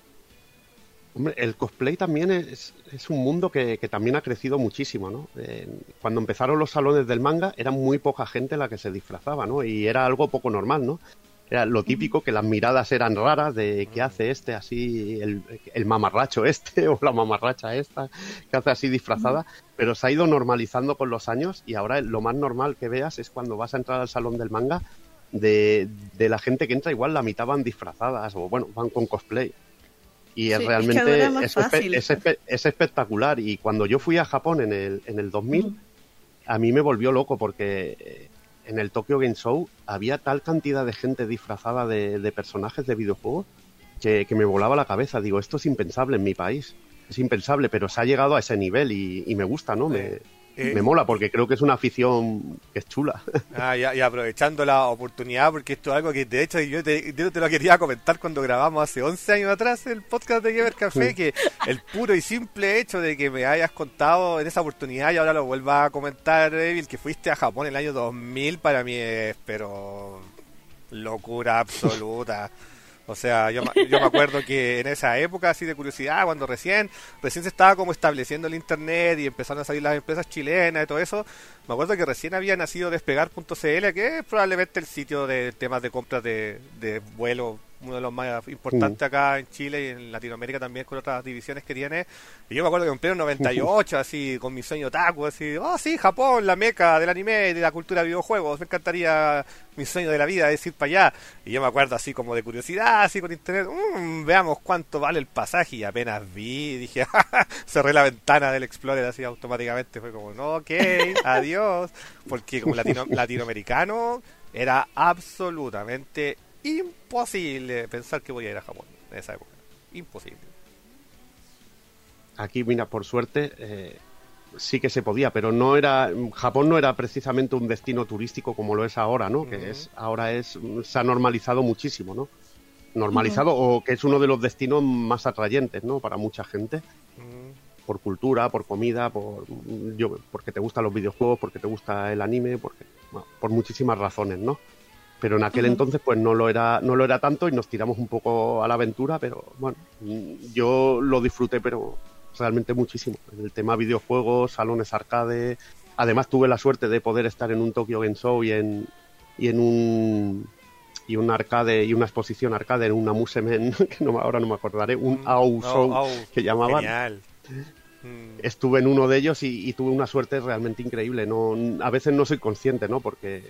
Hombre, el cosplay también es un mundo que también ha crecido muchísimo, ¿no? Cuando empezaron los salones del manga, era muy poca gente la que se disfrazaba, ¿no? Y era algo poco normal, ¿no? Era lo típico, que las miradas eran raras de qué hace este así, el mamarracho este o la mamarracha esta, que hace así disfrazada, pero se ha ido normalizando con los años y ahora lo más normal que veas es cuando vas a entrar al salón del manga, de la gente que entra, igual la mitad van disfrazadas o bueno, van con cosplay. Y es realmente es espectacular. Y cuando yo fui a Japón en el 2000, a mí me volvió loco porque en el Tokyo Game Show había tal cantidad de gente disfrazada de personajes de videojuegos que me volaba la cabeza. Digo, esto es impensable en mi país. Es impensable, pero se ha llegado a ese nivel y me gusta, ¿no? Me mola porque creo que es una afición que es chula. Y aprovechando la oportunidad, porque esto es algo que de hecho yo te lo quería comentar cuando grabamos hace 11 años atrás el podcast de Gamer Café, que el puro y simple hecho de que me hayas contado en esa oportunidad y ahora lo vuelvas a comentar, Evil, que fuiste a Japón en el año 2000, para mí es pero locura absoluta. O sea, yo me acuerdo que en esa época, así de curiosidad, cuando recién se estaba como estableciendo el internet y empezaron a salir las empresas chilenas y todo eso, me acuerdo que recién había nacido Despegar.cl, que es probablemente el sitio de temas de compras de vuelo, uno de los más importantes acá en Chile y en Latinoamérica también, con otras divisiones que tiene. Y yo me acuerdo que en pleno 98, así, con mi sueño otaku, así, sí, Japón, la meca del anime y de la cultura de videojuegos, me encantaría, mi sueño de la vida es ir para allá. Y yo me acuerdo así como de curiosidad, así con internet, veamos cuánto vale el pasaje, y apenas vi, dije, cerré la ventana del Explorer así automáticamente, fue como, no, ok, adiós, porque como latinoamericano era absolutamente imposible pensar que voy a ir a Japón en esa época. Imposible. Aquí, mira, por suerte, sí que se podía, pero Japón no era precisamente un destino turístico como lo es ahora, ¿no? Que ahora se ha normalizado muchísimo, ¿no? Normalizado, o que es uno de los destinos más atrayentes, ¿no? Para mucha gente. Por cultura, por comida, porque te gustan los videojuegos, porque te gusta el anime, por muchísimas razones, ¿no? Pero en aquel entonces pues no lo era tanto y nos tiramos un poco a la aventura, pero bueno, yo lo disfruté pero realmente muchísimo. El tema videojuegos, salones arcade, además tuve la suerte de poder estar en un Tokyo Game Show y en un arcade y una exposición arcade en una Musemen, que ahora no me acordaré, un AU Show que llamaban. Genial. Estuve en uno de ellos y tuve una suerte realmente increíble. A veces no soy consciente, ¿no? Porque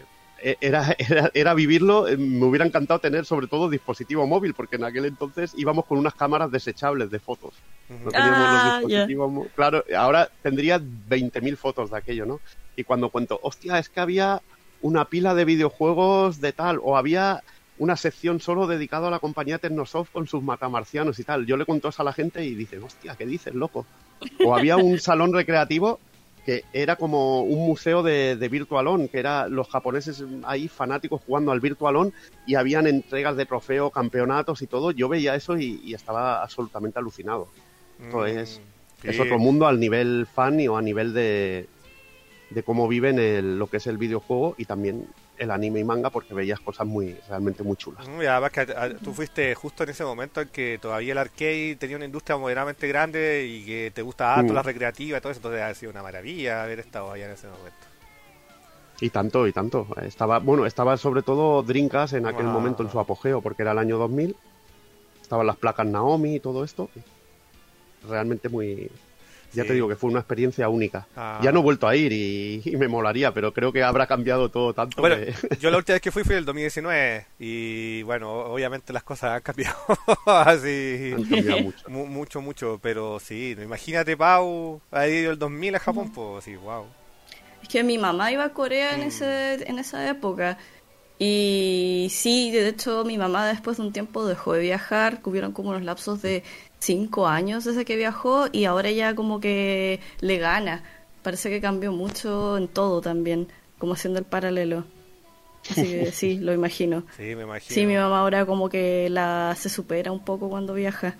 era vivirlo. Me hubiera encantado tener sobre todo dispositivo móvil, porque en aquel entonces íbamos con unas cámaras desechables de fotos. No teníamos los dispositivos claro, ahora tendría 20.000 fotos de aquello, ¿no? Y cuando cuento, hostia, es que había una pila de videojuegos de tal, o había una sección solo dedicada a la compañía Tecnosoft con sus matamarcianos y tal. Yo le cuento eso a la gente y dicen, hostia, ¿qué dices, loco? O había un salón recreativo que era como un museo de Virtual On, que era los japoneses ahí fanáticos jugando al Virtual On, y habían entregas de trofeo, campeonatos y todo. Yo veía eso y estaba absolutamente alucinado. Entonces, es otro mundo al nivel fan o a nivel de cómo viven lo que es el videojuego y también el anime y manga, porque veías cosas realmente muy chulas. Y además que tú fuiste justo en ese momento en que todavía el arcade tenía una industria moderadamente grande y que te gustaba toda la recreativa y todo eso, entonces ha sido una maravilla haber estado allá en ese momento. Y tanto. Estaba sobre todo Dreamcast en aquel momento en su apogeo, porque era el año 2000. Estaban las placas Naomi y todo esto. Realmente muy... Ya te digo que fue una experiencia única. Ya no he vuelto a ir y me molaría, pero creo que habrá cambiado todo tanto. Bueno, yo la última vez que fui el 2019 y bueno, obviamente las cosas han cambiado así. Han cambiado mucho. mucho, pero sí, imagínate, Pau, ha ido el 2000 a Japón, pues sí, wow. Es que mi mamá iba a Corea en esa época. Y sí, de hecho mi mamá después de un tiempo dejó de viajar, hubieron como unos lapsos de 5 años desde que viajó y ahora ya como que le gana. Parece que cambió mucho en todo también, como haciendo el paralelo. Así que sí, lo imagino. Sí, me imagino. Sí, mi mamá ahora como que se supera un poco cuando viaja.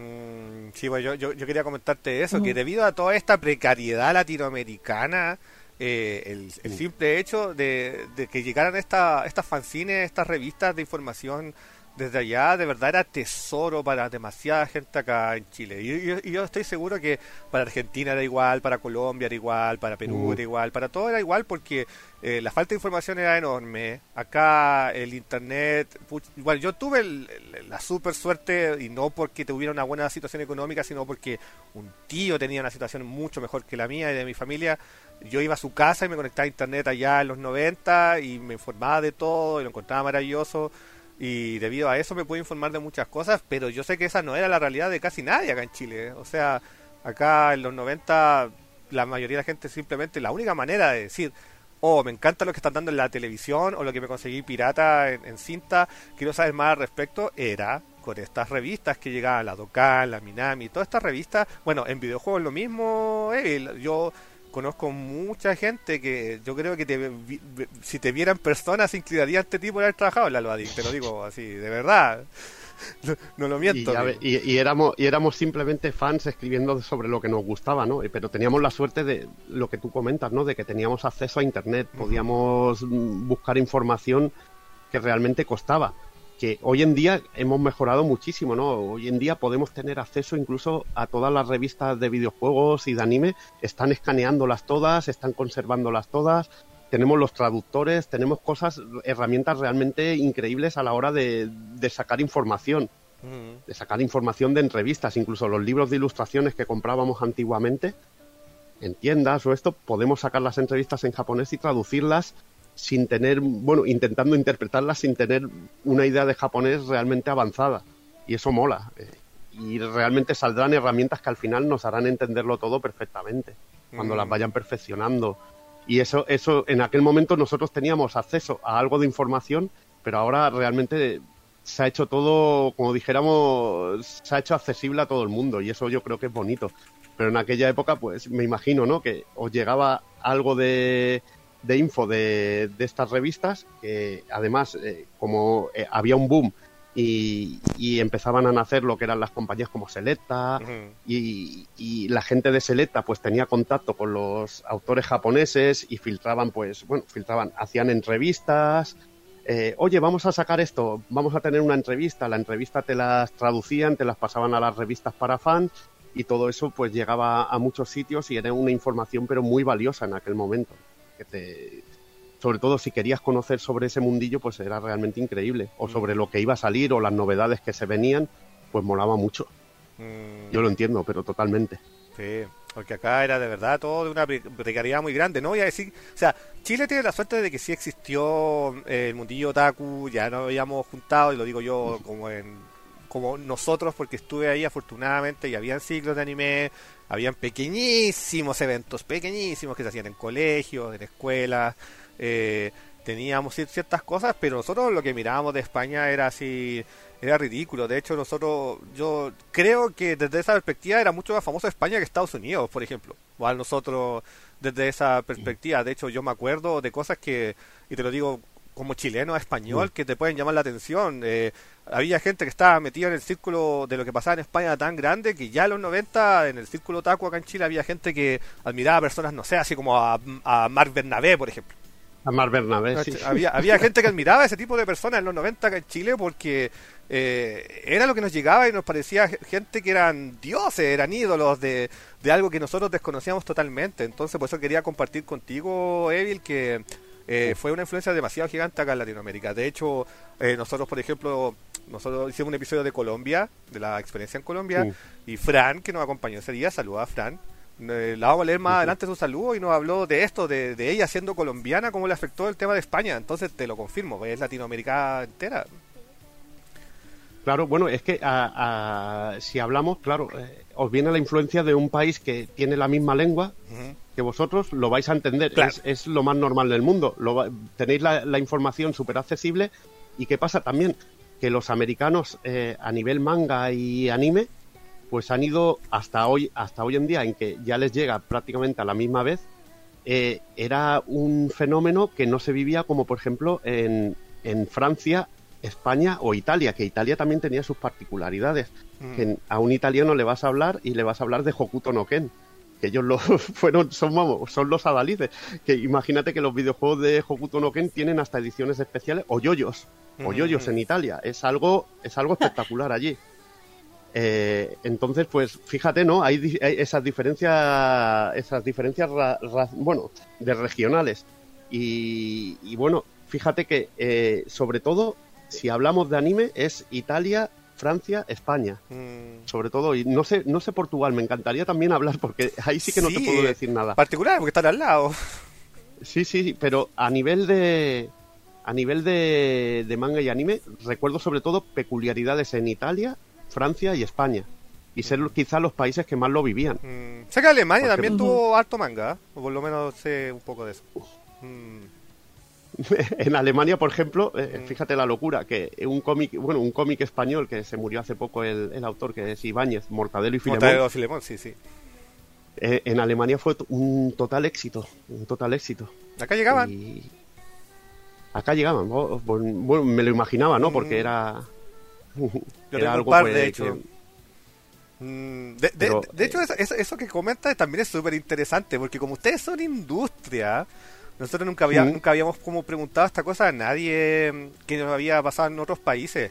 Sí, bueno, yo quería comentarte eso, que debido a toda esta precariedad latinoamericana, el simple hecho de que llegaran estas fanzines, estas revistas de información desde allá, de verdad era tesoro para demasiada gente acá en Chile. Y yo estoy seguro que para Argentina era igual, para Colombia era igual, para Perú era igual, para todo era igual, porque la falta de información era enorme. Acá el internet, bueno, yo tuve la super suerte, y no porque tuviera una buena situación económica, sino porque un tío tenía una situación mucho mejor que la mía y de mi familia. Yo iba a su casa y me conectaba a internet allá en los 90 y me informaba de todo y lo encontraba maravilloso. Y debido a eso me pude informar de muchas cosas, pero yo sé que esa no era la realidad de casi nadie acá en Chile. O sea, acá en los 90 la mayoría de la gente simplemente, la única manera de decir, oh, me encanta lo que están dando en la televisión o lo que me conseguí pirata en cinta, quiero saber más al respecto, era con estas revistas que llegaban, la Dokkan, la Minami, todas estas revistas. Bueno, en videojuegos lo mismo, yo conozco mucha gente que yo creo que si te vieran personas se inclinaría a este tipo de haber trabajado en la Loading, te lo digo así, de verdad. No lo miento. Y éramos simplemente fans escribiendo sobre lo que nos gustaba, ¿no? Pero teníamos la suerte de lo que tú comentas, ¿no? De que teníamos acceso a internet, podíamos buscar información que realmente costaba. Que hoy en día hemos mejorado muchísimo, ¿no? Hoy en día podemos tener acceso incluso a todas las revistas de videojuegos y de anime, están escaneándolas todas, están conservándolas todas, tenemos los traductores, tenemos herramientas realmente increíbles a la hora de sacar información, de sacar información de entrevistas, incluso los libros de ilustraciones que comprábamos antiguamente en tiendas o esto, podemos sacar las entrevistas en japonés y traducirlas sin tener, bueno, intentando interpretarlas sin tener una idea de japonés realmente avanzada. Y eso mola. Y realmente saldrán herramientas que al final nos harán entenderlo todo perfectamente, cuando las vayan perfeccionando. Y eso en aquel momento nosotros teníamos acceso a algo de información, pero ahora realmente se ha hecho todo, como dijéramos, se ha hecho accesible a todo el mundo, y eso yo creo que es bonito. Pero en aquella época, pues me imagino, ¿no?, que os llegaba algo de info de estas revistas, que además como había un boom y empezaban a nacer lo que eran las compañías como Selecta, y la gente de Selecta pues tenía contacto con los autores japoneses y filtraban, hacían entrevistas, oye, vamos a sacar esto, vamos a tener una entrevista, la entrevista te las traducían, te las pasaban a las revistas para fans, y todo eso pues llegaba a muchos sitios y era una información pero muy valiosa en aquel momento. Sobre todo si querías conocer sobre ese mundillo, pues era realmente increíble, o sobre lo que iba a salir o las novedades que se venían, pues molaba mucho. Yo lo entiendo, pero totalmente. Sí, porque acá era de verdad todo de una precariedad muy grande. No voy a decir, o sea, Chile tiene la suerte de que sí existió el mundillo otaku, ya nos habíamos juntado, y lo digo yo como nosotros, porque estuve ahí afortunadamente, y habían ciclos de anime, habían pequeñísimos eventos, pequeñísimos que se hacían en colegios, en escuelas, teníamos ciertas cosas, pero nosotros lo que mirábamos de España era así, era ridículo. De hecho, yo creo que desde esa perspectiva era mucho más famoso España que Estados Unidos, por ejemplo. Igual nosotros, desde esa perspectiva, de hecho yo me acuerdo de cosas que, y te lo digo como chileno a español, que te pueden llamar la atención. Había gente que estaba metida en el círculo de lo que pasaba en España tan grande que ya en los 90 en el círculo otaku acá en Chile había gente que admiraba a personas, no sé, así como a Marc Bernabé, por ejemplo. A Marc Bernabé, sí. Había gente que admiraba a ese tipo de personas en los 90 acá en Chile porque era lo que nos llegaba y nos parecía gente que eran dioses, eran ídolos de algo que nosotros desconocíamos totalmente. Entonces por eso quería compartir contigo, Evil, que fue una influencia demasiado gigante acá en Latinoamérica. De hecho, nosotros, por ejemplo, hicimos un episodio de Colombia, de la experiencia en Colombia, y Fran, que nos acompañó ese día, saluda a Fran, la vamos a leer más adelante su saludo, y nos habló de esto, de ella siendo colombiana, cómo le afectó el tema de España. Entonces te lo confirmo, es Latinoamérica entera. Claro, bueno, es que si hablamos, claro, os viene la influencia de un país que tiene la misma lengua que vosotros, lo vais a entender, claro. Es lo más normal del mundo, tenéis la información súper accesible. ¿Y qué pasa también? Que los americanos a nivel manga y anime, pues han ido hasta hoy en día en que ya les llega prácticamente a la misma vez, era un fenómeno que no se vivía como, por ejemplo, en Francia, España o Italia, que Italia también tenía sus particularidades. Que a un italiano le vas a hablar y le vas a hablar de Hokuto no Ken, que ellos son los adalides. Que imagínate que los videojuegos de Hokuto no Ken tienen hasta ediciones especiales o yoyos en Italia. Es algo espectacular allí. Entonces, pues fíjate, ¿no? Hay esas diferencias bueno, de regionales. Y bueno, fíjate que sobre todo, si hablamos de anime, es Italia, Francia, España. Sobre todo, y no sé Portugal, me encantaría también hablar, porque ahí sí que no te puedo decir nada. Particular, porque están al lado. Sí, pero a nivel de manga y anime, recuerdo sobre todo peculiaridades en Italia, Francia y España. Y ser quizás los países que más lo vivían. Sé que Alemania también tuvo harto manga, o por lo menos sé un poco de eso. En Alemania, por ejemplo, fíjate la locura, que un cómic español que se murió hace poco el autor, que es Ibáñez, Mortadelo y Filemón. Mortadelo y Filemón, sí. En Alemania fue un total éxito. Acá llegaban. Bueno, me lo imaginaba, ¿no? Porque era Yo tengo algo, un par, de hecho. De hecho, eso que comentas también es súper interesante, porque como ustedes son industria, nosotros nunca habíamos como preguntado esta cosa a nadie que nos había pasado en otros países.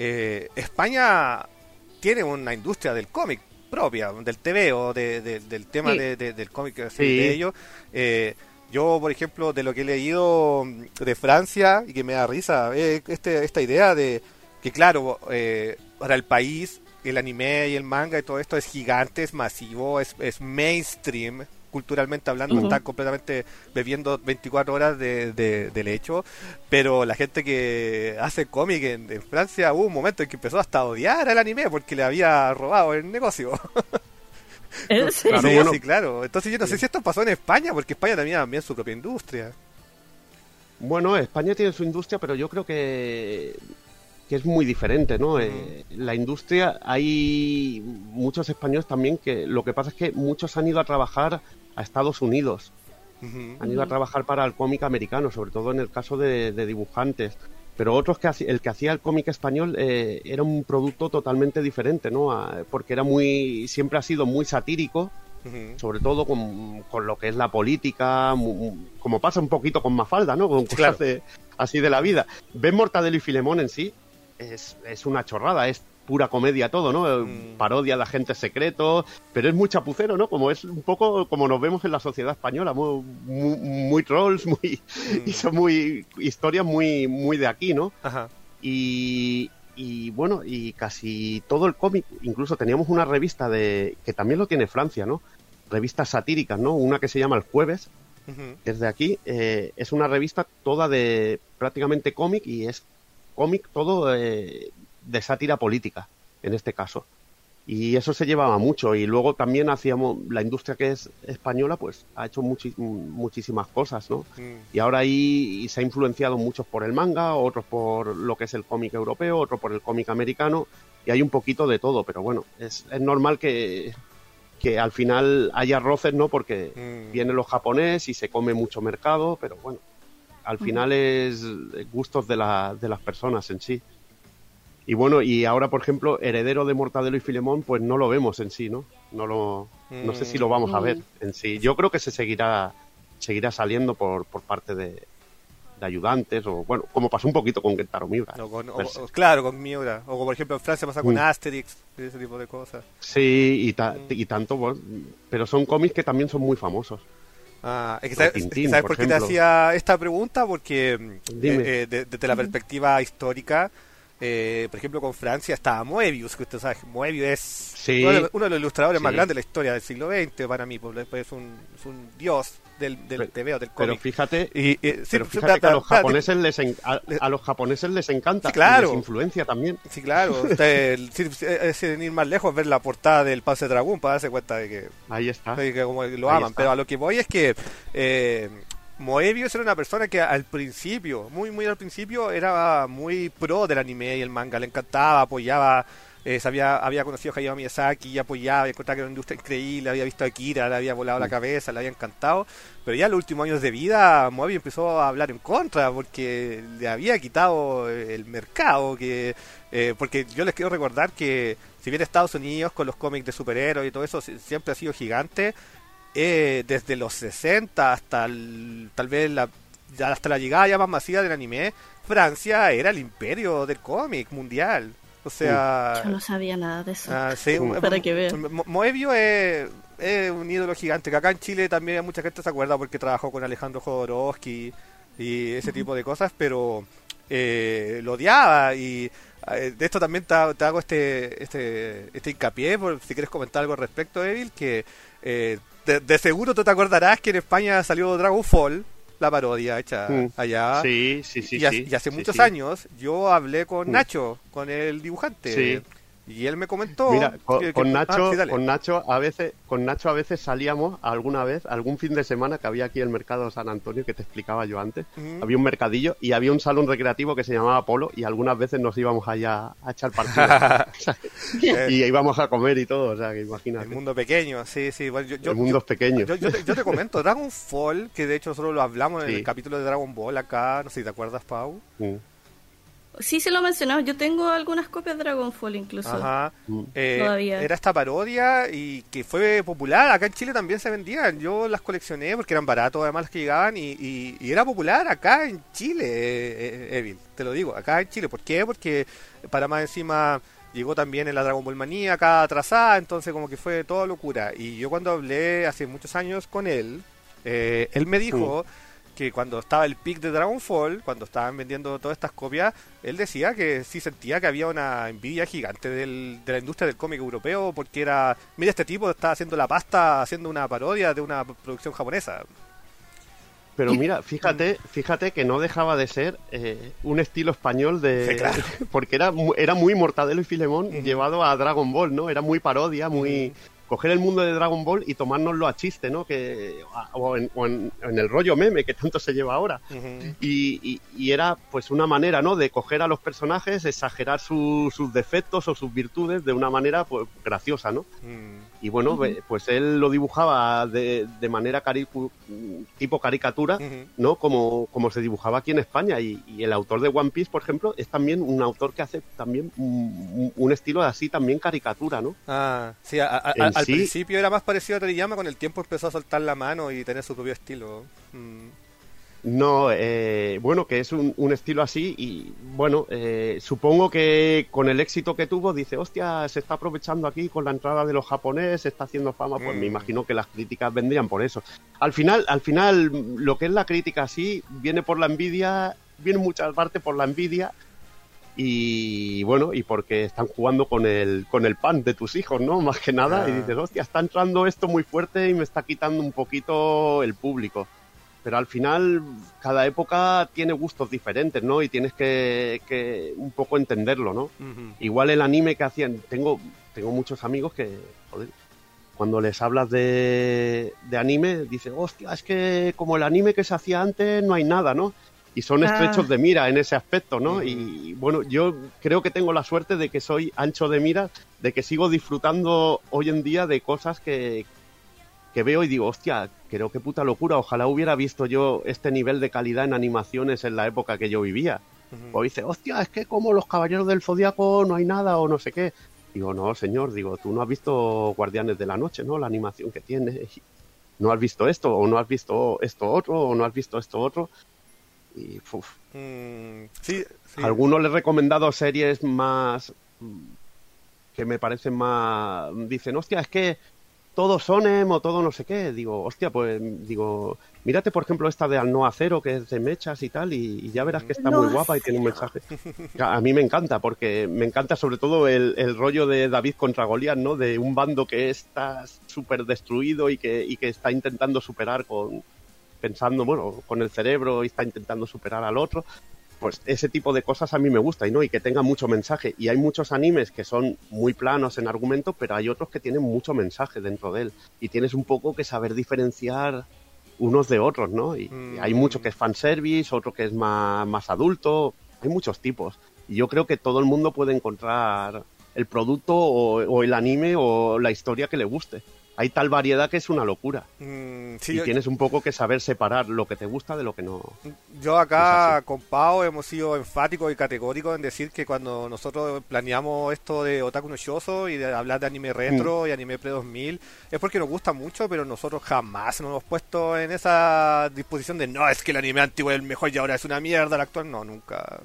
España tiene una industria del cómic propia, del TV o del tema del cómic de ellos. Yo, por ejemplo, de lo que he leído de Francia, y que me da risa, esta idea de que, claro, para el país, el anime y el manga y todo esto es gigante, es masivo, es mainstream, culturalmente hablando, están completamente bebiendo 24 horas del hecho, pero la gente que hace cómic en Francia, hubo un momento en que empezó hasta a odiar al anime porque le había robado el negocio. ¿Sí? Sí, claro. Entonces yo no sé si esto pasó en España, porque España tenía también su propia industria. Bueno, España tiene su industria, pero yo creo que es muy diferente, ¿no? La industria, hay muchos españoles también que lo que pasa es que muchos han ido a trabajar a Estados Unidos. Han ido a trabajar para el cómic americano, sobre todo en el caso de dibujantes. Pero otros el que hacía el cómic español era un producto totalmente diferente, ¿no? Porque siempre ha sido muy satírico, sobre todo con lo que es la política, como pasa un poquito con Mafalda, ¿no? Con cosas así de la vida. Ves Mortadelo y Filemón en sí, es una chorrada, es pura comedia todo, ¿no? Parodia de agentes secretos, pero es muy chapucero, ¿no? Como es un poco como nos vemos en la sociedad española, muy trolls, y son historias muy de aquí, ¿no? Ajá. Y bueno, y casi todo el cómic, incluso teníamos una revista que también lo tiene Francia, ¿no? Revistas satíricas, ¿no? Una que se llama El Jueves, que es de aquí, es una revista toda de prácticamente cómic, y es cómic todo de sátira política, en este caso. Y eso se llevaba mucho. Y luego también hacíamos, la industria que es española, pues ha hecho muchísimas cosas, ¿no? Y ahora ahí se ha influenciado muchos por el manga, otros por lo que es el cómic europeo, otros por el cómic americano, y hay un poquito de todo. Pero bueno, es normal que al final haya roces, ¿no? Porque vienen los japoneses y se come mucho mercado, pero bueno, al final es gustos de las personas en sí. Y bueno, y ahora, por ejemplo, Heredero de Mortadelo y Filemón, pues no lo vemos en sí, ¿no? No sé si lo vamos a ver en sí. Yo creo que se seguirá saliendo por parte de ayudantes, o bueno, como pasó un poquito con Kentaro Miura. Claro, con Miura. O por ejemplo en Francia pasa con Asterix, ese tipo de cosas. Sí, y tanto, bueno, pero son cómics que también son muy famosos. ¿Sabes por qué te hacía esta pregunta? Porque desde la perspectiva histórica, por ejemplo con Francia estaba Moebius, que usted sabe, Moebius es uno de los ilustradores más grandes de la historia del siglo XX para mí, porque es un dios del TV o del cómic. Pero fíjate, que a los japoneses les encanta, sí, claro, les influencia también. Sí, claro. Sin ir más lejos, ver la portada del Panzer Dragoon para darse cuenta de que ahí está, de que como lo aman. Pero a lo que voy es que Moebius era una persona que al principio, muy al principio, era muy pro del anime y el manga, le encantaba, apoyaba había conocido a Hayao Miyazaki y apoyaba, y encontraba que era una industria increíble, había visto a Akira, le había volado la cabeza, le había encantado, pero ya en los últimos años de vida Moebius empezó a hablar en contra porque le había quitado el mercado, porque yo les quiero recordar que si bien Estados Unidos con los cómics de superhéroes y todo eso siempre ha sido gigante, desde los 60 hasta tal vez hasta la llegada ya más masiva del anime, Francia era el imperio del cómic mundial. O sea, yo no sabía nada de eso. Sí, para que vean. Moebius es un ídolo gigante, que acá en Chile también mucha gente se acuerda porque trabajó con Alejandro Jodorowsky y ese tipo de cosas, pero lo odiaba. Y de esto también te hago este hincapié, por si quieres comentar algo al respecto, Evil, que de seguro tú te acordarás que en España salió Dragonfall, la parodia hecha allá. Sí. Y hace muchos años yo hablé con Nacho, con el dibujante. Sí. Y él me comentó. Mira, con Nacho, sí, con Nacho a veces salíamos algún fin de semana que había aquí el mercado San Antonio que te explicaba yo antes. Había un mercadillo y había un salón recreativo que se llamaba Polo y algunas veces nos íbamos allá a echar partidas. Y íbamos a comer y todo, o sea, que imagínate. El mundo pequeño, sí. Bueno, el mundo es pequeño. Yo te comento, Dragonfall, que de hecho solo lo hablamos en el capítulo de Dragon Ball acá, no sé si te acuerdas, Pau. Sí, se lo mencionaba. Yo tengo algunas copias de Dragonfall incluso. Ajá. Todavía. Era esta parodia y que fue popular. Acá en Chile también se vendían. Yo las coleccioné porque eran baratos además las que llegaban y era popular acá en Chile, Evil. Te lo digo, acá en Chile. ¿Por qué? Porque para más encima llegó también en la Dragon Ball Manía acá atrasada, entonces como que fue toda locura. Y yo cuando hablé hace muchos años con él, él me dijo... que cuando estaba el pic de Dragonfall, cuando estaban vendiendo todas estas copias, él decía que sí sentía que había una envidia gigante de la industria del cómic europeo, porque mira, este tipo está haciendo la pasta, haciendo una parodia de una producción japonesa. Pero mira, fíjate que no dejaba de ser un estilo español sí, claro. Porque era muy Mortadelo y Filemón llevado a Dragon Ball, ¿no? Era muy parodia, muy... coger el mundo de Dragon Ball y tomárnoslo a chiste, ¿no? O en el rollo meme que tanto se lleva ahora. Y era pues una manera, ¿no? De coger a los personajes, exagerar sus defectos o sus virtudes de una manera pues graciosa, ¿no? Y bueno, pues él lo dibujaba de manera tipo caricatura, ¿no? Como se dibujaba aquí en España. Y el autor de One Piece, por ejemplo, es también un autor que hace también un estilo así también caricatura, ¿no? Sí, al principio era más parecido a Toriyama, con el tiempo empezó a soltar la mano y tener su propio estilo. No, bueno, que es un estilo así y bueno, supongo que con el éxito que tuvo dice, hostia, se está aprovechando aquí con la entrada de los japoneses, se está haciendo fama, pues me imagino que las críticas vendrían por eso. Al final, lo que es la crítica así, viene por la envidia, viene en muchas partes por la envidia. Y bueno, y porque están jugando con el pan de tus hijos, ¿no? Más que nada, y dices, hostia, está entrando esto muy fuerte y me está quitando un poquito el público. Pero al final, cada época tiene gustos diferentes, ¿no? Y tienes que un poco entenderlo, ¿no? Igual el anime que hacían, tengo muchos amigos que, joder, cuando les hablas de anime, dicen, hostia, es que como el anime que se hacía antes no hay nada, ¿no? Y son estrechos de mira en ese aspecto, ¿no? Y bueno, yo creo que tengo la suerte de que soy ancho de mira, de que sigo disfrutando hoy en día de cosas que veo y digo, hostia, creo que puta locura, ojalá hubiera visto yo este nivel de calidad en animaciones en la época que yo vivía. O dice, hostia, es que como los Caballeros del Zodíaco no hay nada o no sé qué. Digo, no, señor, tú no has visto Guardianes de la Noche, ¿no? La animación que tiene. No has visto esto, o no has visto esto otro, o no has visto esto otro. Y, sí. A algunos les he recomendado series más que me parecen más... Dicen, hostia, es que todo sonem o todo no sé qué. Digo, hostia, pues mírate por ejemplo esta de Al No Acero, que es de mechas y tal, y ya verás que está muy guapa y tiene un mensaje. A mí me encanta, porque me encanta sobre todo el rollo de David contra Goliat, ¿no? De un bando que está súper destruido y que está intentando superar pensando, bueno, con el cerebro y está intentando superar al otro. Pues ese tipo de cosas a mí me gusta, y que tenga mucho mensaje. Y hay muchos animes que son muy planos en argumento, pero hay otros que tienen mucho mensaje dentro de él. Y tienes un poco que saber diferenciar unos de otros, ¿no? Y hay mucho que es fanservice, otro que es más adulto. Hay muchos tipos. Y yo creo que todo el mundo puede encontrar el producto o el anime o la historia que le guste. Hay tal variedad que es una locura. Sí, tienes un poco que saber separar lo que te gusta de lo que no. Yo acá con Pau hemos sido enfáticos y categóricos en decir que cuando nosotros planeamos esto de Otaku no Shoujo y de hablar de anime retro y anime pre-2000, es porque nos gusta mucho, pero nosotros jamás nos hemos puesto en esa disposición de no, es que el anime antiguo es el mejor y ahora es una mierda el actual. No, nunca.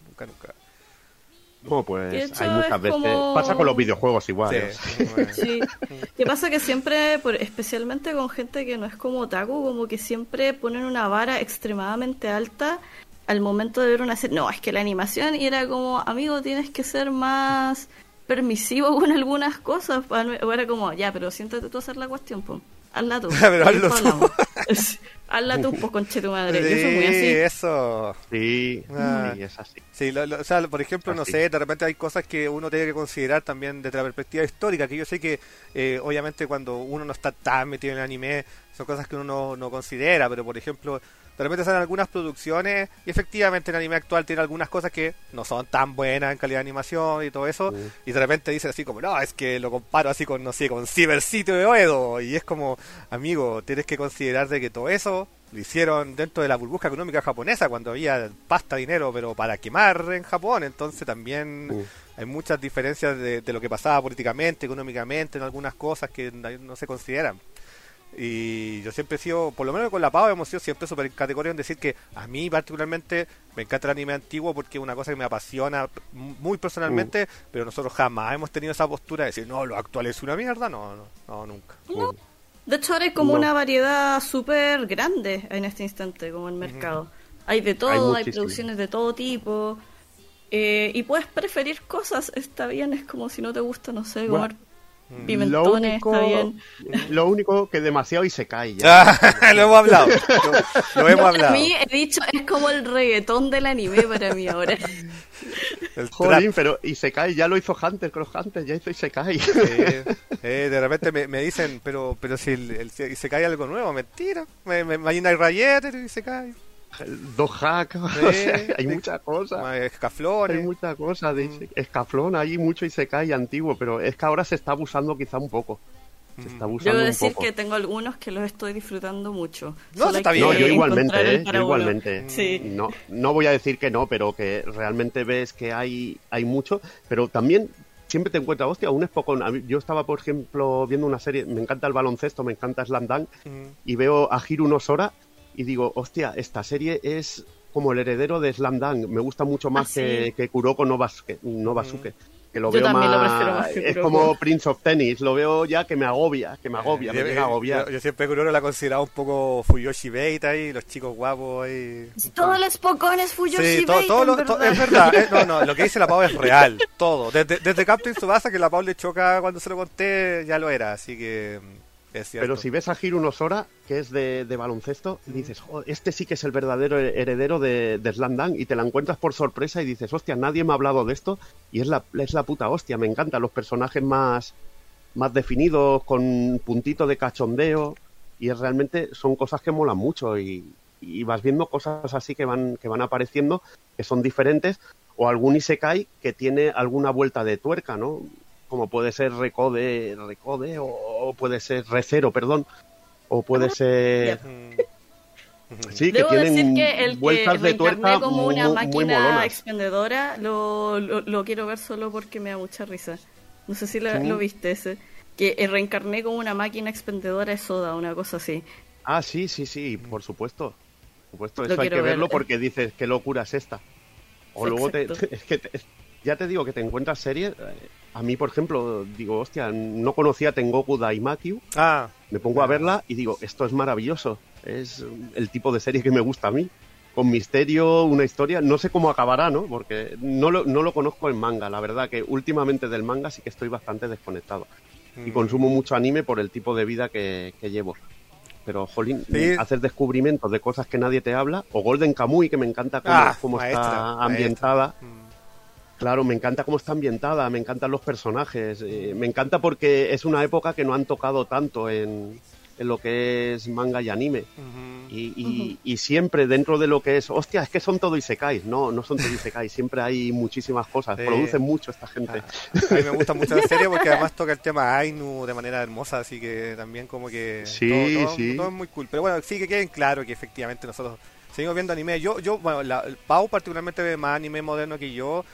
No, pues hay muchas veces. Pasa con los videojuegos igual. Sí. ¿Qué pasa? Que siempre, especialmente con gente que no es como otaku, como que siempre ponen una vara extremadamente alta al momento de ver una serie. No, es que la animación, y era como, amigo, tienes que ser más permisivo con algunas cosas. O era como, ya, pero siéntate tú a hacer la cuestión, pues. Hazla tú. Pero hazlo tú. Hazla tú, pues, conche tu madre. Sí, yo soy muy así. Eso. Sí, es así. Sí, o sea, por ejemplo, no sé, de repente hay cosas que uno tiene que considerar también desde la perspectiva histórica, que yo sé que obviamente cuando uno no está tan metido en el anime, son cosas que uno no considera, pero por ejemplo, de repente salen algunas producciones y efectivamente el anime actual tiene algunas cosas que no son tan buenas en calidad de animación y todo eso, y de repente dicen así como, no, es que lo comparo así con, no sé, con Cyber City de Oedo, y es como, amigo, tienes que considerar de que todo eso lo hicieron dentro de la burbuja económica japonesa cuando había pasta, dinero, pero para quemar en Japón, entonces también hay muchas diferencias de lo que pasaba políticamente, económicamente, en algunas cosas que no se consideran. Y yo siempre he sido, por lo menos con la Pau, hemos sido siempre súper categóricos en decir que a mí particularmente me encanta el anime antiguo porque es una cosa que me apasiona muy personalmente, pero nosotros jamás hemos tenido esa postura de decir, no, lo actual es una mierda, no, nunca. No. De hecho, ahora hay como una variedad súper grande en este instante, como el mercado. Hay de todo, hay producciones de todo tipo, y puedes preferir cosas, está bien, es como si no te gusta, no sé, comer pimentones, está bien. Lo único que demasiado y se cae ya. Lo hemos hablado. Lo hemos hablado. A mí he dicho, es como el reggaetón del anime para mí ahora. Jolín, pero Isekai ya lo hizo Hunter con los Hunters, ya hizo Isekai. De repente me dicen, pero si Isekai algo nuevo, mentira. Me imagino el Rayeter y Isekai. Dos hacks, o sea, hay muchas cosas. Escaflones. Hay muchas cosas. Escaflón, hay mucho Isekai antiguo, pero es que ahora se está abusando quizá un poco. Se está abusando Debo un decir poco. que tengo algunos que los estoy disfrutando mucho. No, está bien. No, yo igualmente. Sí. No voy a decir que no, pero que realmente ves que hay mucho, pero también siempre te encuentras, hostia, un es poco. Yo estaba, por ejemplo, viendo una serie, me encanta el baloncesto, me encanta Slam Dunk, y veo a Hiro Unosora y digo, hostia, esta serie es como el heredero de Slam Dunk, me gusta mucho más que Kuroko no Basuke. Que lo veo también más, lo prefiero más que es como Prince of Tennis, lo veo ya que me agobia, me llega a agobiar. Yo siempre Kuroro la he considerado un poco Fuyoshi Beta ahí, los chicos guapos ahí. Todos los pocones Fuyoshi Beta, es verdad. No, lo que dice la Pau es real, todo. Desde Captain Tsubasa, que la Pau le choca cuando se lo conté, ya lo era, así que es cierto. Pero si ves a Hiro Unosora, que es de baloncesto, y dices, oh, este sí que es el verdadero heredero de Slam Dunk, y te la encuentras por sorpresa y dices, hostia, nadie me ha hablado de esto, y es la puta hostia, me encantan los personajes más definidos, con puntito de cachondeo, y realmente son cosas que molan mucho, y vas viendo cosas así que van apareciendo, que son diferentes, o algún Isekai que tiene alguna vuelta de tuerca, ¿no? Como puede ser Recode o puede ser Recero, perdón, o puede ser... Sí, que debo tienen decir que el vueltas que de tuerca como una muy máquina molonas. expendedora lo quiero ver solo porque me da mucha risa. No sé si lo viste ese. Que reencarné como una máquina expendedora de soda, una cosa así. Ah, sí, por supuesto. Eso hay que verlo porque dices, qué locura es esta. O luego ya te digo que te encuentras series. A mí, por ejemplo, digo, hostia, no conocía Tengoku Daimakyu. Me pongo a verla y digo, esto es maravilloso. Es el tipo de serie que me gusta a mí. Con misterio, una historia. No sé cómo acabará, ¿no? Porque no lo conozco en manga. La verdad que últimamente del manga sí que estoy bastante desconectado. Y consumo mucho anime por el tipo de vida que llevo. Pero, jolín, hacer descubrimientos de cosas que nadie te habla. O Golden Kamuy, que me encanta cómo está ambientada. Claro, me encanta cómo está ambientada, me encantan los personajes, me encanta porque es una época que no han tocado tanto en en lo que es manga y anime. Y siempre dentro de lo que es, hostia, es que son todo isekais. No son todo isekais, siempre hay muchísimas cosas, producen mucho esta gente. A mí me gusta mucho la serie porque además toca el tema Ainu de manera hermosa, así que también como que todo es muy cool. Pero bueno, sí que queden claro que efectivamente nosotros seguimos viendo anime. Bueno, el Pau particularmente ve más anime moderno que yo.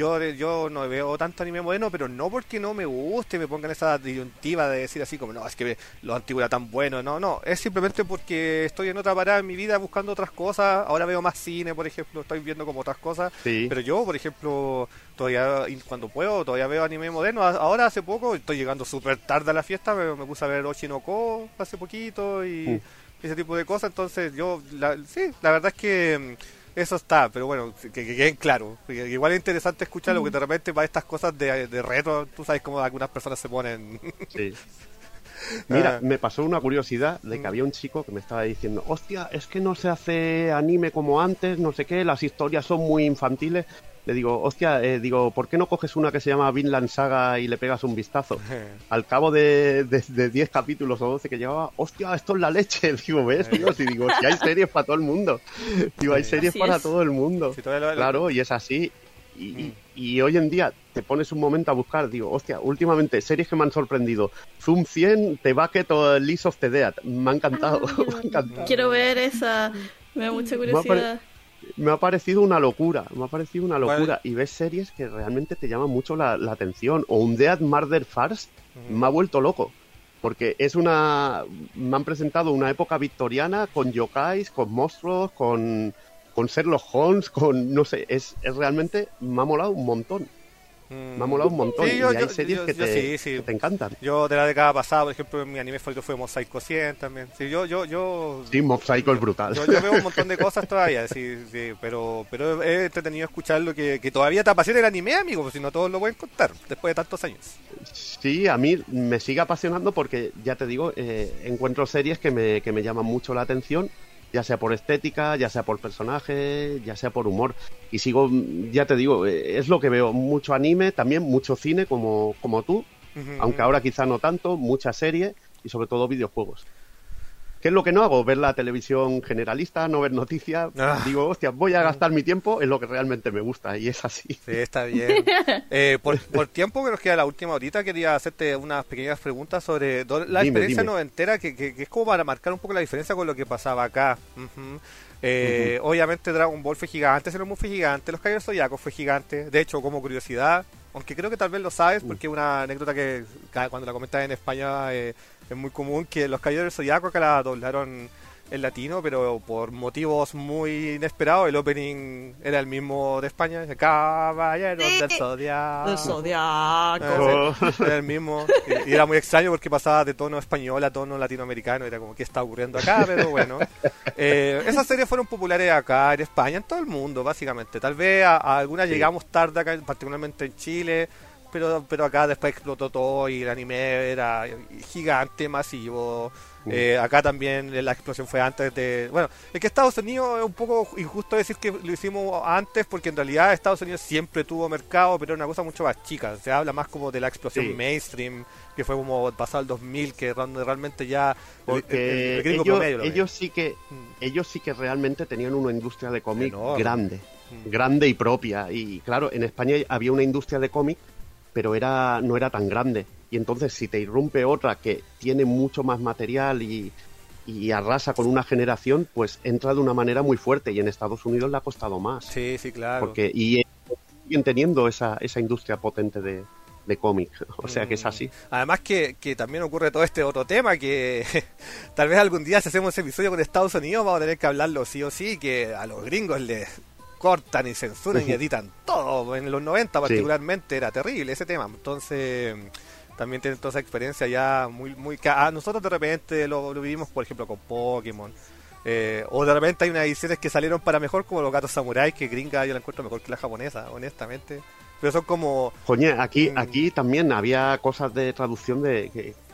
Yo no veo tanto anime moderno, pero no porque no me guste, me pongan esa disyuntiva de decir así como, no, es que lo antiguo era tan bueno, no, es simplemente porque estoy en otra parada en mi vida buscando otras cosas, ahora veo más cine, por ejemplo, estoy viendo como otras cosas, pero yo, por ejemplo, todavía, cuando puedo, todavía veo anime moderno, ahora hace poco, estoy llegando súper tarde a la fiesta, me puse a ver Oshinoko hace poquito y ese tipo de cosas, entonces la verdad es que... Eso está, pero bueno, que queden claro. Igual es interesante escucharlo, porque de repente para estas cosas de retro, tú sabes cómo algunas personas se ponen. Sí. Mira, me pasó una curiosidad de que había un chico que me estaba diciendo, hostia, es que no se hace anime como antes, no sé qué, las historias son muy infantiles. Le digo, hostia, ¿por qué no coges una que se llama Vinland Saga y le pegas un vistazo? Al cabo de 10 capítulos o 12 que llevaba, hostia, esto es la leche. Digo, ¿ves, tío? Si digo, si hay series para todo el mundo. Digo, hay series para todo el mundo. Claro, y es así. Y hoy en día te pones un momento a buscar, digo, hostia, últimamente series que me han sorprendido. Zoom 100, The Bucket o Leaves of the Dead. Me ha encantado. Me ha encantado. Quiero ver esa, me da mucha curiosidad. Me ha parecido una locura, y ves series que realmente te llaman mucho la atención. O un Dead Murder Farce me ha vuelto loco, porque me han presentado una época victoriana con yokais, con monstruos, con Sherlock Holmes, no sé, es realmente, me ha molado un montón. Me ha molado un montón. Sí, y hay series que te encantan. Yo de la década pasada, por ejemplo, mi anime favorito fue Mob Psycho 100 también. Sí, Sí, Mob Psycho es brutal. Yo veo un montón de cosas todavía, sí, pero es entretenido escuchar lo que todavía te apasiona el anime, amigo, porque si no todos lo pueden contar después de tantos años. Sí, a mí me sigue apasionando porque, ya te digo, encuentro series que me llaman mucho la atención, ya sea por estética, ya sea por personaje, ya sea por humor. Y sigo, ya te digo, es lo que veo, mucho anime, también mucho cine como tú, aunque ahora quizá no tanto, mucha serie y sobre todo videojuegos. ¿Qué es lo que no hago? Ver la televisión generalista, no ver noticias. Digo, hostia, voy a gastar mi tiempo en lo que realmente me gusta, y es así. Sí, está bien. Por tiempo que nos queda la última horita, quería hacerte unas pequeñas preguntas sobre la experiencia noventera, que es como para marcar un poco la diferencia con lo que pasaba acá. Obviamente Dragon Ball fue gigante, Sailor Moon fue gigante, Los Caballeros Zodiaco fue gigante. De hecho, como curiosidad, aunque creo que tal vez lo sabes, porque es una anécdota que cuando la comentas en España es muy común, que Los Caballeros del Zodiaco acá la doblaron en latino, pero por motivos muy inesperados el opening era el mismo de España, Caballeros del Zodiaco. Del Zodiaco. Era el mismo, y era muy extraño porque pasaba de tono español a tono latinoamericano, era como, ¿qué está ocurriendo acá? Pero bueno, esas series fueron populares acá en España, en todo el mundo básicamente. Tal vez a algunas llegamos tarde acá, particularmente en Chile, pero acá después explotó todo y el anime era gigante, masivo. Acá también la explosión fue antes de... Bueno, es que Estados Unidos es un poco injusto decir que lo hicimos antes, porque en realidad Estados Unidos siempre tuvo mercado, pero era una cosa mucho más chica. Se habla más como de la explosión mainstream, que fue como pasado el 2000, que realmente ya el gringo promedio ellos sí que realmente tenían una industria de cómic grande y propia. Y claro, en España había una industria de cómic, pero no era tan grande. Y entonces si te irrumpe otra que tiene mucho más material y arrasa con una generación, pues entra de una manera muy fuerte, y en Estados Unidos le ha costado más. Sí, claro. Y siguen teniendo esa industria potente de cómic, o sea que es así. Además que también ocurre todo este otro tema, que tal vez algún día si hacemos ese episodio con Estados Unidos vamos a tener que hablarlo sí o sí, que a los gringos les cortan y censuran y editan todo. En los 90 particularmente era terrible ese tema. Entonces también tienen toda esa experiencia ya muy nosotros de repente lo vivimos, por ejemplo, con Pokémon. O de repente hay unas ediciones que salieron para mejor, como los Gatos Samurai, que gringa yo la encuentro mejor que la japonesa, honestamente. Pero son como... Coño, aquí también había cosas de traducción que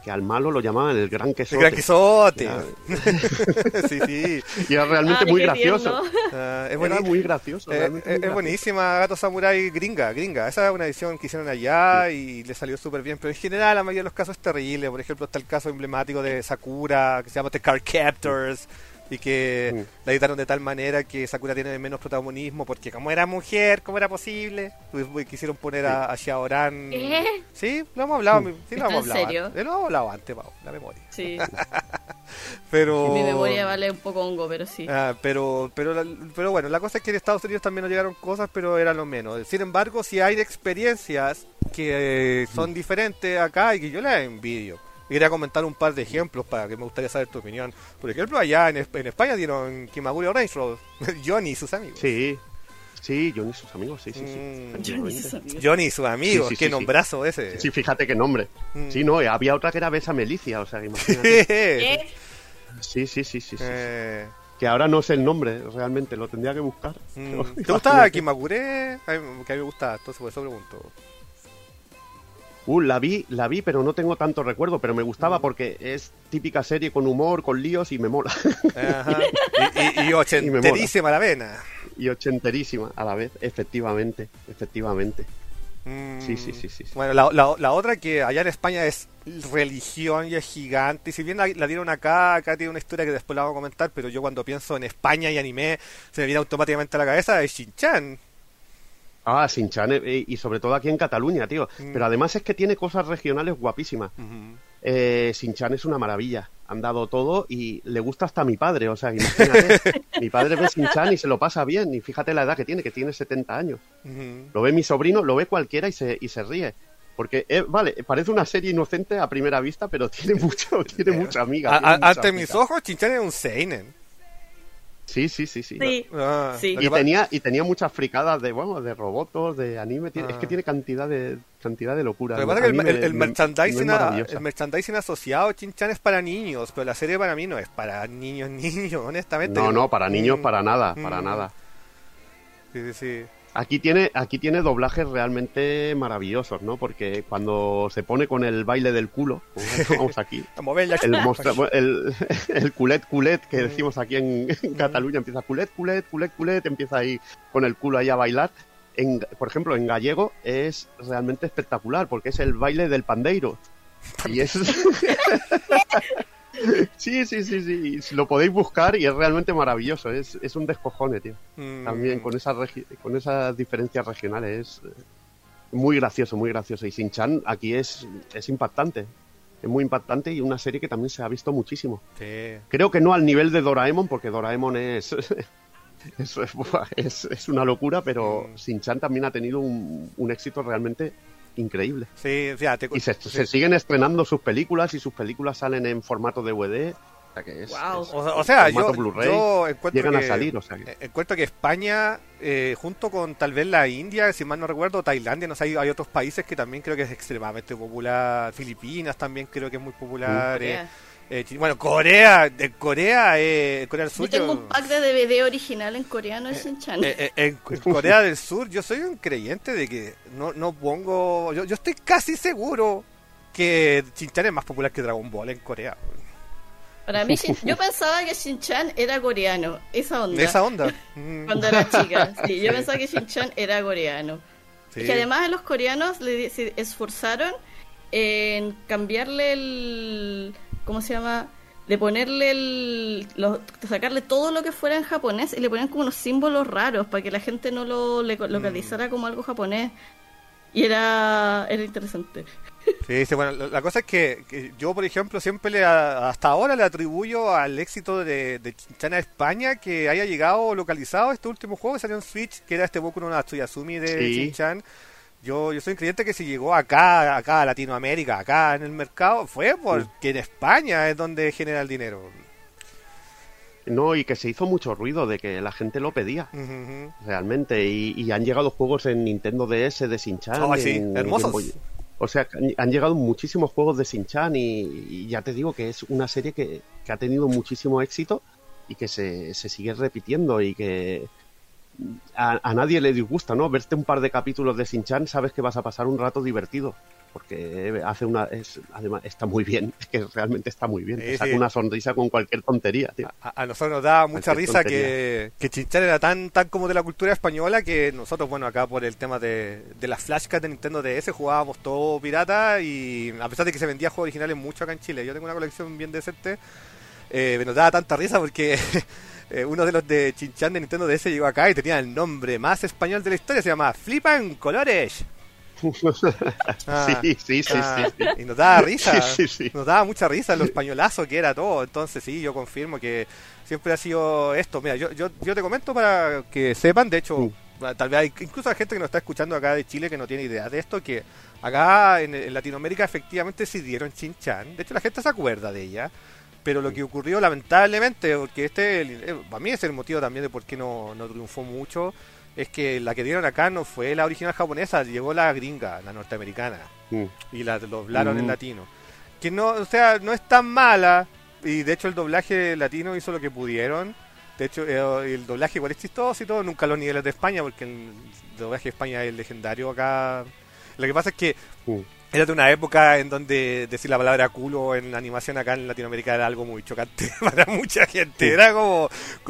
que al malo lo llamaban el Gran Quesote. El Gran Quesote. Era... sí. Y era realmente muy gracioso. Era muy gracioso. Es buenísima Gato Samurai gringa. Esa es una edición que hicieron allá y le salió súper bien. Pero en general la mayoría de los casos es terrible. Por ejemplo, está el caso emblemático de Sakura, que se llama The Card Captors. Y que la editaron de tal manera que Sakura tiene menos protagonismo porque como era mujer, ¿cómo era posible? Pues quisieron poner a Xiaoran. Sí, lo hemos hablado. Sí, lo hemos hablado. ¿En serio? Lo hemos hablado antes, Pau, la memoria. Sí. Pero mi memoria vale un poco hongo, pero sí. Pero bueno, la cosa es que en Estados Unidos también nos llegaron cosas, pero eran lo menos. Sin embargo, si hay experiencias que son diferentes acá y que yo las envidio. Quería comentar un par de ejemplos para que me gustaría saber tu opinión. Por ejemplo, allá en España dieron Kimagure Orange Road. Johnny y sus amigos. Sí, Johnny y sus amigos, sí. Johnny y sus amigos, sí, qué nombrazo ese. Sí, fíjate qué nombre. Sí, no, había otra que era Besa Melicia, o sea, imagínate. Sí. Que ahora no sé el nombre, realmente, lo tendría que buscar. ¿Te gusta Kimagure? Que a mí me gusta, entonces por eso pregunto. La vi, pero no tengo tanto recuerdo, pero me gustaba porque es típica serie con humor, con líos y me mola. Ajá. Y ochenterísima la vena. Y ochenterísima a la vez, efectivamente. Sí. Bueno, la otra que allá en España es religión y es gigante. Y si bien la dieron acá tiene una historia que después la vamos a comentar, pero yo cuando pienso en España y anime, se me viene automáticamente a la cabeza es Shin-Chan. Shin-Chan, y sobre todo aquí en Cataluña, tío. Pero además es que tiene cosas regionales guapísimas. Shin-Chan es una maravilla. Han dado todo y le gusta hasta a mi padre. O sea, imagínate. Mi padre ve Shin-Chan y se lo pasa bien. Y fíjate la edad que tiene 70 años. Lo ve mi sobrino, lo ve cualquiera y se ríe. Porque, vale, parece una serie inocente a primera vista, pero tiene mucha amiga. Ante mis ojos, Shin-Chan es un seinen. Sí. Sí. Y tenía muchas fricadas de robots, de anime. Es que tiene cantidad de locura. Lo que pasa es que el merchandising asociado a Shin-Chan es para niños, pero la serie para mí no es para niños, honestamente. No, para niños para nada. Sí. Aquí tiene doblajes realmente maravillosos, ¿no? Porque cuando se pone con el baile del culo, como vamos aquí, el culet que decimos aquí en Cataluña, empieza culet, empieza ahí con el culo ahí a bailar. Por ejemplo, en gallego es realmente espectacular porque es el baile del pandeiro. Y es... Sí, lo podéis buscar y es realmente maravilloso, es un descojone, tío. También con esas diferencias regionales es muy gracioso. Y Shin-Chan aquí es impactante, es muy impactante y una serie que también se ha visto muchísimo. Sí. Creo que no al nivel de Doraemon, porque Doraemon es una locura, pero Shin-Chan también ha tenido un éxito realmente increíble. Sí, fíjate. Y se siguen estrenando sus películas y sus películas salen en formato DVD. O sea que o sea, yo llegan a salir. O sea encuentro que España, junto con tal vez la India, si mal no recuerdo, Tailandia, no sé, hay otros países que también creo que es extremadamente popular. Filipinas también creo que es muy popular. Corea del Sur. Yo tengo un pack de DVD original en coreano de Shin-Chan. En Corea del Sur yo soy un creyente de que no pongo... Yo estoy casi seguro que Shin-Chan es más popular que Dragon Ball en Corea. Para mí, yo pensaba que Shin-Chan era coreano. Esa onda. Cuando era chica. Sí, yo pensaba que Shin-Chan era coreano. Sí. Y que además los coreanos se esforzaron en cambiarle el... ¿Cómo se llama? De ponerle sacarle todo lo que fuera en japonés y le ponían como unos símbolos raros para que la gente no lo localizara como algo japonés. Y era interesante. Sí, bueno, la cosa es que yo, por ejemplo, siempre hasta ahora le atribuyo al éxito de Shin-Chan a España que haya llegado localizado este último juego que salió en Switch, que era este Boku no Natsuyasumi de Shin-Chan. Yo soy creyente que si llegó acá a Latinoamérica, acá en el mercado, fue porque en España es donde genera el dinero. No, y que se hizo mucho ruido de que la gente lo pedía, realmente. Y han llegado juegos en Nintendo DS de Shin-Chan. Sí, hermosos. O sea, han llegado muchísimos juegos de Shin-Chan y ya te digo que es una serie que ha tenido muchísimo éxito y que se sigue repitiendo y que... A nadie le disgusta, ¿no? Verte un par de capítulos de Shin-Chan, sabes que vas a pasar un rato divertido. porque además está muy bien, es que realmente está muy bien, te saca sí. una sonrisa con cualquier tontería, tío. A nosotros nos da mucha Cualquier risa tontería. que Chinchán era tan como de la cultura española que nosotros, bueno, acá por el tema de las flashcards de Nintendo DS jugábamos todo pirata, y a pesar de que se vendía juegos originales mucho acá en Chile, yo tengo una colección bien decente, nos daba tanta risa porque uno de los de Chinchán de Nintendo DS llegó acá y tenía el nombre más español de la historia, se llama Flipan Colores. Sí. Y nos daba risa, Sí. nos daba mucha risa lo españolazo que era todo. Entonces sí, yo confirmo que siempre ha sido esto. Mira, yo te comento para que sepan, de hecho, tal vez hay incluso hay gente que nos está escuchando acá de Chile que no tiene idea de esto, que acá en Latinoamérica efectivamente sí dieron Chin-Chan. De hecho, la gente se acuerda de ella. Pero lo que ocurrió, lamentablemente, porque para mí es el motivo también de por qué no triunfó mucho, es que la que dieron acá no fue la original japonesa, llegó la gringa, la norteamericana, y la doblaron en latino. Que no, o sea, no es tan mala, y de hecho el doblaje latino hizo lo que pudieron. De hecho, el doblaje igual es chistoso y todo, nunca los niveles de España, porque el doblaje de España es legendario acá. Lo que pasa es que era de una época en donde decir la palabra culo en animación acá en Latinoamérica era algo muy chocante para mucha gente. Era como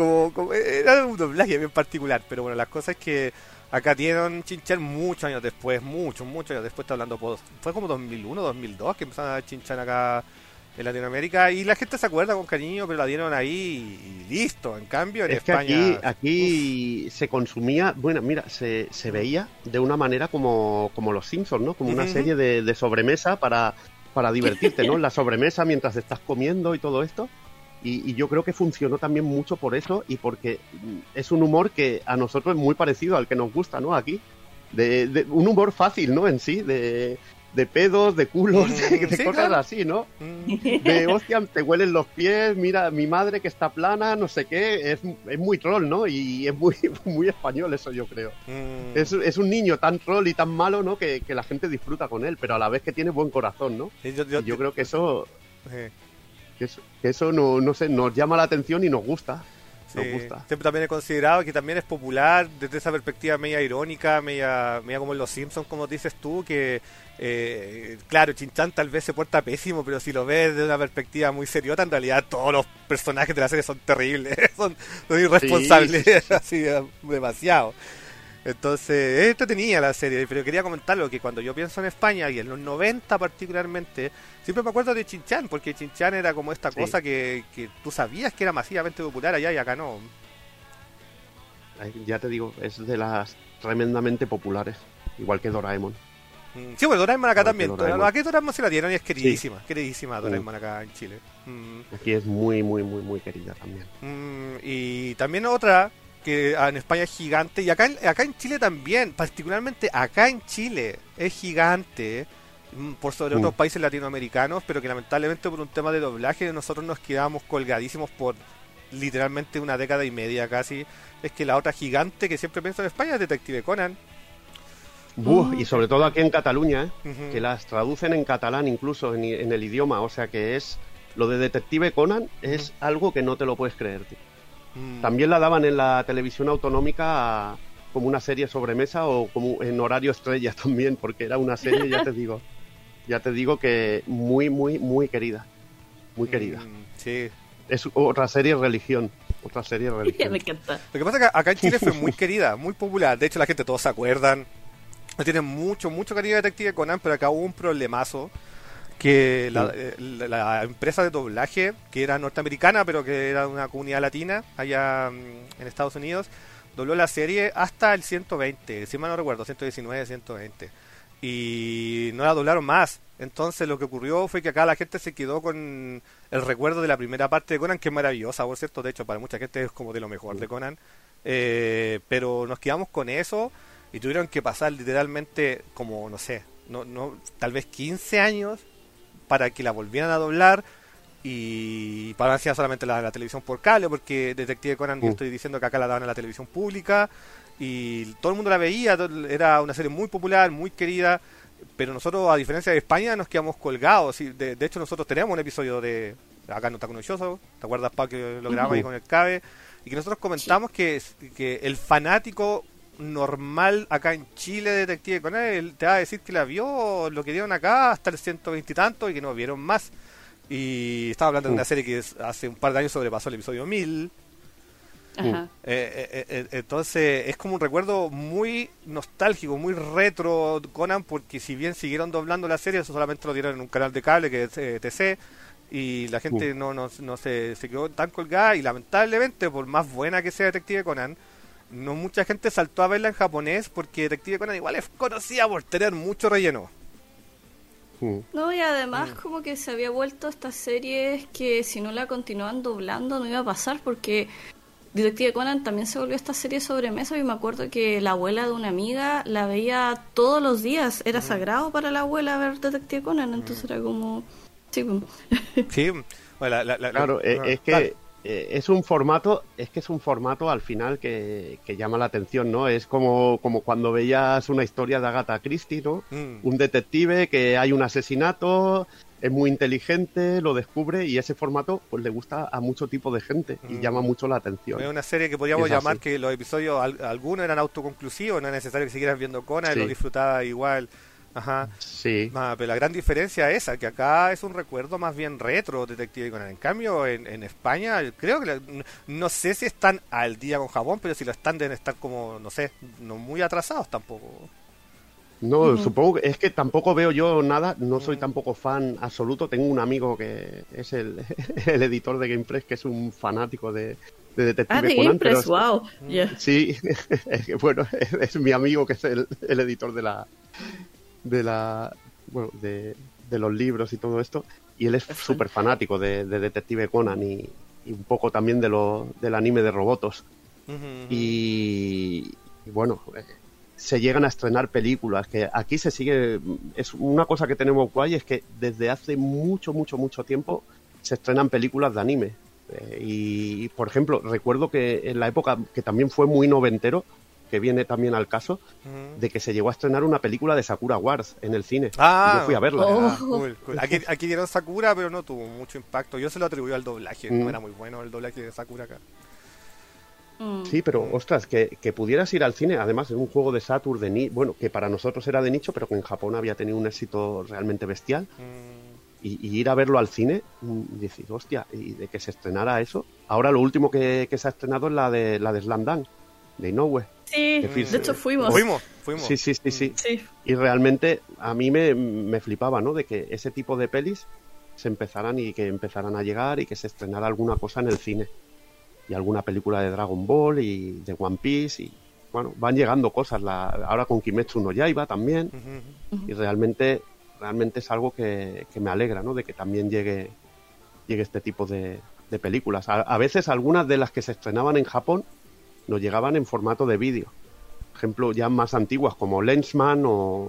era un doblaje bien particular. Pero bueno, las cosas es que acá dieron Chin-Chan muchos años después, muchos años después, está hablando, fue como 2001, 2002 que empezaron a dar Chin-Chan acá en Latinoamérica, y la gente se acuerda con cariño, pero la dieron ahí y listo. En cambio, en España... Que aquí se consumía, bueno, mira, se veía de una manera como Los Simpsons, ¿no? Como una serie de sobremesa para divertirte, ¿no? La sobremesa mientras estás comiendo y todo esto. Y yo creo que funcionó también mucho por eso, y porque es un humor que a nosotros es muy parecido al que nos gusta, ¿no? Aquí. De un humor fácil, ¿no? En sí, de pedos, de culos, de sí, cosas claro. así, ¿no? De, hostia, te huelen los pies, mira, mi madre que está plana, no sé qué, es muy troll, ¿no? Y es muy español eso, yo creo. Es un niño tan troll y tan malo, ¿no? Que la gente disfruta con él, pero a la vez que tiene buen corazón, ¿no? Sí, yo creo que eso... Que eso no sé, nos llama la atención y nos gusta. Sí, nos gusta. siempre también he considerado que también es popular desde esa perspectiva media irónica, media como en Los Simpsons, como dices tú, que claro, Chin-Chan tal vez se porta pésimo, pero si lo ves desde una perspectiva muy seriota, en realidad todos los personajes de la serie son terribles, son irresponsables, sí. Así demasiado. Entonces, es entretenida la serie, pero quería comentarlo, que cuando yo pienso en España, y en los 90 particularmente, siempre me acuerdo de Chin-Chan, porque Chin-Chan era como esta cosa que tú sabías que era masivamente popular allá y acá no. Ya te digo, es de las tremendamente populares, igual que Doraemon. Sí, bueno, Doraemon acá también. Doraemon. Aquí Doraemon se la dieron y es queridísima, queridísima Doraemon acá en Chile. Aquí es muy querida también. Y también otra que en España es gigante, y acá en Chile también, particularmente acá en Chile es gigante, por sobre otros países latinoamericanos, pero que lamentablemente por un tema de doblaje nosotros nos quedamos colgadísimos por literalmente una década y media casi. Es que la otra gigante que siempre pienso en España es Detective Conan. Y sobre todo aquí en Cataluña, que las traducen en catalán incluso en el idioma, o sea que es lo de Detective Conan es algo que no te lo puedes creer, tío. También la daban en la televisión autonómica como una serie sobremesa o como en horario estrella también, porque era una serie, ya te digo que muy querida, muy querida. Sí. Es otra serie religión. Me encanta. Lo que pasa es que acá en Chile fue muy querida, muy popular. De hecho, la gente todos se acuerdan. Tiene mucho cariño de Detective Conan, pero acá hubo un problemazo que la empresa de doblaje, que era norteamericana, pero que era de una comunidad latina allá en Estados Unidos, dobló la serie hasta el 120, si mal no recuerdo, 119, 120. Y no la doblaron más. Entonces lo que ocurrió fue que acá la gente se quedó con el recuerdo de la primera parte de Conan, que es maravillosa, por cierto. De hecho, para mucha gente es como de lo mejor de Conan. Pero nos quedamos con eso y tuvieron que pasar literalmente como, no sé, tal vez 15 años para que la volvieran a doblar, y para anunciar solamente la televisión por cable, porque Detective Conan, yo estoy diciendo que acá la daban en la televisión pública y todo el mundo la veía, era una serie muy popular, muy querida, pero nosotros, a diferencia de España, nos quedamos colgados. De hecho, nosotros tenemos un episodio de acá no está conocioso, ¿te acuerdas, Pa, que lo grabamos ahí con el Cabe? Y que nosotros comentamos que el fanático normal acá en Chile de Detective Conan, él te va a decir que la vio, lo que dieron acá hasta el 120 y tanto y que no vieron más. Y estaba hablando de una serie que hace un par de años sobrepasó el episodio 1000. Ajá. Entonces es como un recuerdo muy nostálgico, muy retro Conan, porque si bien siguieron doblando la serie, eso solamente lo dieron en un canal de cable que es TC, y la gente no se quedó tan colgada, y lamentablemente, por más buena que sea Detective Conan, no mucha gente saltó a verla en japonés, porque Detective Conan igual es conocida por tener mucho relleno. No, y además como que se había vuelto estas series que si no la continuaban doblando no iba a pasar, porque Detective Conan también se volvió esta serie sobremesa, y me acuerdo que la abuela de una amiga la veía todos los días, era sagrado para la abuela ver Detective Conan, entonces era como... Sí, bueno, claro, es que es un formato al final que llama la atención, ¿no? Es como cuando veías una historia de Agatha Christie, ¿no? Un detective que hay un asesinato, es muy inteligente, lo descubre, y ese formato pues le gusta a mucho tipo de gente y llama mucho la atención. Es una serie que podríamos llamar que los episodios, algunos eran autoconclusivos, no es necesario que siguieras viendo Conan, lo disfrutaba igual. Ajá. Sí. Pero la gran diferencia es esa, que acá es un recuerdo más bien retro Detective Conan. En cambio, en España, creo que no sé si están al día con Japón, pero si lo están deben estar como, no sé, no muy atrasados tampoco. No, supongo que es que tampoco veo yo nada, no soy tampoco fan absoluto. Tengo un amigo que es el editor de GamePress, que es un fanático de Detective de Conan. GamePress, pero wow. Sí, bueno, es mi amigo que es el editor de los libros y todo esto, y él es súper fanático de Detective Conan y un poco también del anime de Robotos. Y bueno, se llegan a estrenar películas, que aquí se sigue, es una cosa que tenemos guay, es que desde hace mucho tiempo se estrenan películas de anime. Y por ejemplo, recuerdo que en la época que también fue muy noventero, que viene también al caso, de que se llegó a estrenar una película de Sakura Wars en el cine. Y yo fui a verla. Cool. Aquí dieron Sakura, pero no tuvo mucho impacto. Yo se lo atribuyo al doblaje, no era muy bueno el doblaje de Sakura acá. Sí, pero ostras, que pudieras ir al cine, además es un juego de Saturn bueno, que para nosotros era de nicho, pero que en Japón había tenido un éxito realmente bestial. Y ir a verlo al cine, y decir, hostia, y de que se estrenara eso. Ahora lo último que se ha estrenado es la de Slam Dunk, de Inoue. Sí, de hecho fuimos. Sí. Y realmente a mí me flipaba, ¿no? De que ese tipo de pelis se empezaran y que empezaran a llegar y que se estrenara alguna cosa en el cine. Y alguna película de Dragon Ball y de One Piece y bueno, van llegando cosas. Ahora con Kimetsu no Yaiba también. Y realmente es algo que me alegra, ¿no? De que también llegue este tipo de películas. A veces algunas de las que se estrenaban en Japón nos llegaban en formato de vídeo. Por ejemplo, ya más antiguas como Lensman o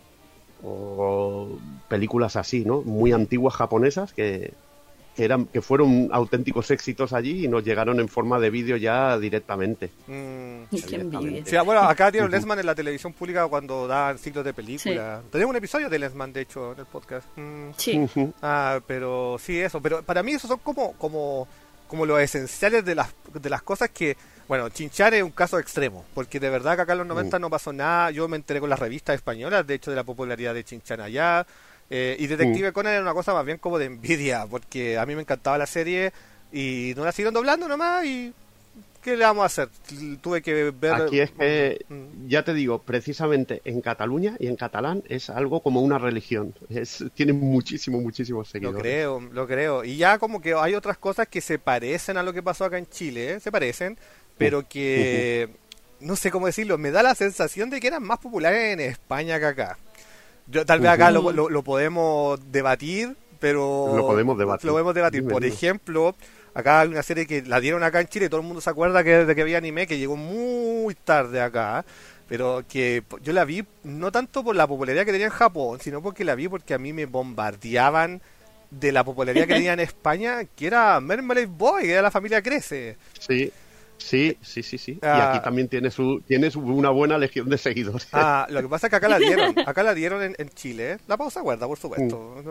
películas así, ¿no? Muy antiguas japonesas que fueron auténticos éxitos allí y nos llegaron en forma de vídeo ya directamente. Qué envidia. Sí, bueno, acá dieron Lensman en la televisión pública cuando daban ciclos de película. Tenemos un episodio de Lensman, de hecho, en el podcast. Sí. Pero sí, eso. Pero para mí esos son como los esenciales de las cosas que... Bueno, Chin-Chan es un caso extremo, porque de verdad que acá en los 90 no pasó nada. Yo me enteré con las revistas españolas, de hecho, de la popularidad de Chin-Chan allá. Y Detective Conan era una cosa más bien como de envidia, porque a mí me encantaba la serie y no la siguieron doblando nomás. Y ¿qué le vamos a hacer? Tuve que ver... Aquí es que, ya te digo, precisamente en Cataluña y en catalán es algo como una religión. Tiene muchísimos seguidores. Lo creo. Y ya como que hay otras cosas que se parecen a lo que pasó acá en Chile, se parecen, pero que, no sé cómo decirlo, me da la sensación de que eran más populares en España que acá. Tal vez acá lo podemos debatir, pero... Lo podemos debatir. Por ejemplo, acá hay una serie que la dieron acá en Chile, todo el mundo se acuerda de que había anime, que llegó muy tarde acá, pero que yo la vi no tanto por la popularidad que tenía en Japón, sino porque la vi porque a mí me bombardeaban de la popularidad que tenía en España, que era Marmalade Boy, que era La Familia Crece. Sí. Y aquí también tiene una buena legión de seguidores. Lo que pasa es que acá la dieron en Chile, la pausa guarda, por supuesto.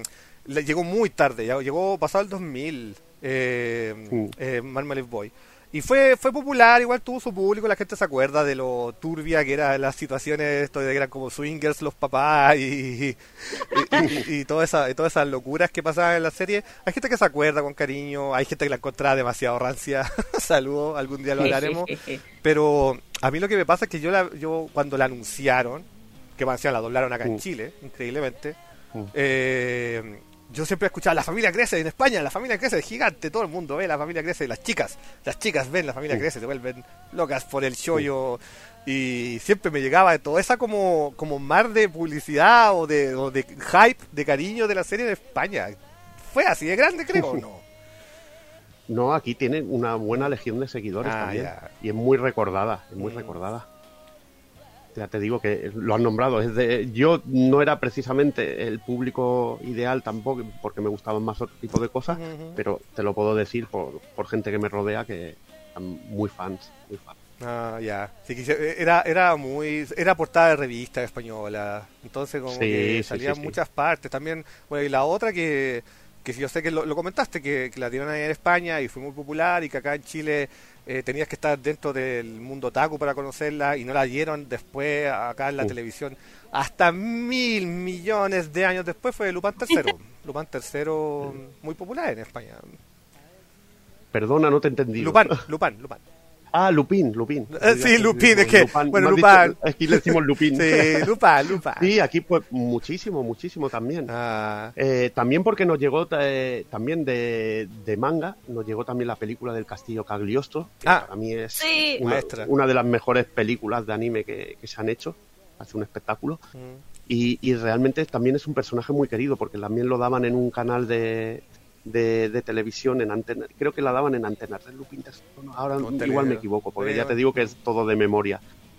Llegó muy tarde, llegó pasado el 2000, Marmalade Boy. Y fue popular, igual tuvo su público, la gente se acuerda de lo turbia que eran las situaciones, esto de que eran como swingers los papás y todas esas locuras que pasaban en la serie. Hay gente que se acuerda con cariño, hay gente que la encontraba demasiado rancia. Saludos, algún día lo hablaremos. Pero a mí lo que me pasa es que yo cuando la anunciaron, que más encima la doblaron acá en Chile, increíblemente, yo siempre escuchaba La Familia Crece en España, La Familia Crece es gigante, todo el mundo ve La Familia Crece, las chicas ven La Familia Crece, se vuelven locas por el shoyo, y siempre me llegaba toda esa como mar de publicidad o de hype, de cariño de la serie de España. ¿Fue así de grande, creo, o no? No, aquí tiene una buena legión de seguidores también, y es muy recordada, recordada. Ya te digo que lo han nombrado. Yo no era precisamente el público ideal tampoco, porque me gustaban más otro tipo de cosas, pero te lo puedo decir por gente que me rodea que están muy fans. Sí, era portada de revista española, entonces como que salían muchas partes. También, bueno, y la otra que yo sé que lo comentaste, que la dieron ahí en España y fue muy popular, y que acá en Chile tenías que estar dentro del mundo otaku para conocerla, y no la dieron después acá en la televisión hasta 1.000 millones de años después. Fue Lupin III. Lupin III, muy popular en España. Perdona, no te entendí. Lupin. Ah, Lupin. Sí, Lupin, es que... Lupin, bueno, Lupin. Aquí le decimos Lupin. Sí, Lupin. Sí, aquí pues muchísimo también. También porque nos llegó también de manga, nos llegó también la película del Castillo Cagliostro, que para mí es una de las mejores películas de anime que se han hecho. Hace un espectáculo. Y realmente también es un personaje muy querido, porque también lo daban en un canal de televisión en Antena, creo que la daban en Antena 3, Lupin III, ahora igual me equivoco, porque ya te digo que es todo de memoria,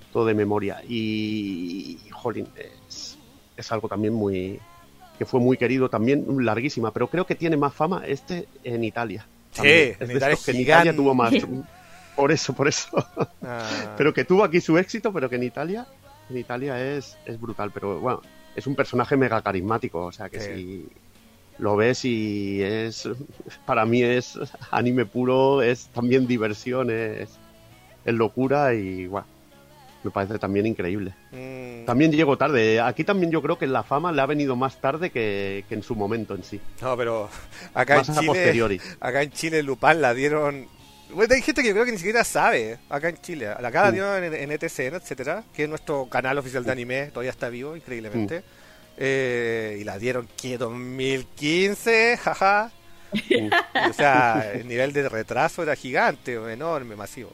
y jolín, es algo también que fue muy querido, también larguísima, pero creo que tiene más fama en Italia. Sí, en Italia tuvo más, por eso, pero que tuvo aquí su éxito, pero que en Italia es brutal, pero bueno, es un personaje mega carismático, o sea que sí. Lo ves y para mí es anime puro, es también diversión, es locura, y bueno, me parece también increíble. También llegó tarde. Aquí también yo creo que la fama le ha venido más tarde que en su momento en sí. No, pero acá en Chile Lupin la dieron... Bueno, hay gente que yo creo que ni siquiera sabe acá en Chile. Acá la dieron en ETCN, etcétera, que es nuestro canal oficial de anime, todavía está vivo, increíblemente. Y la dieron que 2015, jaja. O sea, el nivel de retraso era gigante, enorme, masivo.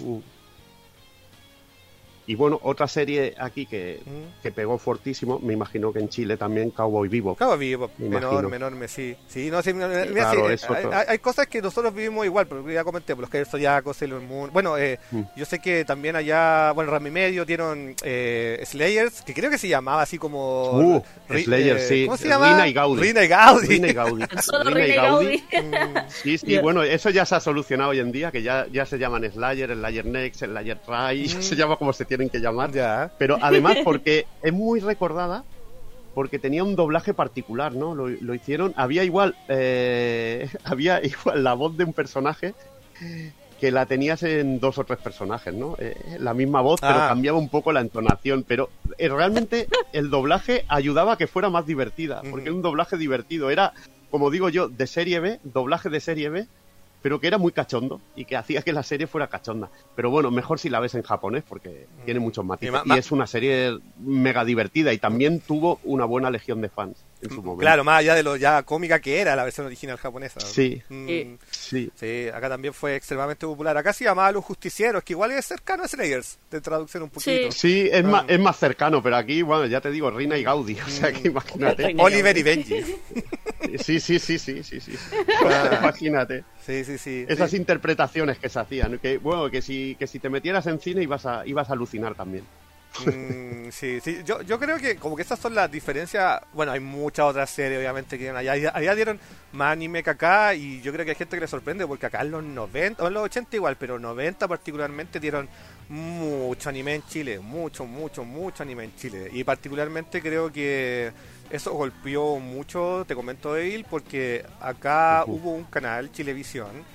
Y bueno, otra serie aquí que pegó fortísimo, me imagino que en Chile también, Cowboy Bebop. Enorme, sí. No, sí, claro, hay cosas que nosotros vivimos igual, pero ya comenté, los que Zodiaco, Sailor Moon. Bueno, yo sé que también allá, bueno, Rami Medio dieron Slayers, que creo que se llamaba así como... Slayers, sí. ¿Cómo se llama? Rina y Gaudi. Rina y Gaudi. Rina y Gaudi. Sí, bueno, eso ya se ha solucionado hoy en día, que ya se llaman Slayer, Slayer Next, Slayer Try, se llama como se tienen que llamar, pero además porque es muy recordada, porque tenía un doblaje particular, ¿no? Lo hicieron, había igual la voz de un personaje que la tenías en 2 o 3 personajes, ¿no? La misma voz, pero cambiaba un poco la entonación, pero realmente el doblaje ayudaba a que fuera más divertida, porque un doblaje divertido era, como digo yo, de serie B, doblaje de serie B, pero que era muy cachondo y que hacía que la serie fuera cachonda. Pero bueno, mejor si la ves en japonés, porque tiene muchos matices. Y es una serie mega divertida, y también tuvo una buena legión de fans en su momento. Claro, más allá de lo ya cómica que era la versión original japonesa. Sí. Sí, acá también fue extremadamente popular. Acá se llamaba Los Justicieros, que igual es cercano a Slayers, de traducción un poquito. Sí, es más cercano, pero aquí, bueno, ya te digo, Rina y Gaudi, o sea que imagínate. Oliver y Benji. Sí. Imagínate. Sí. Esas interpretaciones que se hacían, que bueno, que si te metieras en cine ibas a alucinar también. Sí. Yo creo que como que esas son las diferencias. Bueno, hay muchas otras series obviamente que allá dieron más anime que acá, y yo creo que hay gente que le sorprende porque acá en los 90 o en los 80 igual, pero 90 particularmente dieron mucho anime en Chile, mucho anime en Chile, y particularmente creo que eso golpeó mucho, te comento, Evil, porque acá hubo un canal, Chilevisión,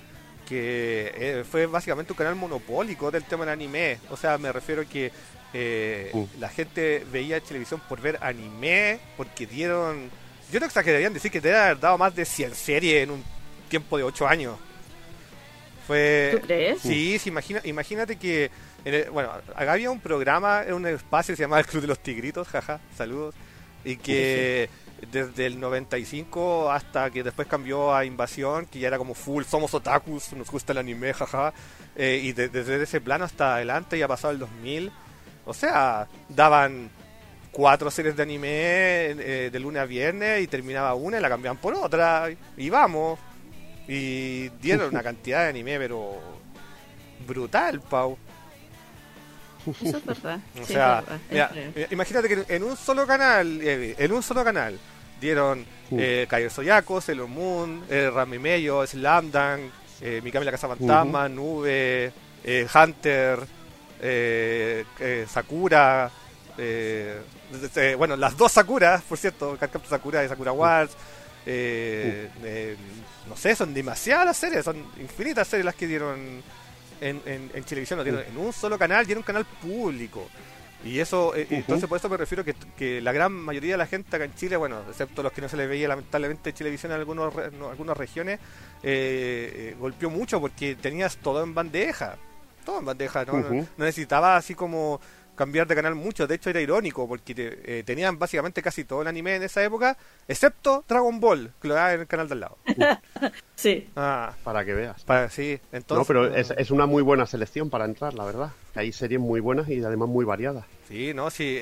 porque fue básicamente un canal monopólico del tema del anime. O sea, me refiero a que la gente veía televisión por ver anime, porque dieron... Yo no exageraría en decir que te deben haber dado más de 100 series en un tiempo de 8 años. Fue... ¿Tú crees? Sí, imagínate que... bueno, acá había un programa, un espacio que se llamaba El Club de los Tigritos, jaja, saludos. Y que desde el 95 hasta que después cambió a Invasión, que ya era como full, somos otakus, nos gusta el anime, jaja. Y desde ese plano hasta adelante ya pasado el 2000. O sea, daban 4 series de anime de lunes a viernes y terminaba una y la cambiaban por otra. Y vamos. Y dieron una cantidad de anime, pero brutal, Pau. Eso es verdad. O Sí, sea, es verdad. mira, imagínate que en un solo canal dieron Kaio Zodiaco, Sailor Moon, Ranma y Medio, Slam Dunk, Mikami la Casa Fantasma, Nube, Hunter, Sakura, bueno, las 2 Sakuras, por cierto, Cardcaptor Sakura y Sakura Wars. No sé, son demasiadas las series, son infinitas series las que dieron en televisión, lo dieron en un solo canal y en un canal público. Y eso, entonces por eso me refiero que la gran mayoría de la gente acá en Chile, bueno, excepto los que no se les veía lamentablemente televisión en algunas regiones, golpeó mucho porque tenías todo en bandeja, no necesitaba así como cambiar de canal mucho. De hecho era irónico porque tenían básicamente casi todo el anime en esa época, excepto Dragon Ball, que lo daban en el canal de al lado. Sí. Para que veas. Sí, entonces, no, pero es una muy buena selección para entrar, la verdad. Hay series muy buenas y además muy variadas. Sí, no, sí,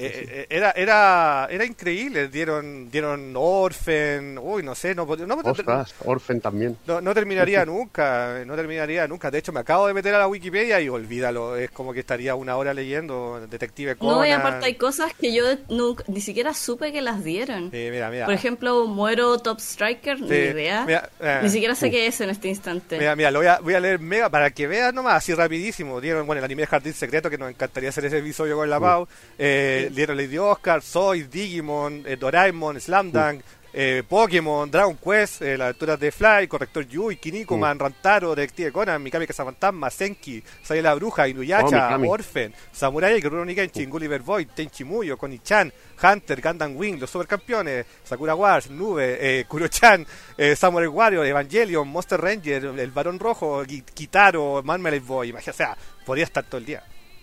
era increíble. Dieron Orphan, uy, no sé, Ostras, Orphan también. No terminaría nunca, De hecho, me acabo de meter a la Wikipedia y olvídalo, es como que estaría una hora leyendo Detective Conan. No, y aparte hay cosas que yo ni siquiera supe que las dieron. Mira. Por ejemplo, Muero Top Striker, ni idea. Ni siquiera sé qué es en este instante. Mira, voy a leer mega para que veas nomás, así rapidísimo. Dieron, bueno, el anime de Jardín Secreto, que nos encantaría hacer ese episodio con la Pau. Dieron Lady Oscar, Zoid, Digimon, Doraemon, Slam Dunk, Pokémon, Dragon Quest, Las aventuras de Fly, Corrector Yui, Kinnikuman, Rantaro, Detective Conan, Mikami Cazafantasma, Senki, Saya la Bruja, Inuyasha, Orphan, Samurai, Rurouni Kenshin, Gulliver Boy, Tenchi Muyo, Koni-chan, Hunter, Gundam Wing, Los Supercampeones, Sakura Wars, Nube, Kuro-chan, Samurai Warrior, Evangelion, Monster Ranger, El Barón Rojo, Kitaro, Marmalade Boy. O sea, podría estar todo el día.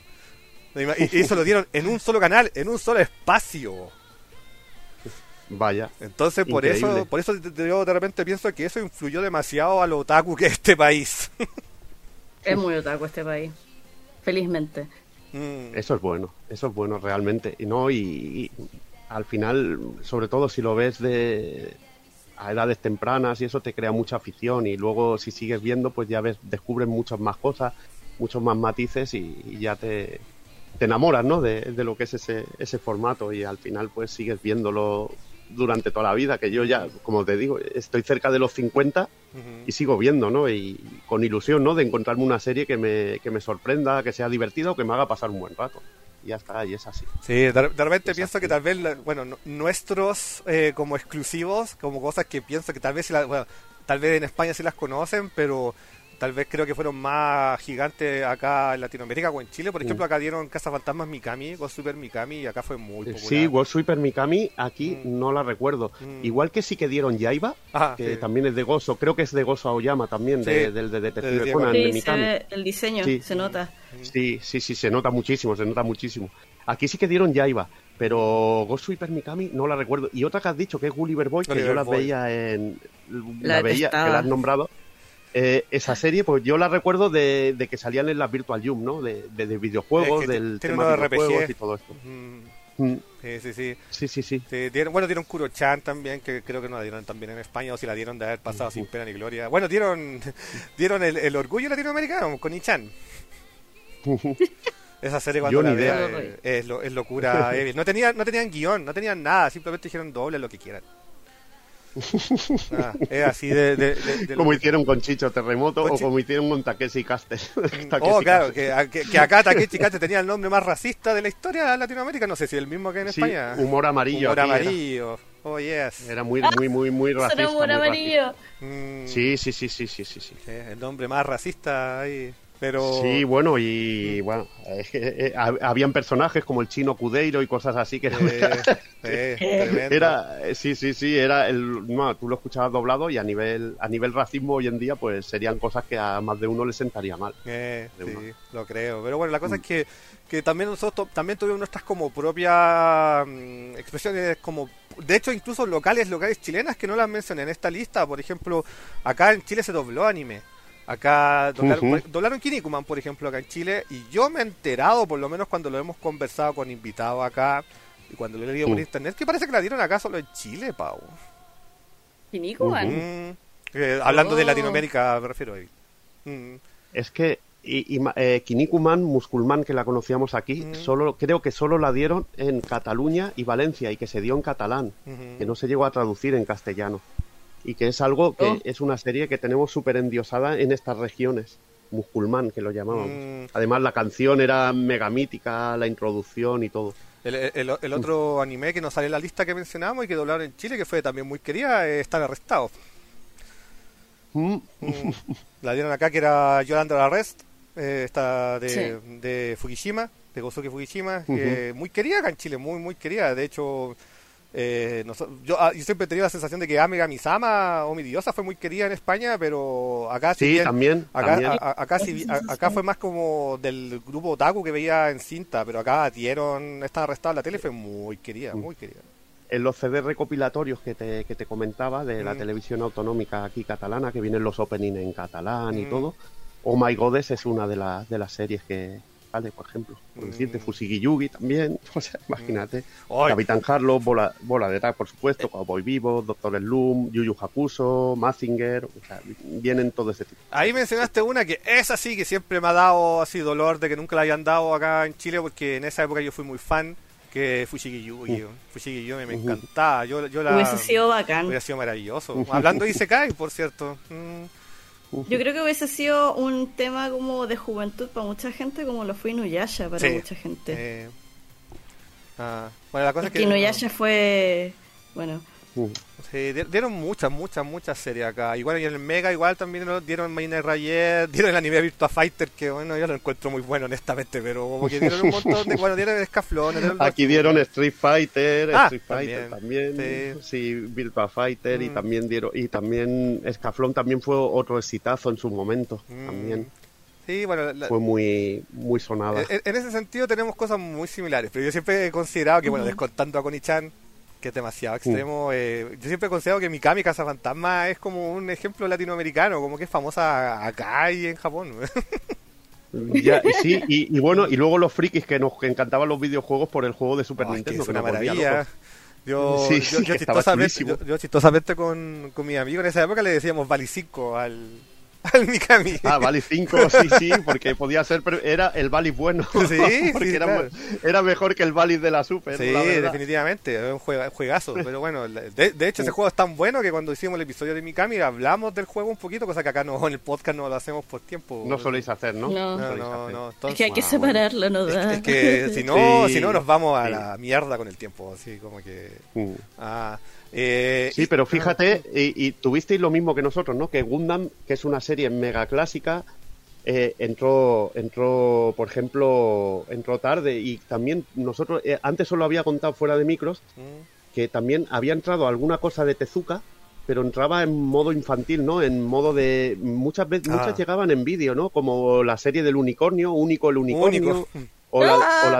Y eso lo dieron en un solo canal, en un solo espacio. Vaya. Entonces por eso yo de repente pienso que eso influyó demasiado a lo otaku que es este país. Es muy otaku este país, felizmente. Eso es bueno realmente. Y al final, sobre todo si lo ves a edades tempranas y eso te crea mucha afición, y luego si sigues viendo pues ya descubres muchas más cosas, muchos más matices y ya te enamoras, ¿no? de lo que es ese formato, y al final pues sigues viéndolo durante toda la vida, que yo ya, como te digo, estoy cerca de los 50 y sigo viendo, ¿no? Y con ilusión, ¿no? De encontrarme una serie que me sorprenda, que sea divertida o que me haga pasar un buen rato. Y ya está, y es así. Sí, de repente pienso que tal vez, nuestros como exclusivos, como cosas que pienso que tal vez, tal vez en España sí las conocen, pero tal vez creo que fueron más gigantes acá en Latinoamérica o en Chile. Por ejemplo, acá dieron Cazafantasmas Mikami, Ghost Super Mikami, y acá fue muy popular. Sí, Ghost Super Mikami, aquí no la recuerdo. Igual que sí que dieron Yaiba, que también es de Gozo, creo que es de Gozo Aoyama también, del de Detective Conan, de Mikami. Se ve el diseño, se nota. Sí, se nota muchísimo. Aquí sí que dieron Yaiba, pero Ghost Super Mikami no la recuerdo. Y otra que has dicho, que es Gulliver Boy, que yo las veía que la has nombrado. Esa serie, pues yo la recuerdo de que salían en las Virtual Jump, ¿no? De videojuegos, del tema de videojuegos y todo esto. Sí. Dieron Kuro-chan también, que creo que no la dieron también en España, o si la dieron de haber pasado sin pena ni gloria. Bueno, dieron el orgullo latinoamericano con Ichan. Esa serie cuando la vea es locura. No tenían guión, no tenían nada, simplemente dijeron doble lo que quieran. Es así como hicieron con Chicho Terremoto o como hicieron con Takeshi Castle. Claro, que acá Takeshi Castle tenía el nombre más racista de la historia de Latinoamérica. No sé si el mismo que en España. Humor amarillo. Oh, yes. Era muy racista. Será un amarillo. Sí. El nombre más racista ahí. Pero... Sí, bueno, es que, habían personajes como el chino Cudeiro y cosas así que tremendo. tú lo escuchabas doblado y a nivel racismo hoy en día pues serían cosas que a más de uno le sentaría mal. Sí, lo creo. Pero bueno, la cosa es que también nosotros también tuvimos nuestras como propias expresiones como... De hecho, incluso locales chilenas que no las mencioné en esta lista. Por ejemplo, acá en Chile se dobló anime. Acá doblaron Kinnikuman, por ejemplo, acá en Chile, y yo me he enterado, por lo menos cuando lo hemos conversado con invitados acá, y cuando lo he leído por internet, que parece que la dieron acá solo en Chile, Pau. ¿Kinnikuman? Hablando de Latinoamérica, me refiero ahí. Es que Kinnikuman, Musculman, que la conocíamos aquí, creo que solo la dieron en Cataluña y Valencia, y que se dio en catalán, que no se llegó a traducir en castellano. Y que es algo que es una serie que tenemos súper endiosada en estas regiones. Musculman, que lo llamábamos. Además, la canción era mega mítica, la introducción y todo. El otro anime que nos sale en la lista que mencionamos y que doblaron en Chile, que fue también muy querida, Están Arrestados. La dieron acá, que era You're Under Arrest, esta de Fukishima, de Gosuke Fukishima, muy querida acá en Chile, muy querida. De hecho... yo siempre he tenido la sensación de que Ame Misama o Mi Diosa fue muy querida en España, pero acá también. Acá fue más como del grupo otaku que veía en cinta, pero acá Están Arrestados en la tele, fue muy querida. En los CD recopilatorios que te comentaba de la televisión autonómica aquí catalana, que vienen los openings en catalán y todo, Oh My Goddess es una de las series que... Vale, por ejemplo, Fushigi Yugi también, o sea, imagínate, Capitán Harlock, Bola de Drag, por supuesto, Cowboy Vivo, Doctor Slump, Yu Yu Hakusho, Mazinger, o sea, vienen todo ese tipo. Ahí mencionaste una que es así, que siempre me ha dado así dolor de que nunca la hayan dado acá en Chile, porque en esa época yo fui muy fan, que Fushigi Yugi. Fushigi Yugi me encantaba. Hubiese sido bacán. Hubiese sido maravilloso. Hablando de Isekai, por cierto. Yo creo que hubiese sido un tema como de juventud para mucha gente, como lo fue Inuyasha para mucha gente. Bueno, la cosa es que Inuyasha fue... Bueno... Sí, dieron muchas series acá. Igual en el Mega igual también dieron Maine Rayer, dieron el anime Virtua Fighter, que bueno, yo lo encuentro muy bueno honestamente, pero como que dieron un montón de... Bueno, dieron Escaflón. Aquí dieron Street Fighter también. Sí, Virtua Fighter y también Escaflón también fue otro exitazo en su momento también. Sí, bueno, fue muy sonada. En ese sentido tenemos cosas muy similares, pero yo siempre he considerado que, bueno, descontando a Connie-chan, que es demasiado extremo, yo siempre he considerado que Mikami Cazafantasma es como un ejemplo latinoamericano, como que es famosa acá y en Japón. Sí, y bueno, y luego los frikis que nos encantaban los videojuegos por el juego de Super Nintendo, que es una maravilla. Yo chistosamente con mi amigo en esa época le decíamos Vali 5 al Mikami. Vali 5, sí, porque podía ser, pero era el Vali bueno. Sí, porque era mejor que el Vali de la Super. Sí, definitivamente, era un juegazo. Pero bueno, de hecho ese juego es tan bueno que cuando hicimos el episodio de Mikami hablamos del juego un poquito, cosa que acá no, en el podcast no lo hacemos por tiempo. No soléis hacer, ¿no? No. Entonces, es que hay que separarlo, ¿no? Es que si no nos vamos a la mierda con el tiempo, así como que... sí, pero fíjate, y tuvisteis lo mismo que nosotros, ¿no? Que Gundam, que es una serie mega clásica, entró, por ejemplo, tarde, y también nosotros, antes solo había contado fuera de micros, que también había entrado alguna cosa de Tezuka, pero entraba en modo infantil, ¿no? En modo de... Muchas llegaban en vídeo, ¿no? Como la serie del unicornio, Único el unicornio, o la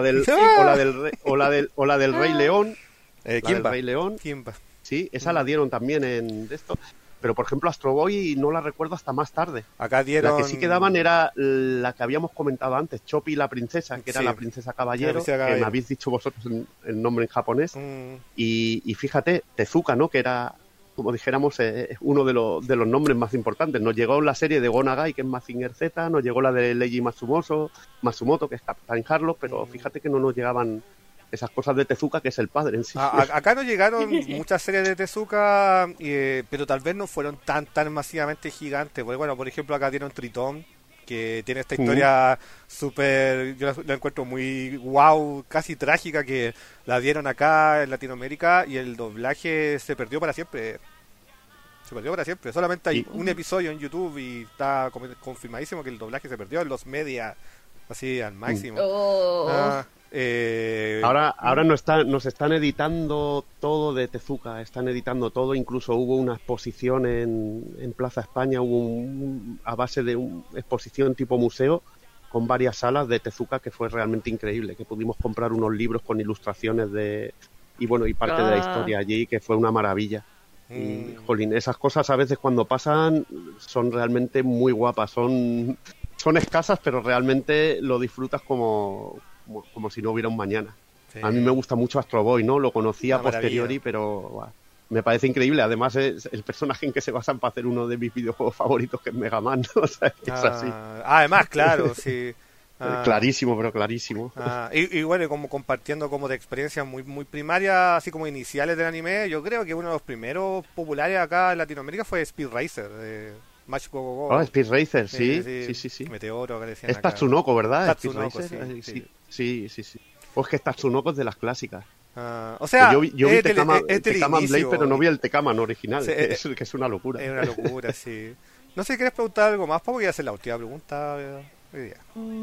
del Rey León, Rey León. Kimba. Sí, esa la dieron también en esto. Pero, por ejemplo, Astro Boy no la recuerdo hasta más tarde. Acá dieron... La que sí que daban era la que habíamos comentado antes, Chopi la princesa, que era la princesa caballero, que me habéis dicho vosotros el nombre en japonés. Y fíjate, Tezuka, ¿no? Que era, como dijéramos, uno de los nombres más importantes. Nos llegó la serie de Go Nagai, que es Mazinger Z, nos llegó la de Leiji Matsumoto, que es Captain Harlock, pero fíjate que no nos llegaban... esas cosas de Tezuka, que es el padre en sí. Acá nos llegaron muchas series de Tezuka, pero tal vez no fueron tan masivamente gigantes. Porque, bueno, por ejemplo, acá dieron Tritón, que tiene esta historia súper, yo la encuentro muy wow, casi trágica, que la dieron acá en Latinoamérica y el doblaje se perdió para siempre. Se perdió para siempre. Solamente hay un episodio en YouTube y está confirmadísimo que el doblaje se perdió en los media, así al máximo. Ahora nos están editando todo de Tezuka, están editando todo, incluso hubo una exposición en Plaza España, a base de una exposición tipo museo, con varias salas de Tezuka, que fue realmente increíble, que pudimos comprar unos libros con ilustraciones y parte de la historia allí, que fue una maravilla. Y, jolín, esas cosas a veces cuando pasan son realmente muy guapas, son escasas, pero realmente lo disfrutas como si no hubiera un mañana. Sí. A mí me gusta mucho Astro Boy, ¿no? Lo conocía a posteriori, pero me parece increíble. Además es el personaje en que se basan para hacer uno de mis videojuegos favoritos, que es Mega Man, ¿no? O sea, es así. Además, claro, sí. Clarísimo, pero clarísimo. Y bueno, como compartiendo como de experiencias muy muy primarias, así como iniciales del anime, yo creo que uno de los primeros populares acá en Latinoamérica fue Speed Racer, Match Go Go Go. Speed Racer, sí. Meteoro, que decían es acá. Tatsunoko, ¿verdad? Tatsunoko, sí. Pues que Tatsunoko es de las clásicas. O sea, yo vi Tekaman Blade, pero no vi el Tekaman original, sí, que es una locura. Es una locura, sí. No sé si quieres preguntar algo más, Pablo, voy a hacer la última pregunta hoy día.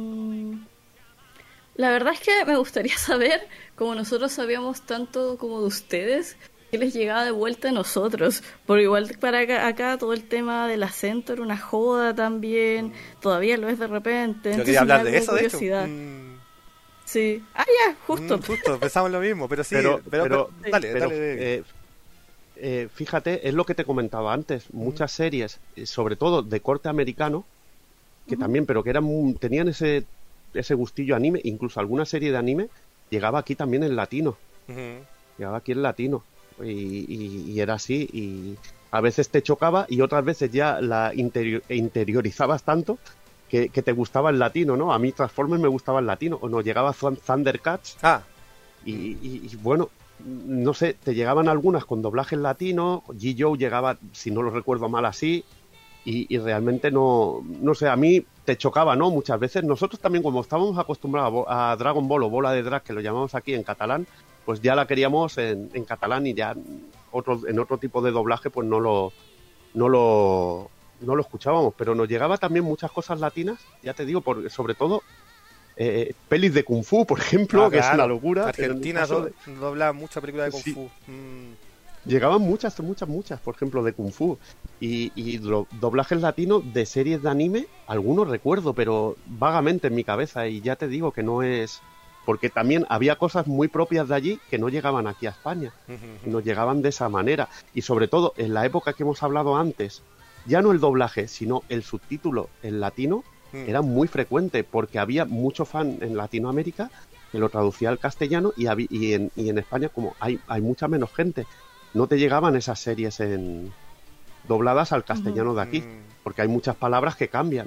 La verdad es que me gustaría saber, como nosotros sabíamos tanto como de ustedes, qué les llegaba de vuelta a nosotros. Porque igual para acá todo el tema del acento era una joda también, todavía lo es de repente. Yo quería hablar de eso, de hecho. Sí. Ya, justo. Justo, pensamos lo mismo, pero sí. Pero dale. Fíjate, es lo que te comentaba antes. Muchas series, sobre todo de corte americano, que también, pero que tenían ese gustillo anime, incluso alguna serie de anime llegaba aquí también en latino. Llegaba aquí en latino. Y era así. Y a veces te chocaba y otras veces ya la interiorizabas tanto que te gustaba el latino, ¿no? A mí Transformers me gustaba el latino. O nos llegaba Thundercats. Y bueno, no sé, te llegaban algunas con doblaje en latino. G-Joe llegaba, si no lo recuerdo mal, así. Y realmente no sé, a mí te chocaba, ¿no? Muchas veces. Nosotros también, como estábamos acostumbrados a Dragon Ball o Bola de Drag, que lo llamamos aquí en catalán, pues ya la queríamos en catalán, y ya en otro tipo de doblaje pues no lo escuchábamos. Pero nos llegaba también muchas cosas latinas, ya te digo, sobre todo pelis de Kung Fu, por ejemplo, que es una locura. Argentina dobla mucha película de Kung Fu. Llegaban muchas, por ejemplo, de Kung Fu. Y doblajes latinos de series de anime, algunos recuerdo, pero vagamente en mi cabeza. Y ya te digo que no es... Porque también había cosas muy propias de allí que no llegaban aquí a España. Nos llegaban de esa manera. Y sobre todo, en la época que hemos hablado antes, ya no el doblaje, sino el subtítulo en latino, era muy frecuente, porque había mucho fan en Latinoamérica que lo traducía al castellano, y en España, como hay mucha menos gente, no te llegaban esas series dobladas al castellano de aquí, porque hay muchas palabras que cambian.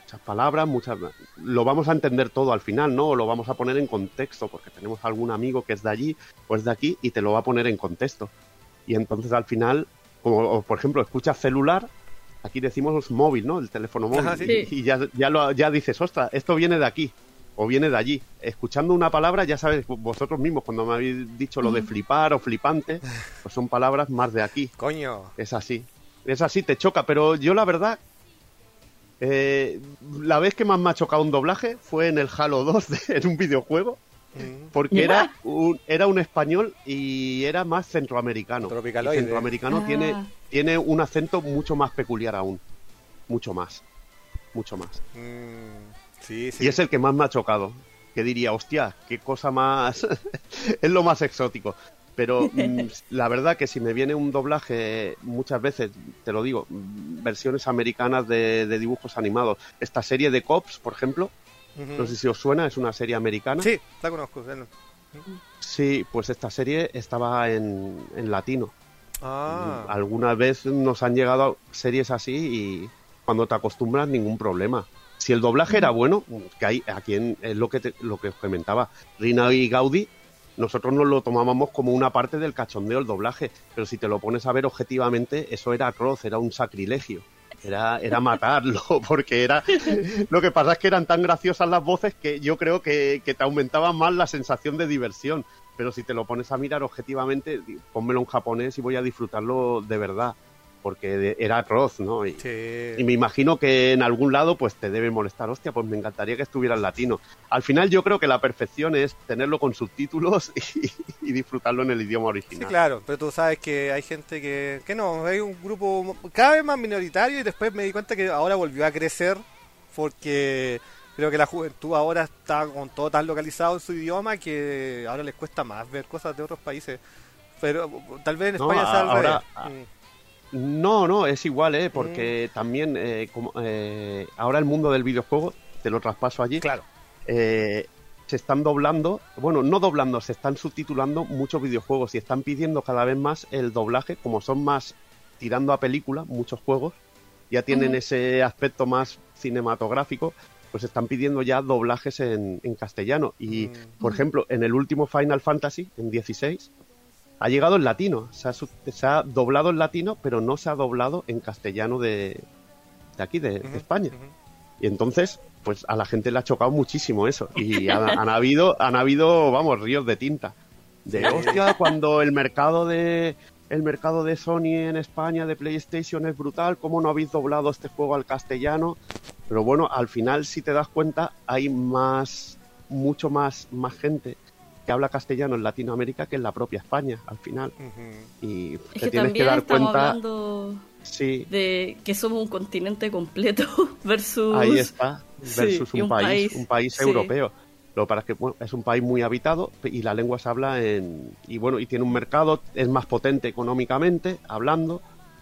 Lo vamos a entender todo al final, ¿no? O lo vamos a poner en contexto, porque tenemos algún amigo que es de allí o es de aquí y te lo va a poner en contexto. Y entonces al final, como por ejemplo, escuchas celular, aquí decimos móvil, ¿no? El teléfono móvil. Ajá, sí. Y ya dices, ostras, esto viene de aquí o viene de allí. Escuchando una palabra, ya sabes vosotros mismos, cuando me habéis dicho lo de flipar o flipante, pues son palabras más de aquí. Coño. Es así, te choca. Pero yo la verdad, la vez que más me ha chocado un doblaje fue en el Halo 2 en un videojuego, porque era un español y era más centroamericano. Tropicaloide. El centroamericano tiene un acento mucho más peculiar aún, mucho más. Sí. Y es el que más me ha chocado, que diría, hostia, qué cosa más... es lo más exótico. Pero la verdad que si me viene un doblaje, muchas veces, te lo digo, versiones americanas de dibujos animados. Esta serie de Cops, por ejemplo, no sé si os suena, es una serie americana. Sí, la conozco. Sí, pues esta serie estaba en latino. Alguna vez nos han llegado series así y cuando te acostumbras, ningún problema. Si el doblaje era bueno, que hay aquí es lo que os comentaba, Rina y Gaudí, nosotros nos lo tomábamos como una parte del cachondeo el doblaje, pero si te lo pones a ver objetivamente, eso era atroz, era un sacrilegio. era matarlo, porque era... Lo que pasa es que eran tan graciosas las voces que yo creo que te aumentaba más la sensación de diversión. Pero si te lo pones a mirar objetivamente, pónmelo en japonés y voy a disfrutarlo de verdad, porque era atroz, ¿no? Y me imagino que en algún lado pues te debe molestar, hostia, pues me encantaría que estuviera en latino. Al final yo creo que la perfección es tenerlo con subtítulos y disfrutarlo en el idioma original. Sí, claro, pero tú sabes que hay gente que no, hay un grupo cada vez más minoritario y después me di cuenta que ahora volvió a crecer porque creo que la juventud ahora está con todo tan localizado en su idioma que ahora les cuesta más ver cosas de otros países. Pero tal vez en España sea al revés. No, es igual, porque también ahora el mundo del videojuego, te lo traspaso allí, claro. Se están doblando, bueno, no doblando, se están subtitulando muchos videojuegos y están pidiendo cada vez más el doblaje, como son más tirando a película, muchos juegos, ya tienen ese aspecto más cinematográfico, pues están pidiendo ya doblajes en castellano. Y, por ejemplo, en el último Final Fantasy, en 16... ha llegado en latino, se ha doblado en latino, pero no se ha doblado en castellano de aquí, de España. Y entonces, pues a la gente le ha chocado muchísimo eso. Y han habido, vamos, ríos de tinta. De hostia, cuando el mercado de Sony en España, de PlayStation, es brutal, ¿cómo no habéis doblado este juego al castellano? Pero bueno, al final, si te das cuenta, hay mucho más gente que habla castellano en Latinoamérica que en la propia España, al final. Y te tienes que dar cuenta hablando sí, de que somos un continente completo versus... Ahí está, versus sí, un país europeo. Lo que pasa es que bueno, es un país muy habitado y la lengua se habla y tiene un mercado, es más potente económicamente, hablando,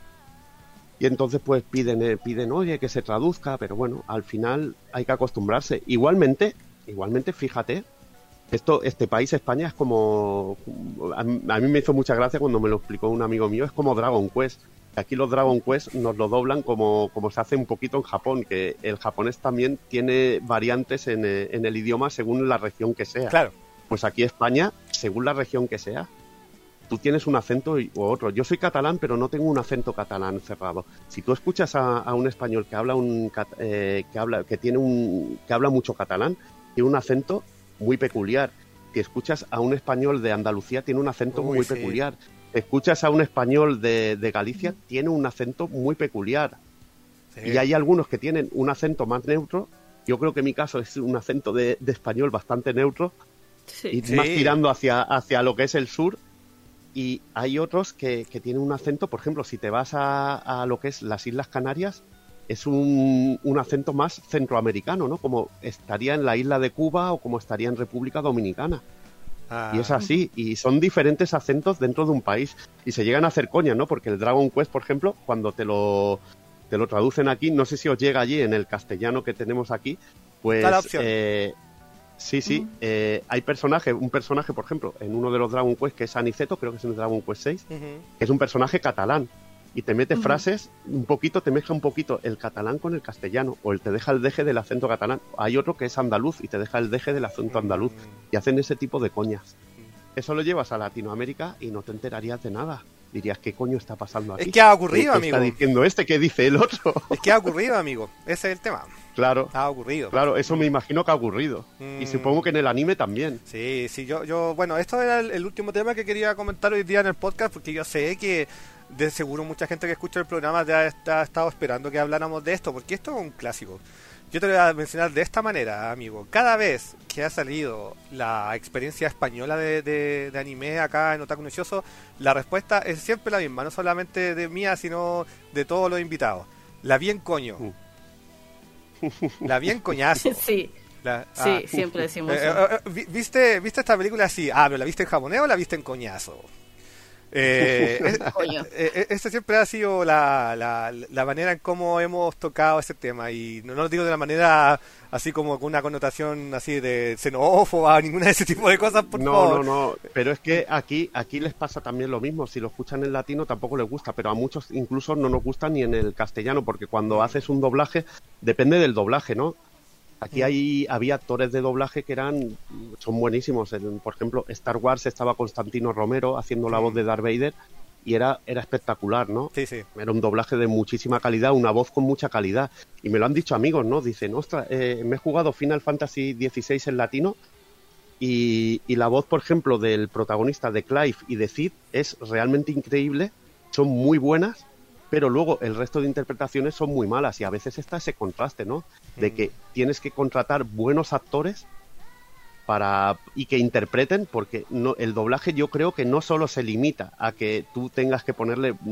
y entonces pues piden, oye, que se traduzca, pero bueno, al final hay que acostumbrarse. Igualmente, fíjate, este país, España, es como... A mí me hizo mucha gracia cuando me lo explicó un amigo mío, es como Dragon Quest. Aquí los Dragon Quest nos lo doblan como se hace un poquito en Japón, que el japonés también tiene variantes en el idioma según la región que sea. Claro. Pues aquí España, según la región que sea, tú tienes un acento u otro. Yo soy catalán, pero no tengo un acento catalán cerrado. Si tú escuchas a un español que habla que habla mucho catalán, tiene un acento muy peculiar. Si escuchas a un español de Andalucía, tiene un acento muy peculiar. Escuchas a un español de Galicia, tiene un acento muy peculiar. Sí. Y hay algunos que tienen un acento más neutro. Yo creo que en mi caso es un acento de español bastante neutro, y más tirando hacia lo que es el sur. Y hay otros que tienen un acento, por ejemplo, si te vas a lo que es las Islas Canarias, es un acento más centroamericano, ¿no? Como estaría en la isla de Cuba o como estaría en República Dominicana. Y es así, y son diferentes acentos dentro de un país. Y se llegan a hacer coñas, ¿no? Porque el Dragon Quest, por ejemplo, cuando te lo traducen aquí, no sé si os llega allí en el castellano que tenemos aquí, pues... Sí, hay un personaje, por ejemplo, en uno de los Dragon Quest, que es Aniceto, creo que es en el Dragon Quest 6, que es un personaje catalán. Y te mete frases, te mezcla un poquito el catalán con el castellano, o te deja el deje del acento catalán. Hay otro que es andaluz y te deja el deje del acento andaluz, y hacen ese tipo de coñas. Eso lo llevas a Latinoamérica y no te enterarías de nada. Dirías, ¿qué coño está pasando aquí? Es que ha ocurrido, amigo. ¿Qué está diciendo este? ¿Qué dice el otro? Es que ha ocurrido, amigo. Ese es el tema. Claro. Ha ocurrido. Claro, eso me imagino que ha ocurrido. Y supongo que en el anime también. Sí, bueno, esto era el último tema que quería comentar hoy día en el podcast, porque yo sé que de seguro mucha gente que escucha el programa ya ha estado esperando que habláramos de esto, porque esto es un clásico. Yo te lo voy a mencionar de esta manera, amigo. Cada vez que ha salido la experiencia española de anime acá en Otaku Noticioso, la respuesta es siempre la misma, no solamente de mía, sino de todos los invitados. La bien coño. La bien coñazo. Sí. Siempre decimos eso. ¿Viste esta película así? ¿Pero la viste en japonés o la viste en coñazo? Esta siempre ha sido la manera en cómo hemos tocado ese tema, y no lo digo de la manera así como con una connotación así de xenófoba, ninguna de ese tipo de cosas, por favor. No, pero es que aquí les pasa también lo mismo. Si lo escuchan en latino tampoco les gusta, pero a muchos incluso no nos gusta ni en el castellano, porque cuando haces un doblaje, depende del doblaje, ¿no? Aquí había actores de doblaje que son buenísimos. Por ejemplo, Star Wars estaba Constantino Romero haciendo la voz de Darth Vader, y era espectacular, ¿no? Sí, sí. Era un doblaje de muchísima calidad, una voz con mucha calidad. Y me lo han dicho amigos, ¿no? Dicen, ostras, me he jugado Final Fantasy XVI en latino y la voz, por ejemplo, del protagonista de Clive y de Cid es realmente increíble, son muy buenas, pero luego el resto de interpretaciones son muy malas y a veces está ese contraste, ¿no? De que tienes que contratar buenos actores y que interpreten, porque no, el doblaje yo creo que no solo se limita a que tú tengas que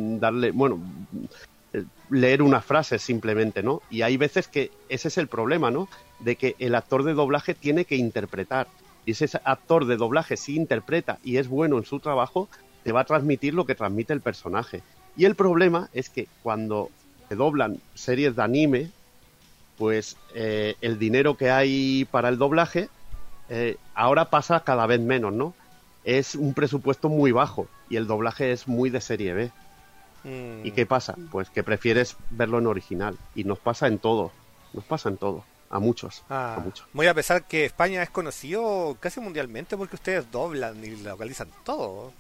leer unas frases simplemente, ¿no? Y hay veces que ese es el problema, ¿no? De que el actor de doblaje tiene que interpretar. Y ese actor de doblaje, si interpreta y es bueno en su trabajo, te va a transmitir lo que transmite el personaje. Y el problema es que cuando se doblan series de anime, pues el dinero que hay para el doblaje ahora pasa cada vez menos, ¿no? Es un presupuesto muy bajo y el doblaje es muy de serie B. ¿Y qué pasa? Pues que prefieres verlo en original. Y nos pasa en todo. A muchos. A muchos. Muy a pesar que España es conocido casi mundialmente porque ustedes doblan y localizan todo.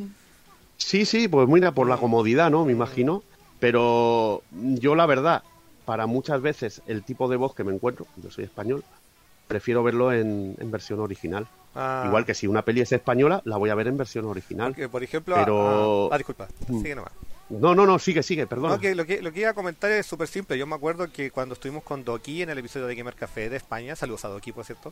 Sí, pues mira, por la comodidad, ¿no? Me imagino. Pero yo la verdad, para muchas veces el tipo de voz que me encuentro, yo soy español, prefiero verlo en versión original. Igual que si una peli es española, la voy a ver en versión original. Porque, por ejemplo... Pero... disculpa, sigue nomás. No, sigue, perdón. No, que lo que iba a comentar es súper simple. Yo me acuerdo que cuando estuvimos con Doki en el episodio de Gamer Café de España, saludos a Doki, por cierto,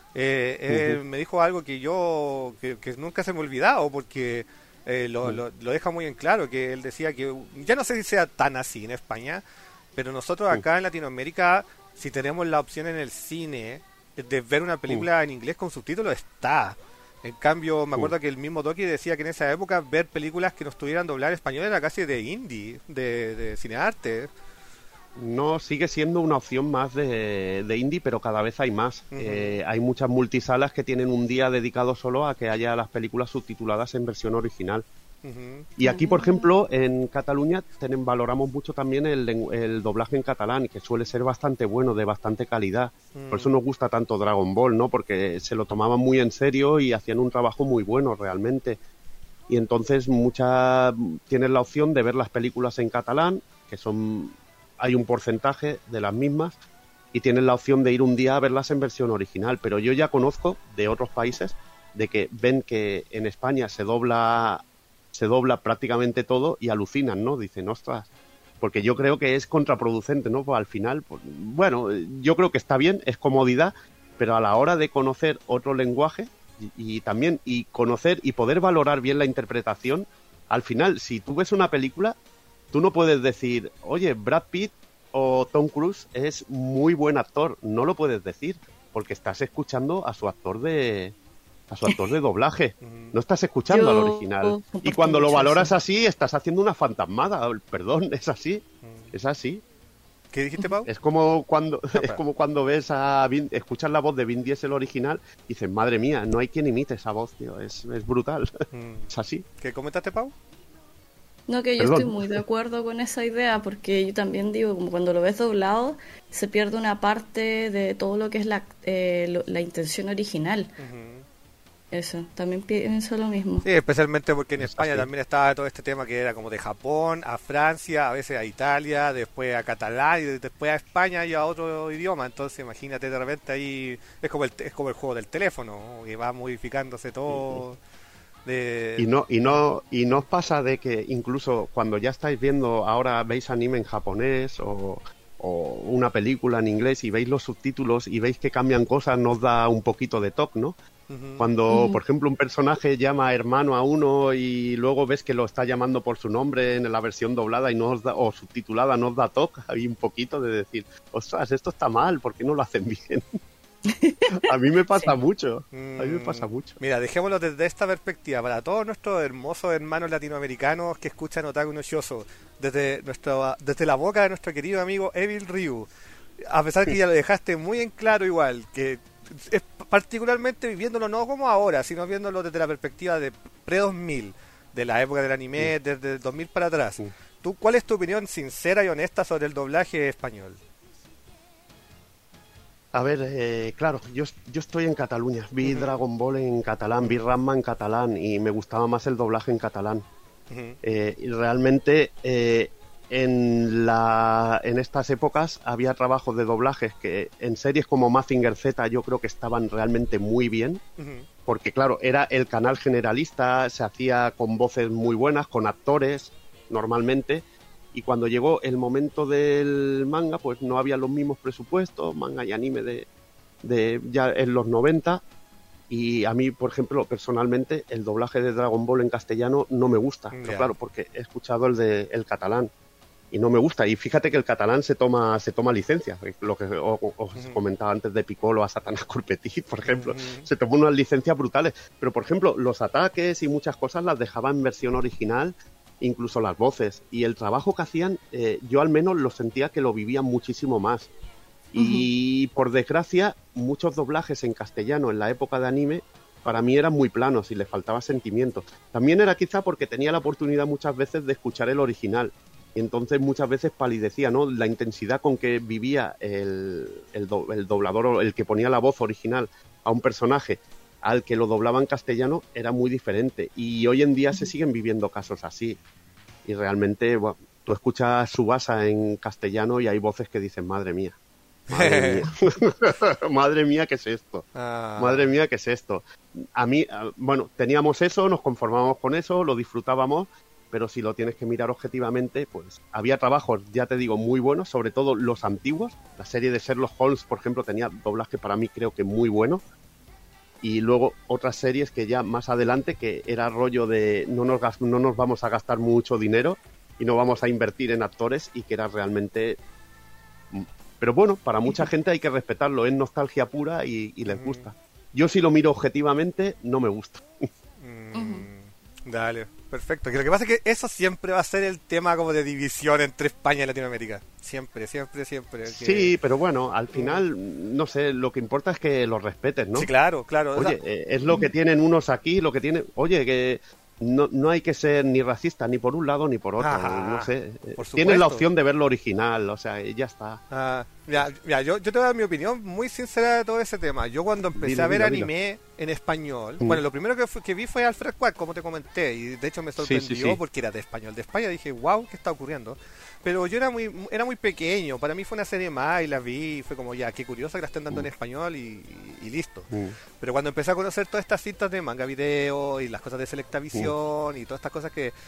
él me dijo algo que yo que nunca se me ha olvidado, porque lo deja muy en claro, que él decía que, ya no sé si sea tan así en España, pero nosotros acá en Latinoamérica, si tenemos la opción en el cine de ver una película en inglés con subtítulos, está. En cambio, me acuerdo que el mismo Doki decía que en esa época ver películas que no estuvieran dobladas en español era casi de indie, de cinearte. No, sigue siendo una opción más de indie, pero cada vez hay más. Hay muchas multisalas que tienen un día dedicado solo a que haya las películas subtituladas en versión original. Y aquí, por ejemplo, en Cataluña valoramos mucho también el doblaje en catalán, que suele ser bastante bueno, de bastante calidad. Por eso nos gusta tanto Dragon Ball, ¿no? Porque se lo tomaban muy en serio y hacían un trabajo muy bueno realmente. Y entonces tienen la opción de ver las películas en catalán, que hay un porcentaje de las mismas, y tienen la opción de ir un día a verlas en versión original. Pero yo ya conozco de otros países de que ven que en España se dobla prácticamente todo y alucinan, ¿no? Dicen, ostras, porque yo creo que es contraproducente, ¿no? Pues al final, bueno, yo creo que está bien, es comodidad, pero a la hora de conocer otro lenguaje y también conocer y poder valorar bien la interpretación, al final, si tú ves una película, tú no puedes decir, oye, Brad Pitt o Tom Cruise es muy buen actor, no lo puedes decir, porque estás escuchando a su actor de doblaje. No estás escuchando al original. Y cuando lo valoras así, estás haciendo una fantasmada. Perdón, es así. Es así. ¿Qué dijiste, Pau? Es como cuando ves escuchas la voz de Vin Diesel original y dices, madre mía, no hay quien imite esa voz, tío. Es brutal. Es así. ¿Qué comentaste, Pau? No, que yo Perdón. estoy muy de acuerdo con esa idea, porque yo también digo, como cuando lo ves doblado, se pierde una parte de todo lo que es la intención original. Eso, también pienso lo mismo. Sí, especialmente porque en España también estaba todo este tema que era como de Japón a Francia, a veces a Italia, después a catalán y después a España y a otro idioma. Entonces imagínate, de repente ahí es como el juego del teléfono, ¿no? Que va modificándose todo. Y no os pasa de que incluso cuando ya estáis viendo, ahora veis anime en japonés o una película en inglés y veis los subtítulos y veis que cambian cosas, nos da un poquito de toque, ¿no? Cuando, por ejemplo, un personaje llama hermano a uno y luego ves que lo está llamando por su nombre en la versión doblada y o subtitulada, nos da toque, hay un poquito de decir, ostras, esto está mal, ¿por qué no lo hacen bien? A mí me pasa mucho. A mí me pasa mucho. Mira, dejémoslo desde esta perspectiva. Para todos nuestros hermosos hermanos latinoamericanos que escuchan Otaku no Shoujo, desde la boca de nuestro querido amigo Evil Ryu, a pesar que ya lo dejaste muy en claro igual, que es particularmente viviéndolo no como ahora, sino viéndolo desde la perspectiva de pre-2000, de la época del anime, desde el 2000 para atrás. ¿Tú cuál es tu opinión sincera y honesta sobre el doblaje español? A ver, claro, yo estoy en Cataluña. Vi Dragon Ball en catalán, vi Ranma en catalán y me gustaba más el doblaje en catalán. Y realmente en estas épocas había trabajos de doblajes que en series como Mazinger Z yo creo que estaban realmente muy bien, porque claro, era el canal generalista, se hacía con voces muy buenas, con actores normalmente, y cuando llegó el momento del manga pues no había los mismos presupuestos, manga y anime de ya en los 90. Y a mí, por ejemplo, personalmente, el doblaje de Dragon Ball en castellano no me gusta. Pero claro, porque he escuchado el catalán y no me gusta. Y fíjate que el catalán se toma licencia. Lo que os comentaba antes de Piccolo a Satanás Curpetí, por ejemplo. Se tomó unas licencias brutales. Pero, por ejemplo, los ataques y muchas cosas las dejaba en versión original, incluso las voces. Y el trabajo que hacían, yo al menos lo sentía que lo vivían muchísimo más. Y por desgracia, muchos doblajes en castellano en la época de anime para mí eran muy planos y les faltaba sentimiento. También era quizá porque tenía la oportunidad muchas veces de escuchar el original y entonces muchas veces palidecía, ¿no? La intensidad con que vivía el doblador o el que ponía la voz original a un personaje al que lo doblaba en castellano era muy diferente y hoy en día se siguen viviendo casos así y realmente, bueno, tú escuchas Tsubasa en castellano y hay voces que dicen, madre mía. Madre mía. Madre mía, ¿qué es esto? Madre mía, ¿qué es esto? A mí, bueno, teníamos eso, nos conformábamos con eso, lo disfrutábamos, pero si lo tienes que mirar objetivamente, pues había trabajos, ya te digo, muy buenos, sobre todo los antiguos. La serie de Sherlock Holmes, por ejemplo, tenía doblaje para mí creo que muy bueno. Y luego otras series que ya más adelante, que era rollo de no nos vamos a gastar mucho dinero y no vamos a invertir en actores y que era realmente... Pero bueno, para mucha gente hay que respetarlo, es nostalgia pura y les gusta. Yo si lo miro objetivamente, no me gusta. Dale, perfecto. Que lo que pasa es que eso siempre va a ser el tema como de división entre España y Latinoamérica. Siempre. Que... Sí, pero bueno, al final, no sé, lo que importa es que los respetes, ¿no? Sí, claro. Oye, es lo que tienen unos aquí, lo que tienen... Oye, que... No hay que ser ni racista ni por un lado ni por otro, no sé. Tienes la opción de ver lo original, o sea, ya está. Mira, yo te voy a dar mi opinión muy sincera de todo ese tema. Yo cuando empecé a ver anime en español, bueno, lo primero que vi fue Alfred Quack, como te comenté, y de hecho me sorprendió porque era de español de España. Dije, wow, ¿qué está ocurriendo? Pero yo era muy pequeño, para mí fue una serie más y la vi y fue como, ya, qué curioso que la estén dando en español y listo. Pero cuando empecé a conocer todas estas cintas de manga video y las cosas de Selectavisión y todas estas cosas que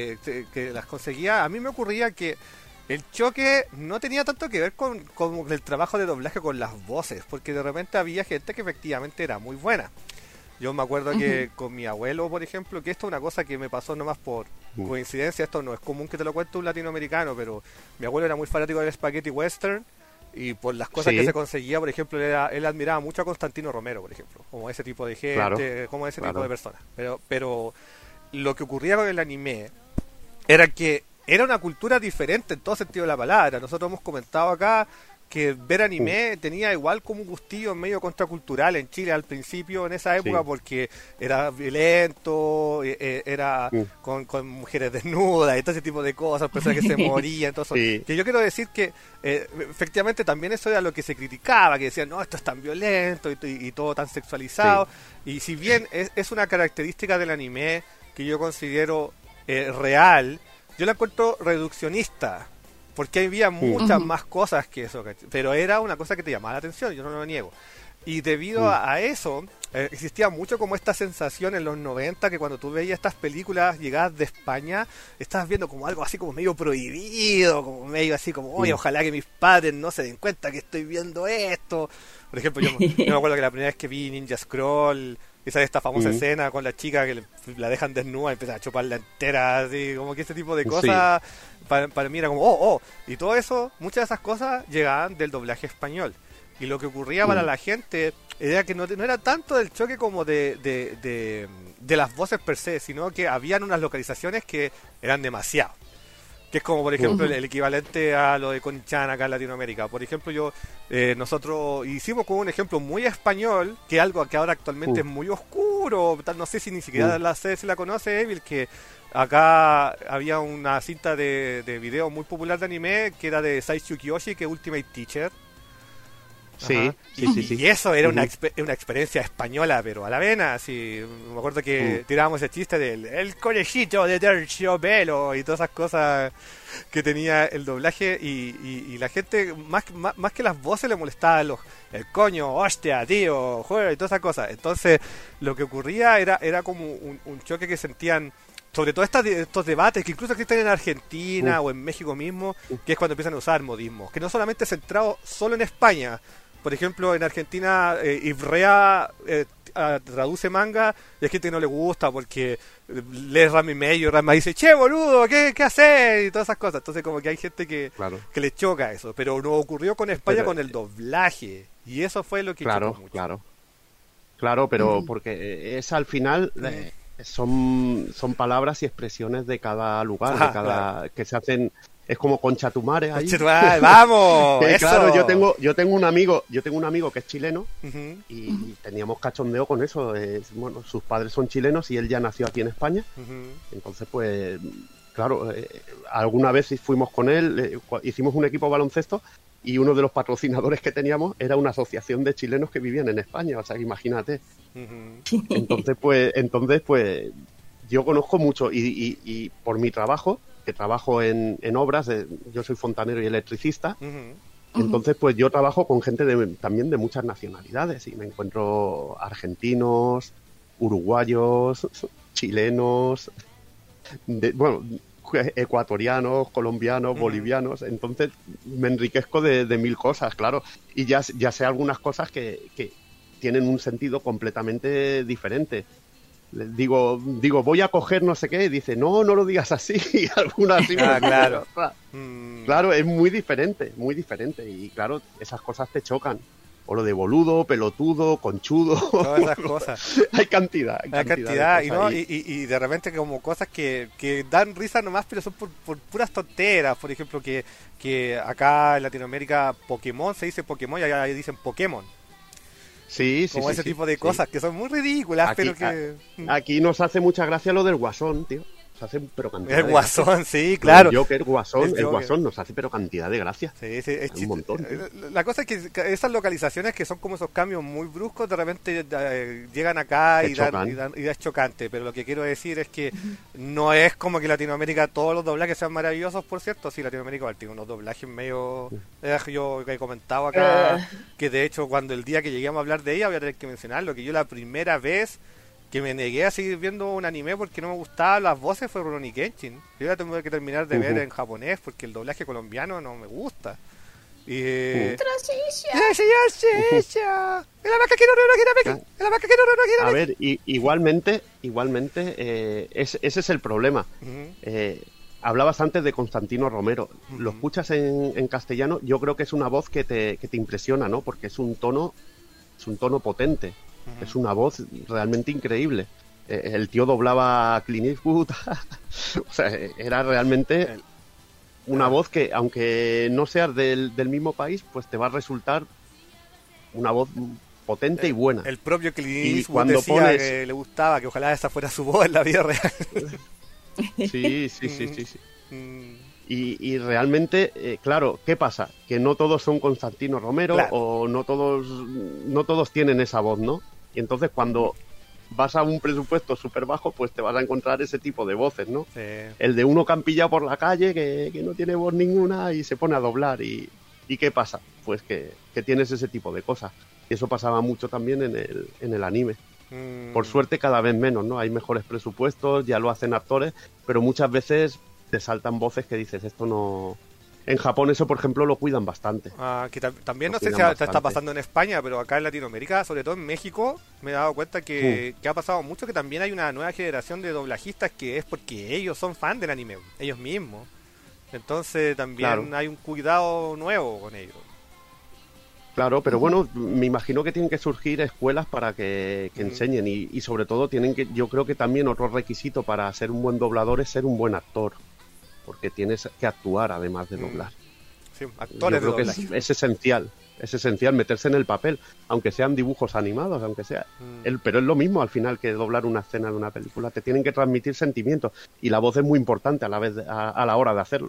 las conseguía, a mí me ocurría que el choque no tenía tanto que ver con el trabajo de doblaje con las voces, porque de repente había gente que efectivamente era muy buena. Yo me acuerdo que con mi abuelo, por ejemplo, que esto es una cosa que me pasó nomás por coincidencia, esto no es común que te lo cuente un latinoamericano, pero mi abuelo era muy fanático del spaghetti western y por las cosas que se conseguía, por ejemplo, él admiraba mucho a Constantino Romero, por ejemplo, como ese tipo de gente, como ese tipo de personas. Pero lo que ocurría con el anime era que era una cultura diferente en todo sentido de la palabra. Nosotros hemos comentado acá que ver anime tenía igual como un gustillo medio contracultural en Chile al principio, en esa época, porque era violento, era con mujeres desnudas y todo ese tipo de cosas, personas que se morían, todo eso. Que yo quiero decir que efectivamente también eso era lo que se criticaba, que decían, no, esto es tan violento y todo tan sexualizado. Y si bien es una característica del anime que yo considero real, yo la encuentro reduccionista, porque había muchas más cosas que eso, pero era una cosa que te llamaba la atención, yo no lo niego. Y debido a eso, existía mucho como esta sensación en los 90 que cuando tú veías estas películas llegadas de España, estabas viendo como algo así como medio prohibido, como medio así como, oye, ojalá que mis padres no se den cuenta que estoy viendo esto. Por ejemplo, yo me acuerdo que la primera vez que vi Ninja Scroll, esa de esta famosa escena con la chica que la dejan desnuda y empieza a chuparla entera, así como que ese tipo de cosas para mí era como y todo eso, muchas de esas cosas llegaban del doblaje español y lo que ocurría para la gente era que no era tanto del choque como de las voces per se, sino que habían unas localizaciones que eran demasiado, que es como por ejemplo el equivalente a lo de Konichan acá en Latinoamérica. Por ejemplo, nosotros hicimos como un ejemplo muy español, que algo que ahora actualmente es muy oscuro, no sé si ni siquiera si la conoce Evil, que acá había una cinta de video muy popular de anime que era de Saichu Kiyoshi, que es Ultimate Teacher, Sí, Ajá. sí. Y eso era una experiencia española, pero a la vena, así. Me acuerdo que tirábamos el chiste del el conejito de Terciopelo y todas esas cosas que tenía el doblaje y la gente, más que las voces, le molestaba el coño, hostia, tío, juega y todas esas cosas. Entonces, lo que ocurría era como un choque que sentían, sobre todo estos debates que incluso existen en Argentina o en México mismo, que es cuando empiezan a usar modismos, que no solamente centrado solo en España. Por ejemplo, en Argentina, Ivrea traduce manga y hay gente que no le gusta porque lee Rami Medio y Rami dice, che, boludo, ¿qué haces? Y todas esas cosas. Entonces, como que hay gente que le choca eso. Pero no ocurrió con España con el doblaje. Y eso fue lo que chocó mucho. Claro, pero porque es al final... Son palabras y expresiones de cada lugar, que se hacen, es como concha tu madre ahí. ¡Vamos! Eso. Claro, yo tengo un amigo que es chileno y teníamos cachondeo con eso. Bueno, sus padres son chilenos y él ya nació aquí en España. Entonces, pues, claro, alguna vez fuimos con él, hicimos un equipo de baloncesto y uno de los patrocinadores que teníamos era una asociación de chilenos que vivían en España, o sea, imagínate. Entonces, pues, yo conozco mucho y por mi trabajo, que trabajo en obras, yo soy fontanero y electricista, entonces, pues yo trabajo con gente también de muchas nacionalidades y me encuentro argentinos, uruguayos, chilenos, ecuatorianos, colombianos, bolivianos, entonces me enriquezco de mil cosas, claro, y ya sé algunas cosas que tienen un sentido completamente diferente. Digo, voy a coger no sé qué, y dice, no lo digas así, y algunas así. Claro. Claro, es muy diferente, y claro, esas cosas te chocan. O lo de boludo, pelotudo, conchudo. Todas esas cosas. Hay cantidad. Y de repente como cosas que dan risa nomás, pero son por puras tonteras. Por ejemplo, que acá en Latinoamérica Pokémon se dice Pokémon y allá dicen Pokémon. Sí, como ese tipo de cosas que son muy ridículas, aquí, pero que... Aquí nos hace mucha gracia lo del Guasón, tío. Nos hace pero cantidad el Guasón, sí, claro. El Joker, el Guasón nos hace pero cantidad de gracia. Sí, es un montón. La cosa es que esas localizaciones que son como esos cambios muy bruscos, de repente llegan acá y es chocante. Pero lo que quiero decir es que no es como que Latinoamérica todos los doblajes sean maravillosos, por cierto. Sí, Latinoamérica tiene unos doblajes medio... yo he comentado acá que de hecho cuando el día que lleguemos a hablar de ella voy a tener que mencionarlo, que yo la primera vez que me negué a seguir viendo un anime porque no me gustaban las voces fue Rurouni Kenshin. Yo la tengo que terminar de ver en japonés porque el doblaje colombiano no me gusta. A ver, igualmente ese es el problema. Hablabas antes de Constantino Romero. Lo escuchas en castellano, yo creo que es una voz que te impresiona, ¿no? Porque es un tono potente. Es una voz realmente increíble. El tío doblaba a Clint Eastwood. O sea, era realmente una voz que, aunque no seas del mismo país, pues te va a resultar una voz potente y buena. El propio Clint Eastwood decía que le gustaba, que ojalá esa fuera su voz en la vida real. Sí. Y realmente, claro, ¿qué pasa? Que no todos son Constantino Romero, claro. O no todos tienen esa voz, ¿no? Y entonces cuando vas a un presupuesto súper bajo, pues te vas a encontrar ese tipo de voces, ¿no? Sí. El de uno que han pillado por la calle, que no tiene voz ninguna y se pone a doblar. ¿Y qué pasa? Pues que tienes ese tipo de cosas. Y eso pasaba mucho también en el anime. Por suerte cada vez menos, ¿no? Hay mejores presupuestos, ya lo hacen actores, pero muchas veces te saltan voces que dices, esto no... En Japón eso, por ejemplo, lo cuidan bastante. Que también no sé si está pasando en España, pero acá en Latinoamérica, sobre todo en México, me he dado cuenta que ha pasado mucho, que también hay una nueva generación de doblajistas que es porque ellos son fan del anime, ellos mismos. Entonces también hay un cuidado nuevo con ellos. Claro, pero bueno, me imagino que tienen que surgir escuelas para que enseñen y sobre todo yo creo que también otro requisito para ser un buen doblador es ser un buen actor. Porque tienes que actuar además de doblar. Sí, actores yo creo que es esencial meterse en el papel, aunque sean dibujos animados, aunque sea. Pero es lo mismo al final que doblar una escena de una película. Te tienen que transmitir sentimientos y la voz es muy importante a la hora de hacerlo.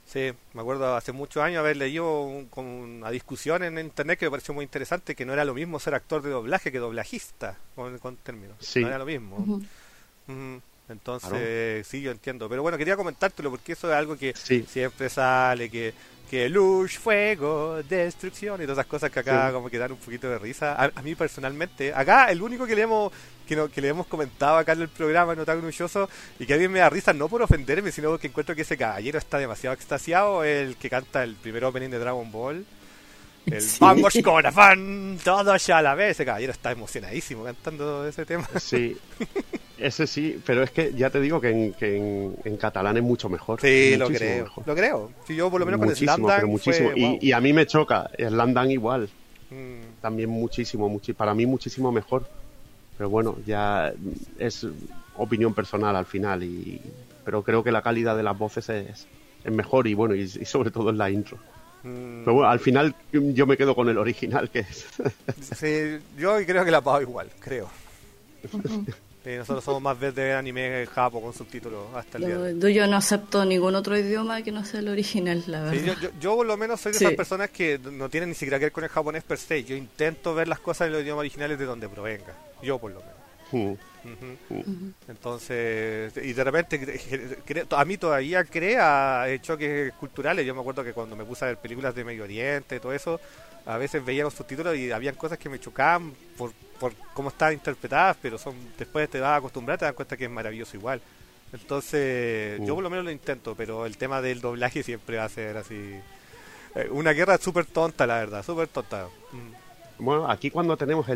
Sí, me acuerdo hace muchos años haber leído como una discusión en internet que me pareció muy interesante, que no era lo mismo ser actor de doblaje que doblajista, con términos. Sí. No era lo mismo. Ujú. Ujú. Entonces, Claro. sí, yo entiendo. Pero bueno, quería comentártelo porque eso es algo que Sí, siempre sale, que luz, fuego, destrucción y todas esas cosas que acá sí. como que dan un poquito de risa. A mí personalmente, acá el único que le hemos que le hemos comentado acá en el programa en Otaku Nuchoso y que a mí me da risa no por ofenderme, sino porque encuentro que ese caballero está demasiado extasiado, el que canta el primer opening de Dragon Ball. El Sí. Vamos Corazón, todos a la vez. Ese caballero está emocionadísimo cantando ese tema. Sí, ese sí, pero es que ya te digo que en catalán es mucho mejor. Sí, lo Muchísimo creo. mejor. Lo creo. Si yo por lo menos con Muchísimo, Slam pero Dunk muchísimo. fue wow. Y a mí me choca, Slam igual. Mm, También muchísimo, para mí muchísimo mejor. Pero bueno, ya es opinión personal al final. Pero creo que la calidad de las voces es mejor y bueno, y sobre todo en la intro. Pero bueno, al final yo me quedo con el original, que es... sí, yo creo que la pago igual, creo. Ujú. Nosotros somos más de ver anime japo con subtítulos hasta el día de hoy. Yo no acepto ningún otro idioma que no sea el original, la Sí, verdad. yo por lo menos soy de Sí. esas personas que no tienen ni siquiera que ver con el japonés per se. Yo intento ver las cosas en los idiomas originales de donde provenga. Yo por lo menos. Mm, Ujú. Ujú. Entonces, y de repente a mí todavía crea choques culturales. Yo me acuerdo que cuando me puse a ver películas de Medio Oriente y todo eso, a veces veía los subtítulos y habían cosas que me chocaban por cómo estaban interpretadas, pero después te vas a acostumbrar, te das cuenta que es maravilloso igual. Entonces, yo por lo menos lo intento, pero el tema del doblaje siempre va a ser así. Una guerra súper tonta, la verdad, súper tonta. Bueno, aquí cuando tenemos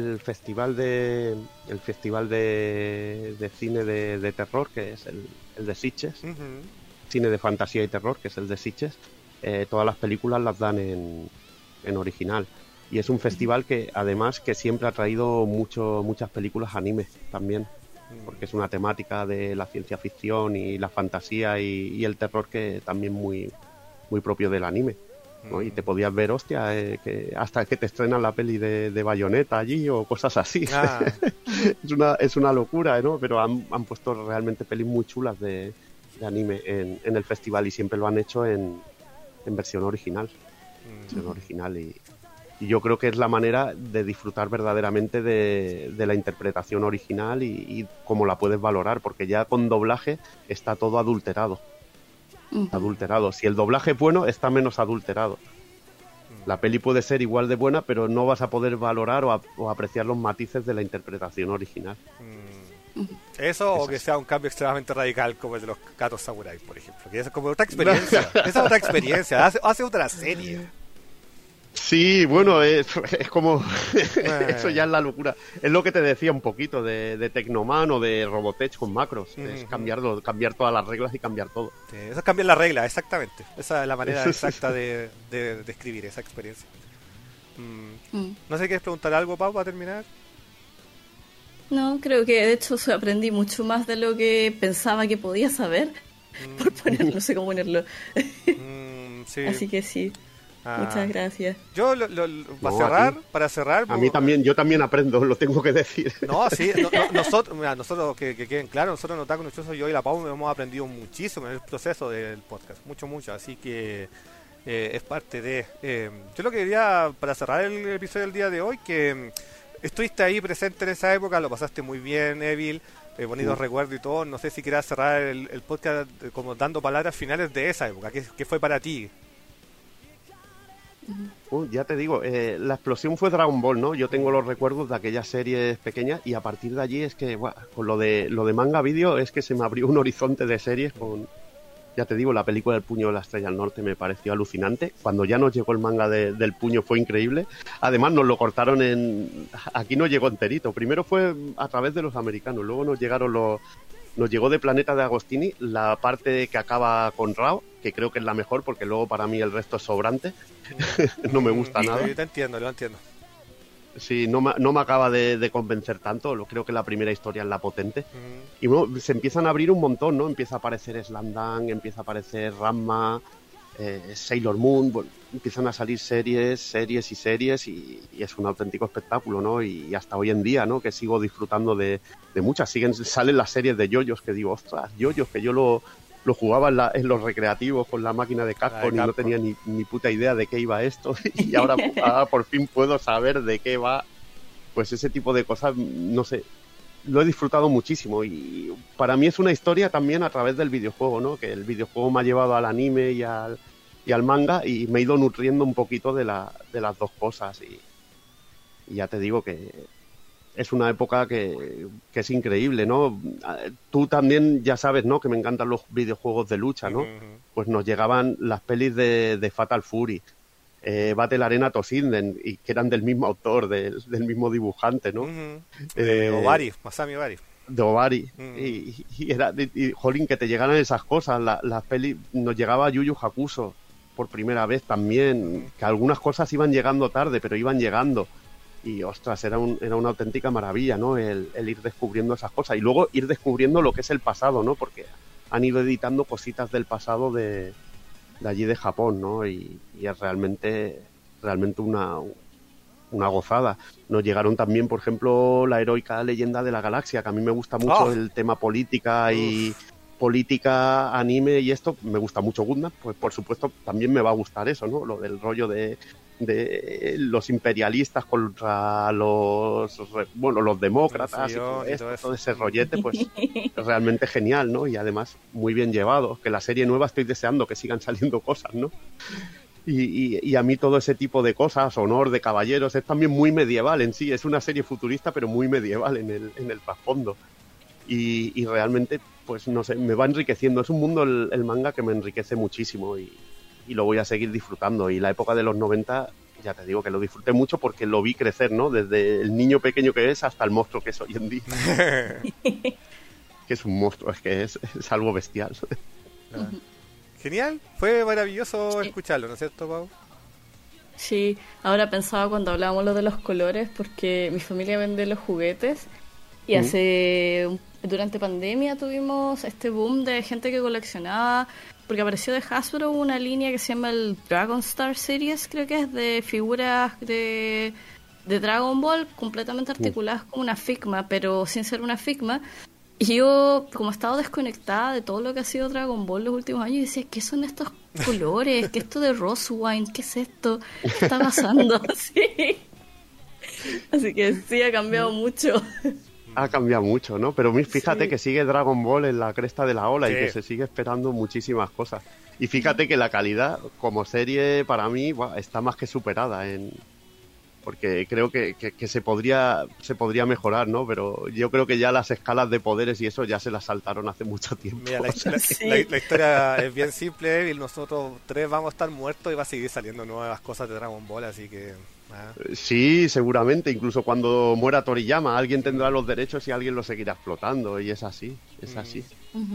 el festival de cine de terror, que es el de Sitges, Ujú. cine de fantasía y terror, que es el de Sitges, todas las películas las dan en original. Y es un festival que además que siempre ha traído muchas películas anime también, porque es una temática de la ciencia ficción y la fantasía y el terror que también muy propio del anime, ¿no? Y te podías ver, hostia, que hasta que te estrenan la peli de Bayonetta allí o cosas así. Ah, Es una locura, ¿no? Pero han puesto realmente pelis muy chulas de anime en el festival y siempre lo han hecho en versión original. Versión original y yo creo que es la manera de disfrutar verdaderamente de la interpretación original y cómo la puedes valorar, porque ya con doblaje está todo adulterado. Ujú. Si el doblaje es bueno, está menos adulterado. La peli puede ser igual de buena, pero no vas a poder valorar o apreciar los matices de la interpretación original. eso o Es que así. sea un cambio extremadamente radical como el de los Gatos Samurai, por ejemplo, que es como otra experiencia. Esa es otra experiencia, hace otra serie. Sí, bueno, es como... Eh, Eso ya es la locura. Es lo que te decía un poquito de Tecnoman o de Robotech con macros. Es Ujú. cambiar todas las reglas y cambiar todo. Sí, eso es cambiar la regla, exactamente. Esa es la manera Eso es- exacta de describir esa experiencia. Mm. No sé, ¿quieres preguntar algo, Pau, para terminar? No, creo que de hecho aprendí mucho más de lo que pensaba que podía saber, por ponerlo, no sé cómo ponerlo. Sí. Así que sí, Ah. muchas gracias. Yo, No, para cerrar, a mí también, yo también aprendo, lo tengo que decir. no, sí, nosotros, mira, nosotros que queden claros, nosotros en Otaku Nuchoso, yo y la Pau hemos aprendido muchísimo en el proceso del podcast, mucho, así que es parte de... yo lo que quería, para cerrar el episodio del día de hoy, que estuviste ahí presente en esa época, lo pasaste muy bien, Evil, bonitos recuerdos y todo, no sé si quieras cerrar el podcast como dando palabras finales de esa época, ¿qué fue para ti? Ya te digo, la explosión fue Dragon Ball, ¿no? Yo tengo los recuerdos de aquellas series pequeñas y a partir de allí es que, buah, con lo de manga vídeo es que se me abrió un horizonte de series con... Ya te digo, la película del Puño de la Estrella del Norte me pareció alucinante. Cuando ya nos llegó el manga del Puño fue increíble. Además nos lo cortaron Aquí no llegó enterito. Primero fue a través de los americanos, luego nos llegó de Planeta de Agostini la parte que acaba con Rao, que creo que es la mejor porque luego para mí el resto es sobrante. No me gusta nada. Yo te entiendo, lo entiendo. Sí, no me acaba de convencer tanto. Creo que la primera historia es la potente. Y bueno, se empiezan a abrir un montón, ¿no? Empieza a aparecer Slandang, empieza a aparecer Ranma, Sailor Moon. Bueno, empiezan a salir series y es un auténtico espectáculo, ¿no? Y hasta hoy en día, ¿no? Que sigo disfrutando de muchas. Salen las series de JoJo's que digo, ostras, JoJo's, que yo lo jugaba en los recreativos con la máquina de Capcom y no tenía ni puta idea de qué iba esto. Y ahora por fin puedo saber de qué va. Pues ese tipo de cosas, no sé, lo he disfrutado muchísimo. Y para mí es una historia también a través del videojuego, ¿no? Que el videojuego me ha llevado al anime y al manga y me he ido nutriendo un poquito de las dos cosas. Y ya te digo que es una época que es increíble, ¿no? Tú también ya sabes, ¿no? Que me encantan los videojuegos de lucha, ¿no? Pues nos llegaban las pelis de Fatal Fury, Battle Arena Toshinden, y que eran del mismo autor, del mismo dibujante, ¿no? Obari, Masami Obari. De Obari. Y jolín, que te llegaran esas cosas. Las pelis, nos llegaba Yu Yu Hakusho por primera vez también, que algunas cosas iban llegando tarde, pero iban llegando. Y ostras, era una auténtica maravilla, ¿no? El ir descubriendo esas cosas y luego ir descubriendo lo que es el pasado, ¿no? Porque han ido editando cositas del pasado de allí de Japón, ¿no? Y es realmente una gozada. Nos llegaron también, por ejemplo, la heroica Leyenda de la Galaxia, que a mí me gusta mucho el tema política y política, anime y esto. Me gusta mucho Gundam, pues por supuesto también me va a gustar eso, ¿no? Lo del rollo de los imperialistas contra los demócratas y todo ese rollete, pues es realmente genial, ¿no? Y además muy bien llevado, que la serie nueva estoy deseando que sigan saliendo cosas, ¿no? Y a mí todo ese tipo de cosas, honor de caballeros, es también muy medieval en sí, es una serie futurista pero muy medieval en el trasfondo y realmente, pues no sé, me va enriqueciendo, es un mundo el manga que me enriquece muchísimo y lo voy a seguir disfrutando. Y la época de los 90, ya te digo que lo disfruté mucho porque lo vi crecer, ¿no? Desde el niño pequeño que es hasta el monstruo que es hoy en día. Que es un monstruo, es que es algo bestial. Genial, fue maravilloso escucharlo, ¿no es cierto, Pau? Sí, ahora pensaba cuando hablábamos lo de los colores, porque mi familia vende los juguetes y durante pandemia tuvimos este boom de gente que coleccionaba, porque apareció de Hasbro una línea que se llama el Dragon Star Series, creo que es de figuras de Dragon Ball completamente articuladas como una Figma, pero sin ser una Figma. Y yo, como he estado desconectada de todo lo que ha sido Dragon Ball los últimos años, decía, ¿qué son estos colores? ¿Qué es esto de Roswine? ¿Qué es esto? ¿Qué está pasando? Sí. Así que sí, ha cambiado mucho. Ha cambiado mucho, ¿no? Pero fíjate que sigue Dragon Ball en la cresta de la ola y que se sigue esperando muchísimas cosas. Y fíjate que la calidad como serie para mí está más que superada porque creo que se podría mejorar, ¿no? Pero yo creo que ya las escalas de poderes y eso ya se las saltaron hace mucho tiempo. Mira, la historia es bien simple y nosotros tres vamos a estar muertos y va a seguir saliendo nuevas cosas de Dragon Ball, así que... Sí, seguramente, incluso cuando muera Toriyama alguien tendrá los derechos y alguien los seguirá explotando y es así, así.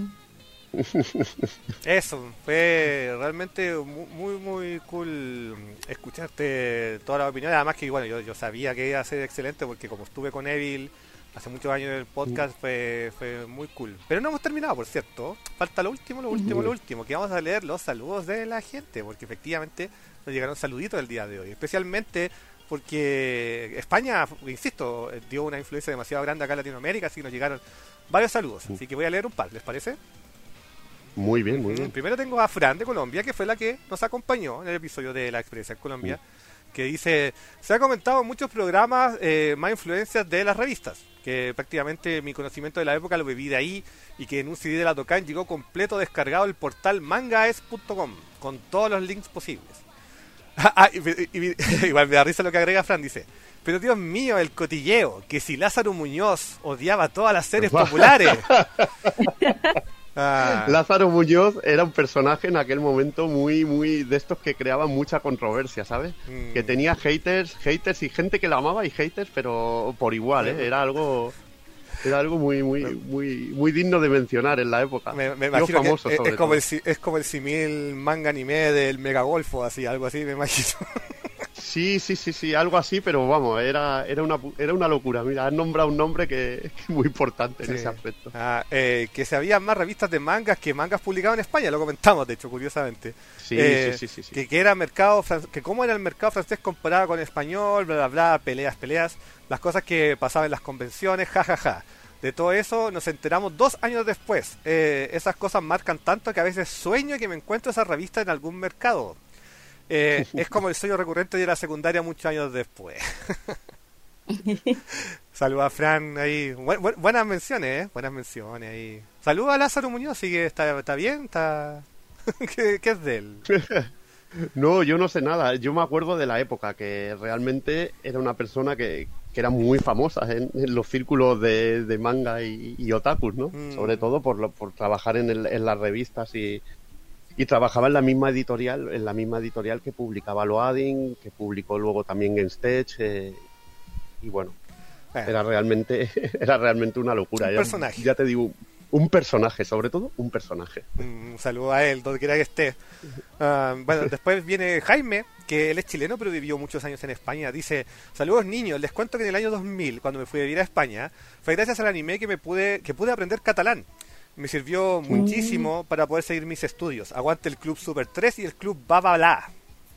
Eso, fue realmente muy muy cool escucharte todas las opiniones, además que bueno, yo sabía que iba a ser excelente porque como estuve con Evil hace muchos años en el podcast fue muy cool. Pero no hemos terminado, por cierto, falta lo último, que vamos a leer los saludos de la gente, porque efectivamente nos llegaron saluditos el día de hoy, especialmente porque España, insisto, dio una influencia demasiado grande acá en Latinoamérica, así que nos llegaron varios saludos, así que voy a leer un par, ¿les parece? Muy bien, muy bien. Primero tengo a Fran de Colombia, que fue la que nos acompañó en el episodio de la experiencia en Colombia, que dice, se ha comentado en muchos programas más influencias de las revistas, que prácticamente mi conocimiento de la época lo viví de ahí, y que en un CD de la Tocan llegó completo descargado el portal mangaes.com, con todos los links posibles. Igual me da risa lo que agrega Fran, dice, pero Dios mío, el cotilleo, que si Lázaro Muñoz odiaba todas las series populares. Lázaro Muñoz era un personaje en aquel momento muy muy de estos que creaban mucha controversia, ¿sabes? Que tenía haters y gente que la amaba y haters, pero por igual, Era algo muy digno de mencionar en la época. Me imagino famoso, que es como el simil manga anime del Megagolfo, así, algo así, me imagino. Sí, algo así, pero vamos, era una locura. Mira, has nombrado un nombre que es muy importante en ese aspecto. Que se había más revistas de mangas que mangas publicados en España, lo comentamos, de hecho, curiosamente. Sí. Que era mercado que cómo era el mercado francés comparado con el español, bla, bla, bla, peleas, las cosas que pasaban en las convenciones, jajaja. De todo eso nos enteramos 2 años después. Esas cosas marcan tanto que a veces sueño que me encuentro esa revista en algún mercado. Es como el sueño recurrente de la secundaria muchos años después. Saludos a Fran ahí. Buenas menciones, buenas menciones ahí. Saludos a Lázaro Muñoz, sí que está bien, está... ¿Qué es de él? No, yo no sé nada. Yo me acuerdo de la época, que realmente era una persona que era muy famosa en los círculos de manga y otakus, ¿no? Sobre todo por trabajar en las revistas y trabajaba en la misma editorial que publicaba Loading, que publicó luego también GameStage, y bueno, era realmente una locura. Un personaje. Ya te digo, un personaje, sobre todo un personaje. Un saludo a él, donde quiera que esté. Bueno, después viene Jaime, que él es chileno, pero vivió muchos años en España. Dice, saludos niños, les cuento que en el año 2000, cuando me fui a vivir a España, fue gracias al anime que pude aprender catalán. Me sirvió muchísimo para poder seguir mis estudios. Aguante el Club Super 3 y el Club Babalá.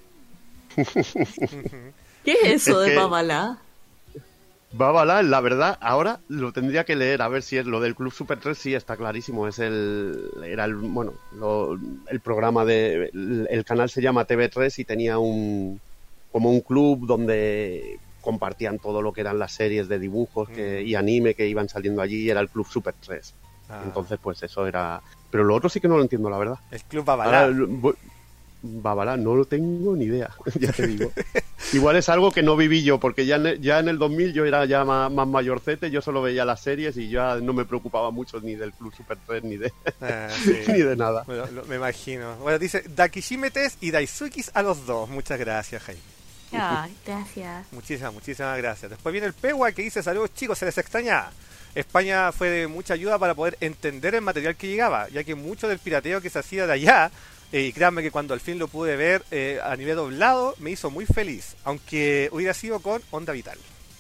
¿Qué es eso de Babalá? Babalá, la verdad, ahora lo tendría que leer, a ver si es lo del Club Super 3, sí, está clarísimo, era el programa el canal se llama TV3 y tenía como un club donde compartían todo lo que eran las series de dibujos y anime que iban saliendo allí, y era el Club Super 3. Entonces, pues eso era... Pero lo otro sí que no lo entiendo, la verdad. El Club Babalá. Babalá, no lo tengo ni idea, ya te digo. Igual es algo que no viví yo, porque ya en el 2000 yo era ya más mayorcete, yo solo veía las series y ya no me preocupaba mucho ni del Club Super 3 ni de ni de nada. Bueno, me imagino. Bueno, dice Dakishimetes y Daisukis a los dos. Muchas gracias, Jaime. Ay, gracias. Muchísimas gracias. Después viene el Pewa que dice, saludos chicos, se les extraña. España fue de mucha ayuda para poder entender el material que llegaba, ya que mucho del pirateo que se hacía de allá, y créanme que cuando al fin lo pude ver a nivel doblado, me hizo muy feliz, aunque hubiera sido con Onda Vital.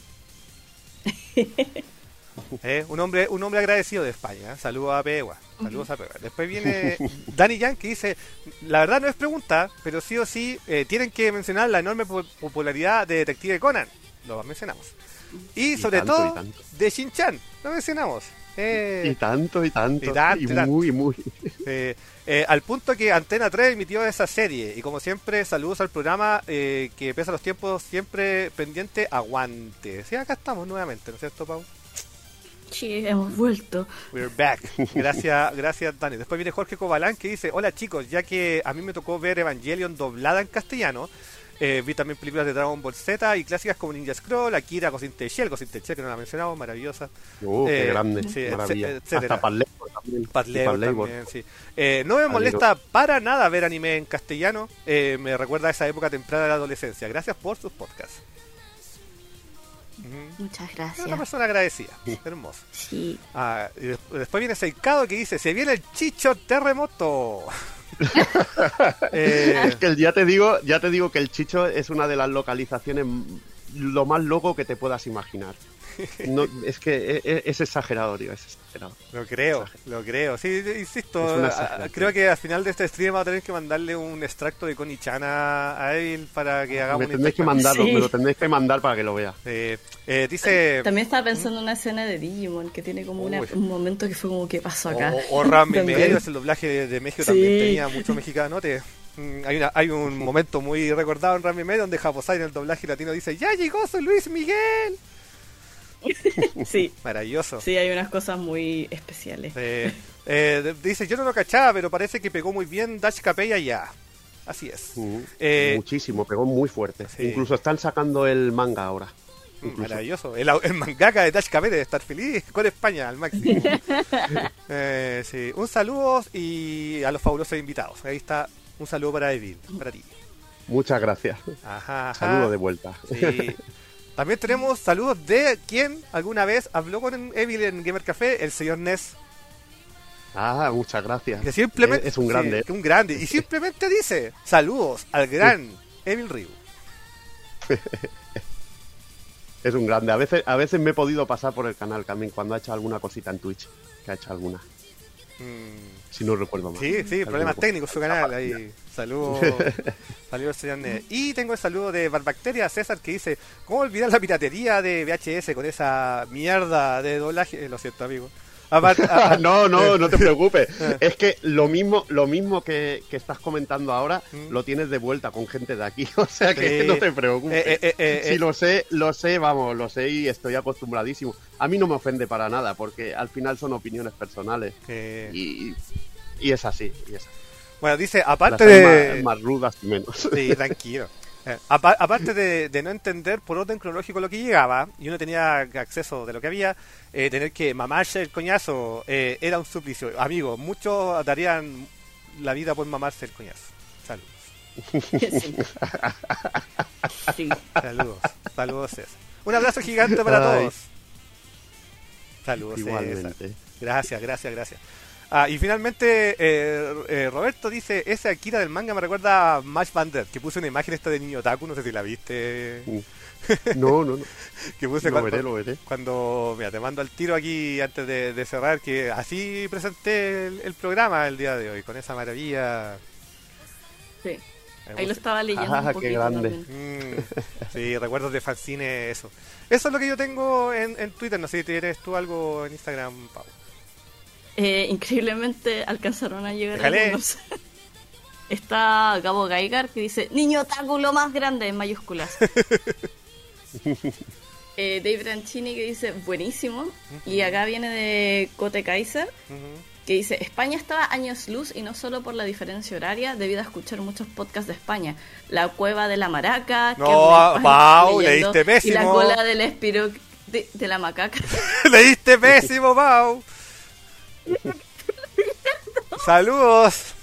Un hombre agradecido de España. Saludos a Pewa. Después viene Dani Yang que dice, la verdad no es pregunta, pero sí o sí tienen que mencionar la enorme popularidad de Detective Conan. Lo mencionamos. Y sobre todo de Shin-Chan. Lo mencionamos. Y tanto. Muy. Al punto que Antena 3 emitió esa serie. Y como siempre, saludos al programa que pese a los tiempos, siempre pendiente, aguante. Sí, acá estamos nuevamente, ¿no es cierto, Pau? Sí, hemos vuelto. We're back. Gracias, Dani. Después viene Jorge Cobalán que dice, hola chicos, ya que a mí me tocó ver Evangelion doblada en castellano, vi también películas de Dragon Ball Z y clásicas como Ninja Scroll, Akira, Ghost in the Shell, que no la mencionamos, maravillosa. Qué grande, sí, maravilla. Hasta Pat Labor también. Pat Labor también, sí. No me molesta para nada ver anime en castellano, me recuerda a esa época temprana de la adolescencia. Gracias por sus podcasts. Muchas gracias. Una persona agradecida, hermoso. Sí. Y después viene Seikado que dice, se viene el Chicho Terremoto. Es que ya te digo que el Chicho es una de las localizaciones lo más loco que te puedas imaginar. No, es que es exagerado, tío, es exagerado. Lo creo. Sí, insisto, creo que al final de este stream va a tener que mandarle un extracto de Connie-chan a él para que hagamos me lo tendréis que mandar para que lo vea. Dice... También estaba pensando en una escena de Digimon que tiene como un momento que fue como, ¿qué pasó acá? O Ranmi Medio, es el doblaje de México, también tenía mucho mexicanote. Hay un momento muy recordado en Ranmi Medio donde Japosai en el doblaje latino dice, ¡ya llegó su Luis Miguel! Sí, maravilloso. Sí, hay unas cosas muy especiales. Dice, yo no lo cachaba, pero parece que pegó muy bien Dash Capella ya. Así es. Muchísimo, pegó muy fuerte. Sí. Incluso están sacando el manga ahora. Maravilloso. El mangaka de Dash Capella debe estar feliz con España al máximo. Sí. Un saludo y a los fabulosos invitados. Ahí está, un saludo para Evil, para ti. Muchas gracias. Ajá. Saludo de vuelta. Sí. También tenemos saludos de quien alguna vez habló con Evil en Gamer Café, el señor Ness. Muchas gracias. Que simplemente, es un grande. Un grande. Y simplemente dice, saludos al gran Evil Ryu. Es un grande. A veces me he podido pasar por el canal también cuando ha hecho alguna cosita en Twitch. Que ha hecho alguna. Si no recuerdo mal. Sí, problemas técnicos su canal. Ahí. Saludos. Saludos, señor Ned. Y tengo el saludo de Barbacteria César que dice: ¿cómo olvidar la piratería de VHS con esa mierda de doblaje? Lo siento, amigo. No te preocupes. Es que lo mismo que estás comentando ahora lo tienes de vuelta con gente de aquí. O sea que no te preocupes. Si lo sé, vamos, lo sé y estoy acostumbradísimo. A mí no me ofende para nada porque al final son opiniones personales. Y es así, Bueno, dice, aparte de... Más rudas y menos. Sí, tranquilo. Aparte de no entender por orden cronológico lo que llegaba, y uno tenía acceso de lo que había, tener que mamarse el coñazo era un suplicio. Amigos, muchos darían la vida por mamarse el coñazo. Saludos. Sí. Saludos, César. Un abrazo gigante para todos. Saludos, igualmente. César. Gracias. Y finalmente Roberto dice: ese Akira del manga me recuerda a Mash Bander, que puse una imagen esta de niño otaku, no sé si la viste. No. Que puse lo veré. Cuando, mira, te mando al tiro aquí antes de cerrar, que así presenté el programa el día de hoy, con esa maravilla. Sí, ahí lo estaba leyendo un poquito. Qué grande. Sí, recuerdos de fanzine, eso. Eso es lo que yo tengo en Twitter, no sé si tienes tú algo en Instagram, Pau. Increíblemente alcanzaron a llegar algunos. Está Gabo Gaigar que dice: niño otaku lo más grande en mayúsculas. Dave Ranchini que dice: buenísimo. Y acá viene de Cote Kaiser que dice: España estaba años luz y no solo por la diferencia horaria, debido a escuchar muchos podcasts de España. La cueva de la maraca, no, Pau, leíste pésimo. Y la cola del espiro de la macaca. Leíste pésimo, Pau. Saludos.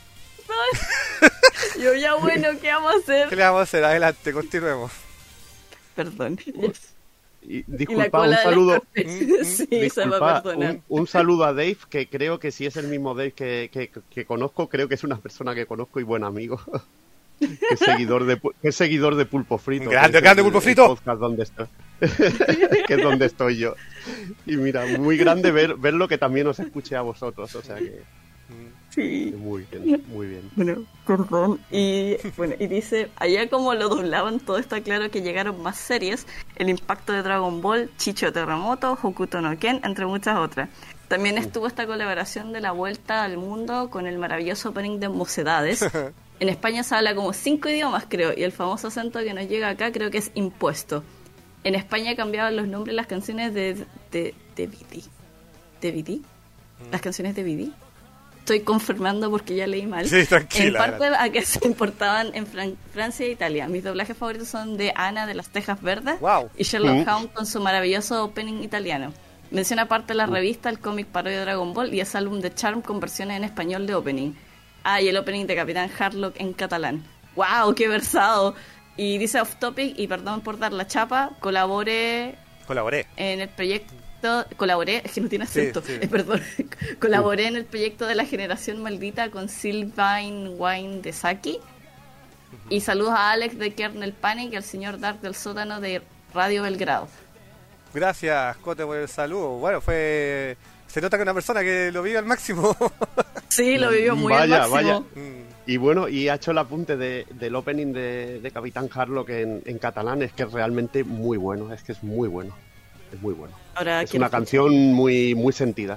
Yo ya, bueno, ¿qué vamos a hacer? ¿Qué le vamos a hacer? Adelante, continuemos. Perdón. Disculpa, un saludo. Sí, disculpa, un saludo a Dave, que creo que si es el mismo Dave que conozco, creo que es una persona que conozco y buen amigo. Que es seguidor de Pulpo Frito. Grande Pulpo Frito. Podcast donde estoy. Que es donde estoy yo. Y mira, muy grande verlo, que también os escuché a vosotros, o sea que sí. Muy bien. Bueno, perdón. Y dice: allá como lo doblaban, todo está claro que llegaron más series, El Impacto de Dragon Ball, Chicho Terremoto, Hokuto no Ken, entre muchas otras. También estuvo esta colaboración de La Vuelta al Mundo con el maravilloso opening de Mocedades. En España se habla como 5 idiomas, creo, y el famoso acento que nos llega acá creo que es impuesto. En España cambiaban los nombres de las canciones de Vidi. ¿De Vidi? ¿Las canciones de Vidi? Estoy confirmando porque ya leí mal. Sí, tranquila. En parte a que se importaban en Francia e Italia. Mis doblajes favoritos son de Ana de las Tejas Verdes y Sherlock Holmes con su maravilloso opening italiano. Menciona aparte la revista, el cómic parodia de Dragon Ball y ese álbum de Charm con versiones en español de opening. Y el opening de Capitán Harlock en catalán. ¡Wow! ¡Qué versado! Y dice off topic, y perdón por dar la chapa, colaboré en el proyecto. Es que no tiene acento. Sí. Perdón. Colaboré en el proyecto de la generación maldita con Sylvain Wine de Saki. Y saludos a Alex de Kernel Panic y al señor Dark del sótano de Radio Belgrado. Gracias, Cote, por el saludo. Bueno, se nota que una persona que lo vive al máximo. Sí, lo vivió muy al máximo. Vaya. Y bueno, y ha hecho el apunte del opening de Capitán Harlock en catalán, es que es realmente muy bueno, es que es muy bueno. Es muy bueno. Ahora, es una canción muy sentida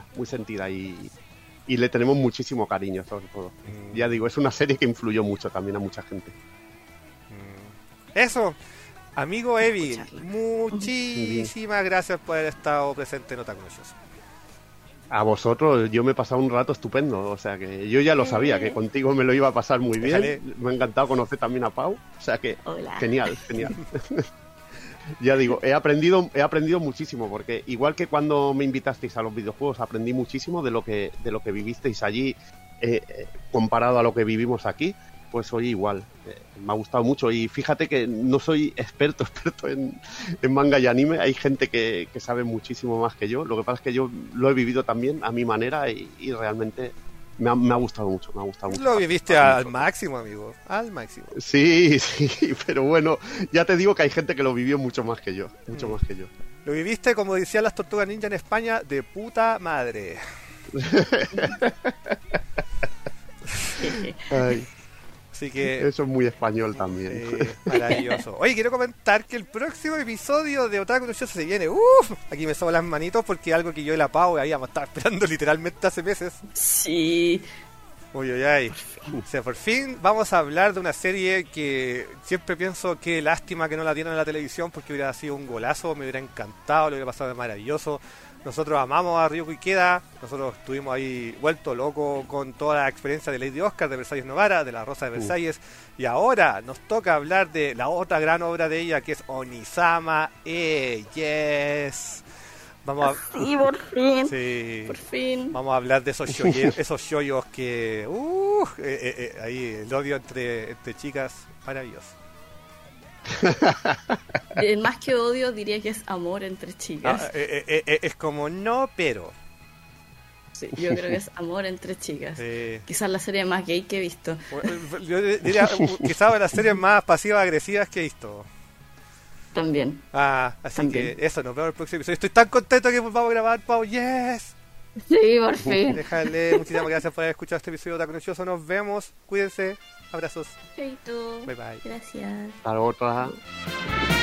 y le tenemos muchísimo cariño, sobre todo. Ya digo, es una serie que influyó mucho también a mucha gente. Eso, amigo Evil, muchísimas gracias por haber estado presente en Otaku Nochoso. A vosotros, yo me he pasado un rato estupendo, o sea que yo ya lo sabía, que contigo me lo iba a pasar muy bien. Déjale. Me ha encantado conocer también a Pau, o sea que hola. Genial. Ya digo, he aprendido muchísimo, porque igual que cuando me invitasteis a los videojuegos, aprendí muchísimo de lo que vivisteis allí, comparado a lo que vivimos aquí, pues hoy igual. Me ha gustado mucho, y fíjate que no soy experto en manga y anime, hay gente que sabe muchísimo más que yo, lo que pasa es que yo lo he vivido también a mi manera y realmente me ha gustado mucho, Lo viviste al máximo, amigo, al máximo. Sí, pero bueno, ya te digo que hay gente que lo vivió mucho más que yo. Lo viviste, como decían las Tortugas Ninja en España, de puta madre. Ay, Así que eso es muy español también. maravilloso. Oye, quiero comentar que el próximo episodio de Otaku no Show se viene. Uf, aquí me sobo las manitos porque es algo que yo y la Pau habíamos estado esperando literalmente hace meses. Sí. Uy, uy, ay. O sea, por fin vamos a hablar de una serie que siempre pienso que lástima que no la dieron en la televisión porque hubiera sido un golazo, me hubiera encantado, lo hubiera pasado de maravilloso. Nosotros amamos a Ryuko Ikeda, nosotros estuvimos ahí vuelto loco con toda la experiencia de Lady Oscar, de Versalles Novara, de La Rosa de Versalles, y ahora nos toca hablar de la otra gran obra de ella que es Onisama Yes. Vamos a... Sí, por fin. Sí. Por fin. Vamos a hablar de esos shoyos que... ahí el odio entre chicas, maravilloso. Más que odio, diría que es amor entre chicas. Es como no, pero... Sí, yo creo que es amor entre chicas. Quizás la serie más gay que he visto. Yo diría, quizás las series más pasivas-agresivas que he visto. También. Así También. que eso, nos vemos en el próximo episodio. Estoy tan contento que vamos a grabar, Pau. ¡Yes! Sí, por fin. Déjale, muchísimas gracias por haber escuchado este episodio tan nochoso. Nos vemos, cuídense, abrazos. Chaito. Bye bye. Gracias. Hasta otra.